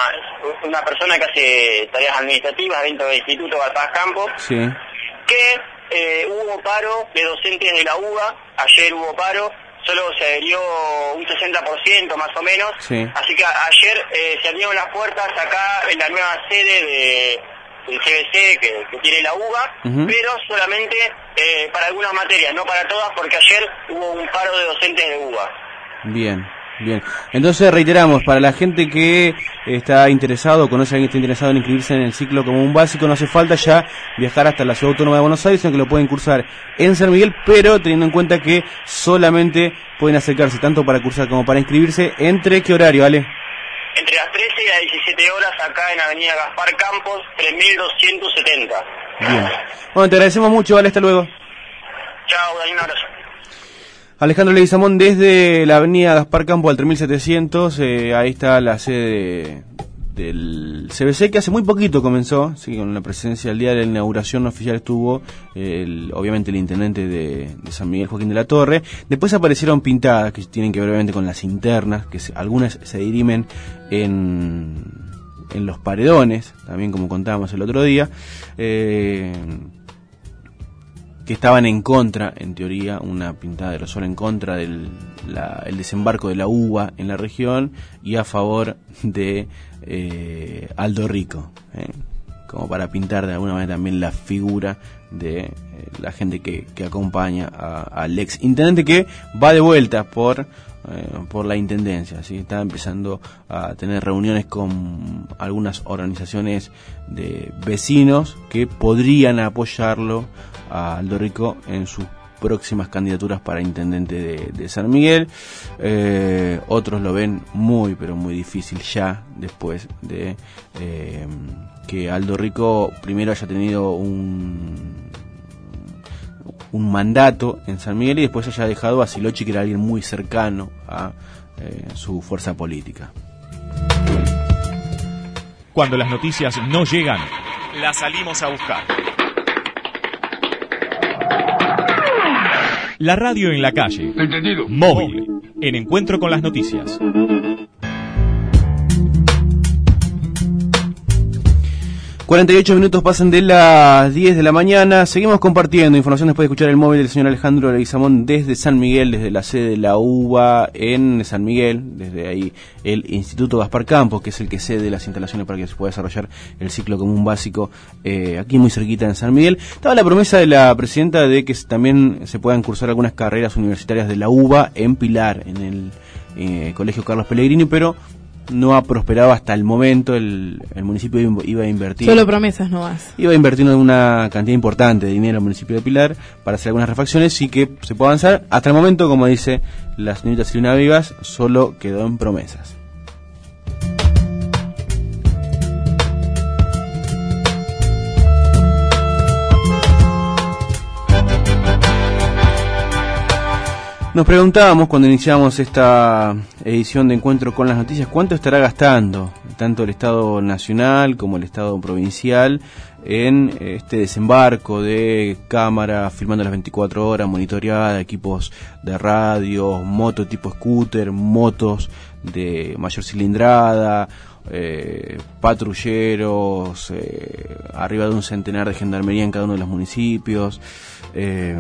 Speaker 3: una persona que hace tareas administrativas dentro del Instituto Gaspar Campos, sí. que eh, hubo paro de docentes de la U B A, ayer hubo paro, solo se adherió un sesenta por ciento más o menos, sí. así que a, ayer eh, se abrieron las puertas acá en la nueva sede de el C B C que, que tiene la U B A, uh-huh. pero solamente eh, para algunas materias, no para todas, porque ayer hubo un paro de docentes de U B A.
Speaker 2: Bien, bien. Entonces reiteramos, para la gente que está interesado, conoce a alguien que está interesado en inscribirse en el ciclo como un básico, no hace falta ya viajar hasta la Ciudad Autónoma de Buenos Aires, sino que lo pueden cursar en San Miguel, pero teniendo en cuenta que solamente pueden acercarse tanto para cursar como para inscribirse. ¿Entre qué horario, Ale?
Speaker 3: Entre las trece y las diecisiete horas acá en Avenida Gaspar Campos, tres mil doscientos setenta.
Speaker 2: Bien. Bueno, te agradecemos mucho, vale, hasta luego.
Speaker 3: Chao, Dani, un abrazo.
Speaker 2: Alejandro Leguizamón desde la Avenida Gaspar Campos al tres mil setecientos, eh, ahí está la sede del C B C, que hace muy poquito comenzó, sí, con la presencia, el día de la inauguración oficial estuvo el, obviamente el intendente de, de San Miguel, Joaquín de la Torre. Después aparecieron pintadas que tienen que ver obviamente con las internas, que se, algunas se dirimen en, en los paredones, también como contábamos el otro día, eh, que estaban en contra, en teoría, una pintada de aerosol en contra del la, el desembarco de la U B A en la región y a favor de eh, Aldo Rico, ¿eh? como para pintar de alguna manera también la figura de eh, la gente que, que acompaña al ex intendente, que va de vuelta por eh, por la intendencia, ¿sí? Está empezando a tener reuniones con algunas organizaciones de vecinos que podrían apoyarlo a Aldo Rico en sus próximas candidaturas para intendente de, de San Miguel. Eh, otros lo ven muy pero muy difícil ya, después de eh, que Aldo Rico primero haya tenido un un mandato en San Miguel y después haya dejado a Silochi, que era alguien muy cercano a eh, su fuerza política.
Speaker 4: Cuando las noticias no llegan, las salimos a buscar. La radio en la calle.
Speaker 6: Entendido.
Speaker 4: Móvil. En encuentro con las noticias.
Speaker 2: cuarenta y ocho minutos pasan de las diez de la mañana. Seguimos compartiendo información después de escuchar el móvil del señor Alejandro Leguizamón desde San Miguel, desde la sede de la U B A en San Miguel, desde ahí el Instituto Gaspar Campos, que es el que cede las instalaciones para que se pueda desarrollar el ciclo común básico eh, aquí muy cerquita en San Miguel. Estaba la promesa de la presidenta de que también se puedan cursar algunas carreras universitarias de la U B A en Pilar, en el eh, Colegio Carlos Pellegrini, pero no ha prosperado hasta el momento. El, el municipio iba a invertir.
Speaker 1: Solo promesas no más.
Speaker 2: Iba a invertir una cantidad importante de dinero al municipio de Pilar para hacer algunas refacciones y que se pueda avanzar. Hasta el momento, como dice la señorita Silvina Vivas, solo quedó en promesas. Nos preguntábamos cuando iniciamos esta edición de Encuentro con las Noticias, ¿cuánto estará gastando tanto el Estado Nacional como el Estado Provincial en este desembarco de cámaras filmando las veinticuatro horas, monitoreada, equipos de radio, moto tipo scooter, motos de mayor cilindrada, eh, patrulleros, eh, arriba de un centenar de gendarmería en cada uno de los municipios? Eh,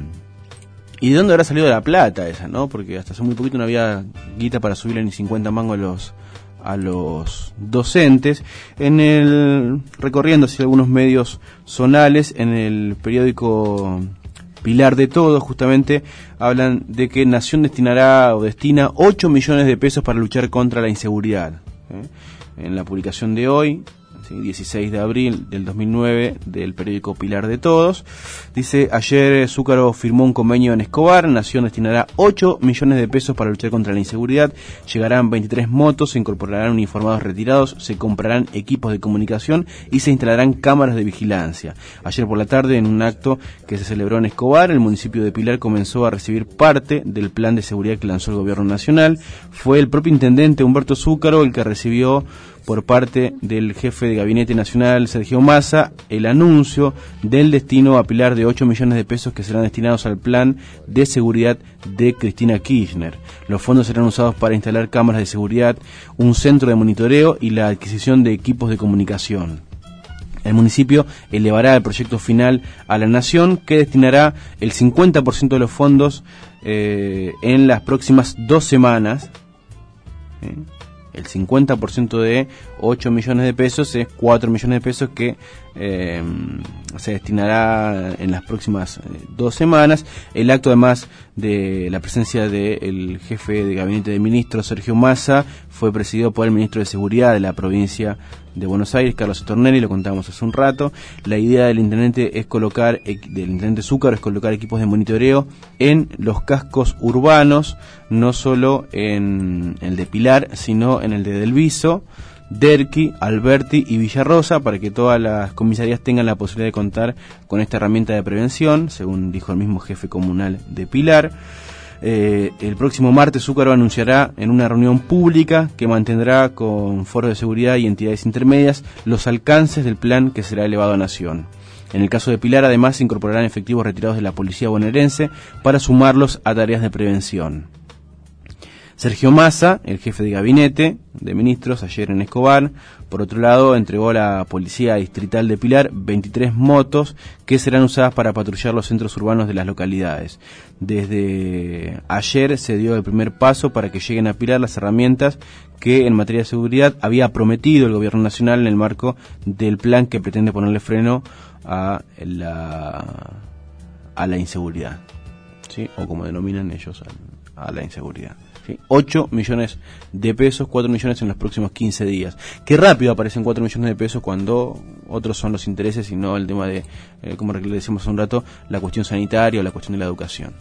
Speaker 2: ¿Y de dónde habrá salido la plata esa, no? Porque hasta hace muy poquito no había guita para subirle ni cincuenta mangos a los a los docentes. En el recorriendo hacia algunos medios zonales, en el periódico Pilar de Todos, justamente, hablan de que Nación destinará o destina ocho millones de pesos para luchar contra la inseguridad. ¿eh? En la publicación de hoy, dieciséis de abril del dos mil nueve, del periódico Pilar de Todos, dice: ayer Zúcaro firmó un convenio en Escobar. Nación destinará ocho millones de pesos para luchar contra la inseguridad. Llegarán veintitrés motos, se incorporarán uniformados retirados, se comprarán equipos de comunicación y se instalarán cámaras de vigilancia. Ayer por la tarde, en un acto que se celebró en Escobar, el municipio de Pilar comenzó a recibir parte del plan de seguridad que lanzó el gobierno nacional. Fue el propio intendente Humberto Zúcaro el que recibió por parte del jefe de Gabinete Nacional, Sergio Massa, el anuncio del destino a Pilar de ocho millones de pesos que serán destinados al plan de seguridad de Cristina Kirchner. Los fondos serán usados para instalar cámaras de seguridad, un centro de monitoreo y la adquisición de equipos de comunicación. El municipio elevará el proyecto final a la Nación, que destinará el cincuenta por ciento de los fondos eh, en las próximas dos semanas. ¿eh? El cincuenta por ciento de ocho millones de pesos es cuatro millones de pesos que eh, se destinará en las próximas eh, dos semanas. El acto, además de la presencia del jefe de Gabinete de Ministros, Sergio Massa, fue presidido por el ministro de Seguridad de la provincia de Buenos Aires, Carlos Tornelli, lo contábamos hace un rato. La idea del intendente es colocar, del intendente Zúcaro, es colocar equipos de monitoreo en los cascos urbanos, no solo en el de Pilar, sino en el de Delviso, Derqui, Alberti y Villarrosa, para que todas las comisarías tengan la posibilidad de contar con esta herramienta de prevención, según dijo el mismo jefe comunal de Pilar. Eh, el próximo martes Zúcaro anunciará en una reunión pública que mantendrá con foros de seguridad y entidades intermedias los alcances del plan que será elevado a Nación. En el caso de Pilar, además, se incorporarán efectivos retirados de la policía bonaerense para sumarlos a tareas de prevención. Sergio Massa, el jefe de Gabinete de Ministros, ayer en Escobar, por otro lado, entregó a la Policía Distrital de Pilar veintitrés motos que serán usadas para patrullar los centros urbanos de las localidades. Desde ayer se dio el primer paso para que lleguen a Pilar las herramientas que en materia de seguridad había prometido el Gobierno Nacional en el marco del plan que pretende ponerle freno a la, a la inseguridad, ¿sí? O como denominan ellos, a, a la inseguridad. ¿Sí? ocho millones de pesos, cuatro millones en los próximos quince días. Qué rápido aparecen cuatro millones de pesos cuando otros son los intereses y no el tema de, eh, como le decimos hace un rato, la cuestión sanitaria o la cuestión de la educación.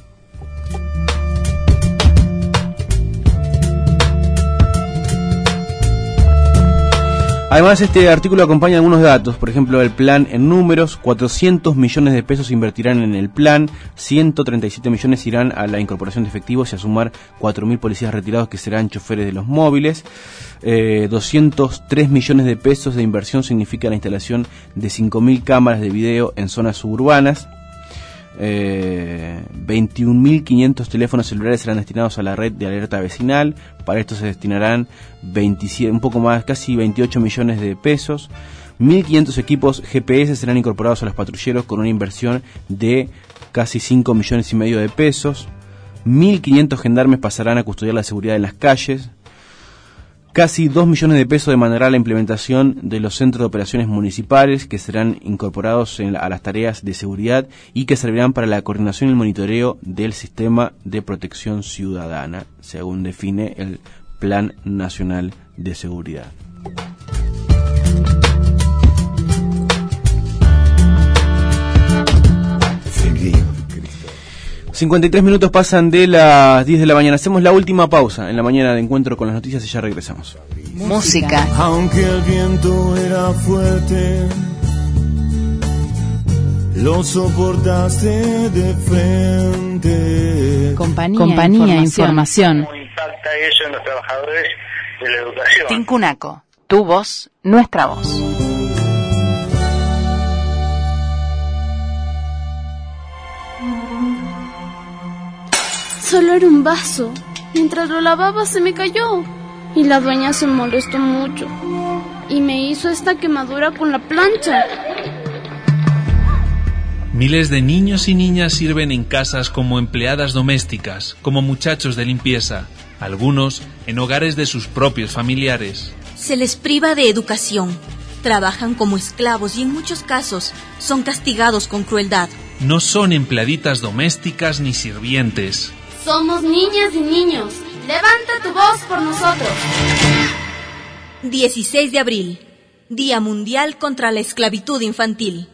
Speaker 2: Además, este artículo acompaña algunos datos, por ejemplo, el plan en números: cuatrocientos millones de pesos se invertirán en el plan, ciento treinta y siete millones irán a la incorporación de efectivos y a sumar cuatro mil policías retirados que serán choferes de los móviles. Eh, doscientos tres millones de pesos de inversión significa la instalación de cinco mil cámaras de video en zonas suburbanas. Eh, veintiún mil quinientos teléfonos celulares serán destinados a la red de alerta vecinal. Para esto se destinarán veintisiete, un poco más, casi veintiocho millones de pesos. mil quinientos equipos G P S serán incorporados a los patrulleros con una inversión de casi cinco millones y medio de pesos. mil quinientos gendarmes pasarán a custodiar la seguridad en las calles. Casi dos millones de pesos demandará la implementación de los centros de operaciones municipales que serán incorporados en la, a las tareas de seguridad y que servirán para la coordinación y el monitoreo del sistema de protección ciudadana, según define el Plan Nacional de Seguridad. cincuenta y tres minutos pasan de las diez de la mañana. Hacemos la última pausa en la mañana de Encuentro con las Noticias y ya regresamos.
Speaker 17: Música.
Speaker 12: Aunque el viento era fuerte, lo soportaste de frente.
Speaker 21: Compañía, Compañía Información.
Speaker 3: ¿Cómo impacta eso en los trabajadores de la educación?
Speaker 17: Tincunaco, tu voz, nuestra voz.
Speaker 28: Solo era un vaso. Mientras lo lavaba se me cayó. Y la dueña se molestó mucho. Y me hizo esta quemadura con la plancha.
Speaker 29: Miles de niños y niñas sirven en casas como empleadas domésticas, como muchachos de limpieza, algunos en hogares de sus propios familiares.
Speaker 30: Se les priva de educación, trabajan como esclavos y en muchos casos son castigados con crueldad.
Speaker 29: No son empleaditas domésticas ni sirvientes.
Speaker 28: Somos niñas y niños. Levanta tu voz por nosotros.
Speaker 30: dieciséis de abril, Día Mundial contra la Esclavitud Infantil.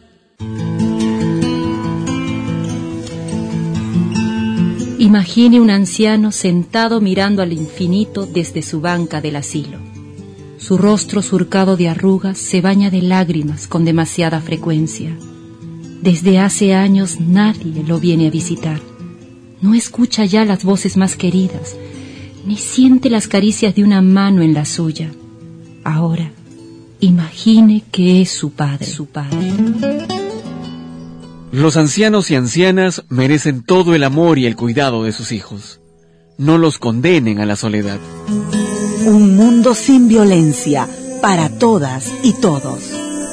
Speaker 6: Imagine un anciano sentado mirando al infinito desde su banca del asilo. Su rostro surcado de arrugas se baña de lágrimas con demasiada frecuencia. Desde hace años nadie lo viene a visitar. No escucha ya las voces más queridas, ni siente las caricias de una mano en la suya. Ahora, imagine que es su padre, su padre.
Speaker 9: Los ancianos y ancianas merecen todo el amor y el cuidado de sus hijos. No los condenen a la soledad.
Speaker 10: Un mundo sin violencia para todas y todos.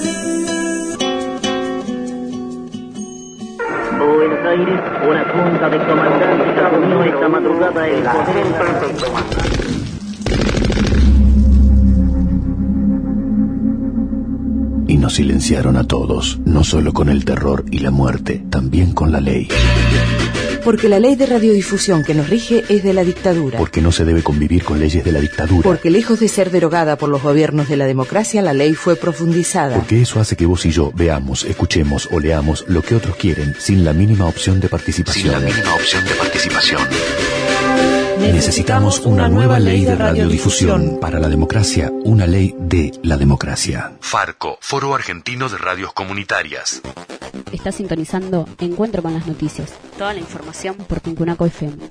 Speaker 13: Buenos Aires, una junta de comandantes asumió esta madrugada el poder.
Speaker 15: Y nos silenciaron a todos, no solo con el terror y la muerte, también con la ley.
Speaker 10: Porque la ley de radiodifusión que nos rige es de la dictadura.
Speaker 15: Porque no se debe convivir con leyes de la dictadura.
Speaker 10: Porque lejos de ser derogada por los gobiernos de la democracia, la ley fue profundizada.
Speaker 15: Porque eso hace que vos y yo veamos, escuchemos o leamos lo que otros quieren, sin la mínima opción de participación. Sin la mínima opción de participación. Necesitamos una nueva ley de radiodifusión. Para la democracia, una ley de la democracia.
Speaker 11: Farco, Foro Argentino de Radios Comunitarias.
Speaker 7: Está sintonizando Encuentro con las Noticias. Toda la información por Tincunaco F M.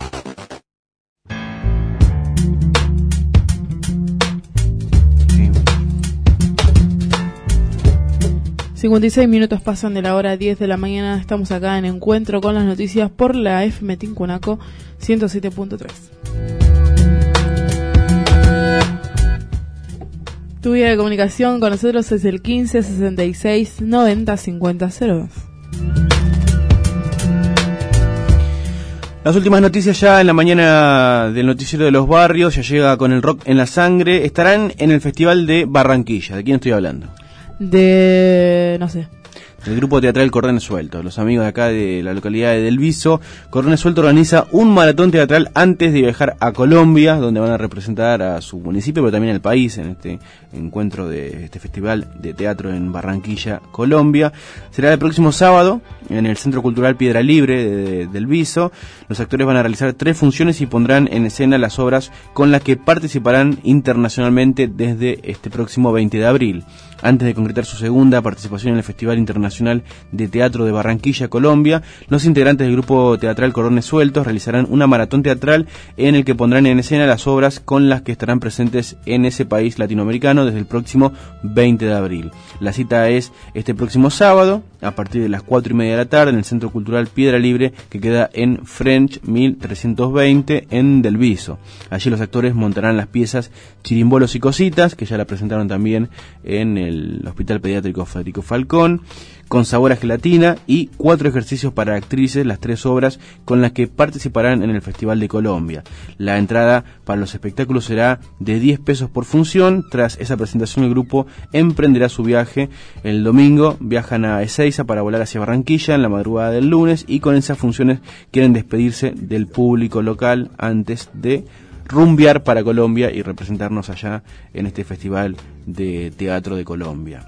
Speaker 1: cincuenta y seis minutos pasan de la hora diez de la mañana. Estamos acá en Encuentro con las Noticias por la F M Tincunaco ciento siete punto tres. Tu vía de comunicación con nosotros es el quince sesenta y seis noventa cincuenta cero dos.
Speaker 2: Las últimas noticias ya en la mañana del noticiero de los barrios, ya llega con el rock en la sangre. Estarán en el Festival de Barranquilla. ¿De quién estoy hablando?
Speaker 1: De... no sé.
Speaker 2: El grupo teatral Cordones Sueltos, los amigos de acá de la localidad de Del Viso. Cordones Sueltos organiza un maratón teatral antes de viajar a Colombia, donde van a representar a su municipio, pero también al país, en este encuentro de este festival de teatro en Barranquilla, Colombia. Será el próximo sábado en el Centro Cultural Piedra Libre de, de Del Viso. Los actores van a realizar tres funciones y pondrán en escena las obras con las que participarán internacionalmente desde este próximo veinte de abril. Antes de concretar su segunda participación en el Festival Internacional de Teatro de Barranquilla, Colombia, los integrantes del grupo teatral Cordones Sueltos realizarán una maratón teatral en el que pondrán en escena las obras con las que estarán presentes en ese país latinoamericano desde el próximo veinte de abril. La cita es este próximo sábado, a partir de las cuatro y media de la tarde, en el Centro Cultural Piedra Libre, que queda en French mil trescientos veinte, en Del Viso. Allí los actores montarán las piezas Chirimbolos y Cositas, que ya la presentaron también en el Hospital Pediátrico Federico Falcón, Con sabor a gelatina, y cuatro ejercicios para actrices, las tres obras con las que participarán en el Festival de Colombia. La entrada para los espectáculos será de diez pesos por función. Tras esa presentación, el grupo emprenderá su viaje. El domingo viajan a Ezeiza para volar hacia Barranquilla en la madrugada del lunes, y con esas funciones quieren despedirse del público local antes de rumbear para Colombia y representarnos allá en este Festival de Teatro de Colombia.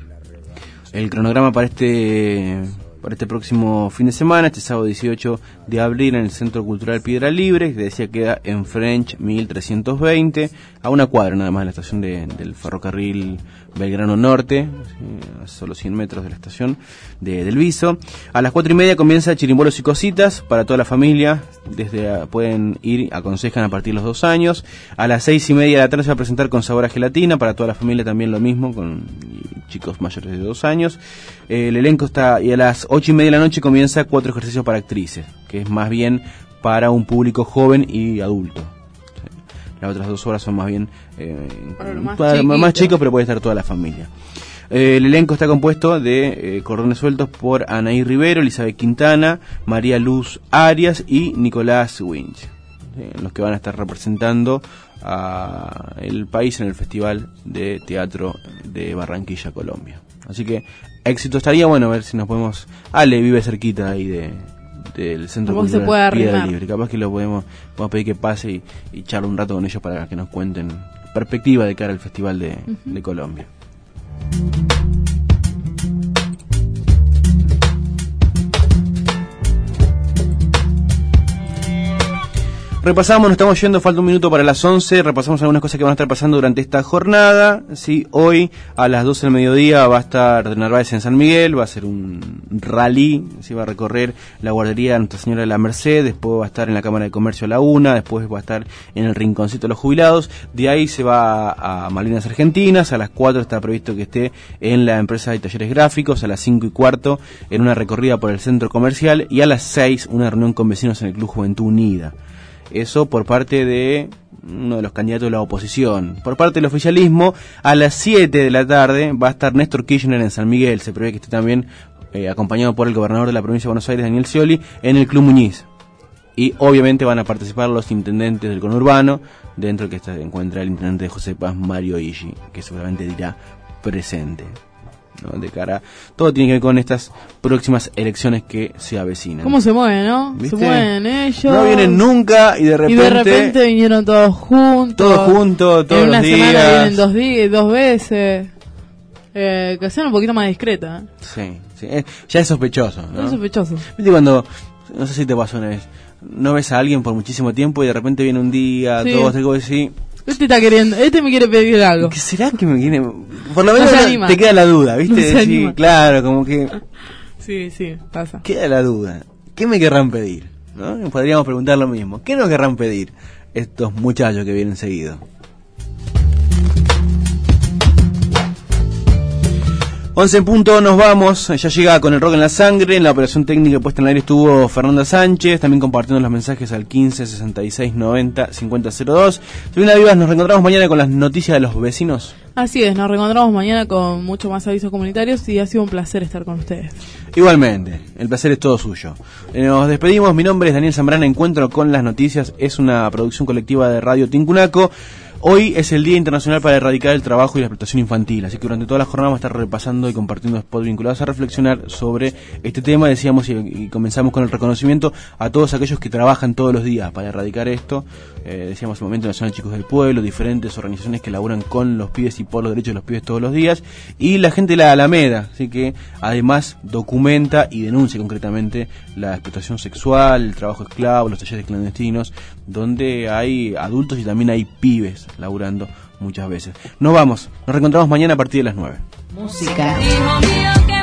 Speaker 2: El cronograma para este para este próximo fin de semana, este sábado dieciocho de abril, en el Centro Cultural Piedra Libre, que decía queda en French mil trescientos veinte, a una cuadra nada más de la estación de, del ferrocarril Belgrano Norte, a solo cien metros de la estación de Del Viso. A las cuatro y media comienza Chirimbolos y Cositas para toda la familia. Desde pueden ir, aconsejan a partir de los dos años. A las seis y media de la tarde se va a presentar Con sabor a gelatina para toda la familia, también lo mismo, con chicos mayores de dos años. Eh, el elenco está, y a las ocho y media de la noche comienza Cuatro ejercicios para actrices, que es más bien para un público joven y adulto. Las otras dos horas son más bien eh,
Speaker 1: para más,
Speaker 2: para,
Speaker 1: chiquito.
Speaker 2: más chicos, pero puede estar toda la familia. Eh, el elenco está compuesto de eh, Cordones Sueltos por Anaí Rivero, Elizabeth Quintana, María Luz Arias y Nicolás Winch, eh, los que van a estar representando a el país en el Festival de Teatro de Barranquilla, Colombia. Así que éxito. Estaría bueno a ver si nos podemos... Ale vive cerquita ahí de del Centro
Speaker 1: Cultural
Speaker 2: se puede Piedra Libre. Capaz que lo podemos, podemos pedir que pase y, y charlar un rato con ellos para que nos cuenten perspectiva de cara al Festival de, uh-huh. de Colombia. Repasamos, nos estamos yendo, falta un minuto para las once, repasamos algunas cosas que van a estar pasando durante esta jornada. Sí, hoy a las doce del mediodía va a estar de Narváez en San Miguel, va a ser un rally, se va a recorrer la guardería de Nuestra Señora de la Merced, después va a estar en la Cámara de Comercio a la una, después va a estar en el Rinconcito de los Jubilados, de ahí se va a Malvinas Argentinas, a las cuatro está previsto que esté en la empresa de talleres gráficos, a las cinco y cuarto en una recorrida por el centro comercial, y a las seis una reunión con vecinos en el Club Juventud Unida. Eso por parte de uno de los candidatos de la oposición. Por parte del oficialismo, a las siete de la tarde va a estar Néstor Kirchner en San Miguel. Se prevé que esté también eh, acompañado por el gobernador de la provincia de Buenos Aires, Daniel Scioli, en el Club Muñiz. Y obviamente van a participar los intendentes del conurbano, dentro del que se encuentra el intendente de José Paz, Mario Iggi, que seguramente dirá presente, ¿no? De cara, todo tiene que ver con estas próximas elecciones que se avecinan.
Speaker 1: ¿Cómo se mueven, no?
Speaker 2: ¿Viste?
Speaker 1: Se mueven ellos.
Speaker 2: No vienen nunca y de repente...
Speaker 1: Y de repente vinieron todos juntos.
Speaker 2: Todos juntos, todos
Speaker 1: en una
Speaker 2: los días.
Speaker 1: semana vienen dos, días, dos veces. Eh, que sean un poquito más discreta. ¿eh?
Speaker 2: Sí, sí. Eh, ya es sospechoso, ¿no?
Speaker 1: Es sospechoso.
Speaker 2: ¿Viste cuando, no sé si te pasó una vez, no ves a alguien por muchísimo tiempo y de repente viene un día,
Speaker 1: sí.
Speaker 2: dos, tres, y decís...
Speaker 1: Este está queriendo, este me quiere pedir algo.
Speaker 2: ¿Qué será que me quiere? Por lo menos
Speaker 1: no
Speaker 2: no te queda la duda, ¿viste?
Speaker 1: No se
Speaker 2: Decir,
Speaker 1: anima.
Speaker 2: claro, como que...
Speaker 1: Sí, sí, pasa.
Speaker 2: Queda la duda. ¿Qué me querrán pedir? ¿No? Podríamos preguntar lo mismo. ¿Qué nos querrán pedir estos muchachos que vienen seguido? once en punto, nos vamos. Ya llega Con el Rock en la Sangre. En la operación técnica puesta en el aire estuvo Fernanda Sánchez, también compartiendo los mensajes al quince, sesenta y seis, noventa, cincuenta cero dos. Silvina Vivas, nos reencontramos mañana con las noticias de los vecinos.
Speaker 1: Así es, nos reencontramos mañana con mucho más avisos comunitarios y ha sido un placer estar con ustedes.
Speaker 2: Igualmente, el placer es todo suyo. Nos despedimos, mi nombre es Daniel Zambrana, Encuentro con las Noticias es una producción colectiva de Radio Tincunaco. Hoy es el Día Internacional para erradicar el trabajo y la explotación infantil, así que durante toda la jornada vamos a estar repasando y compartiendo spots vinculados a reflexionar sobre este tema. Decíamos y, y comenzamos con el reconocimiento a todos aquellos que trabajan todos los días para erradicar esto. Eh, decíamos el Movimiento Nacional de Chicos del Pueblo, diferentes organizaciones que laburan con los pibes y por los derechos de los pibes todos los días, y la gente de la Alameda, así que además documenta y denuncia concretamente la explotación sexual, el trabajo esclavo, los talleres clandestinos, donde hay adultos y también hay pibes laburando muchas veces. Nos vamos, nos reencontramos mañana a partir de las nueve.
Speaker 21: Música.
Speaker 14: Hijo mío, que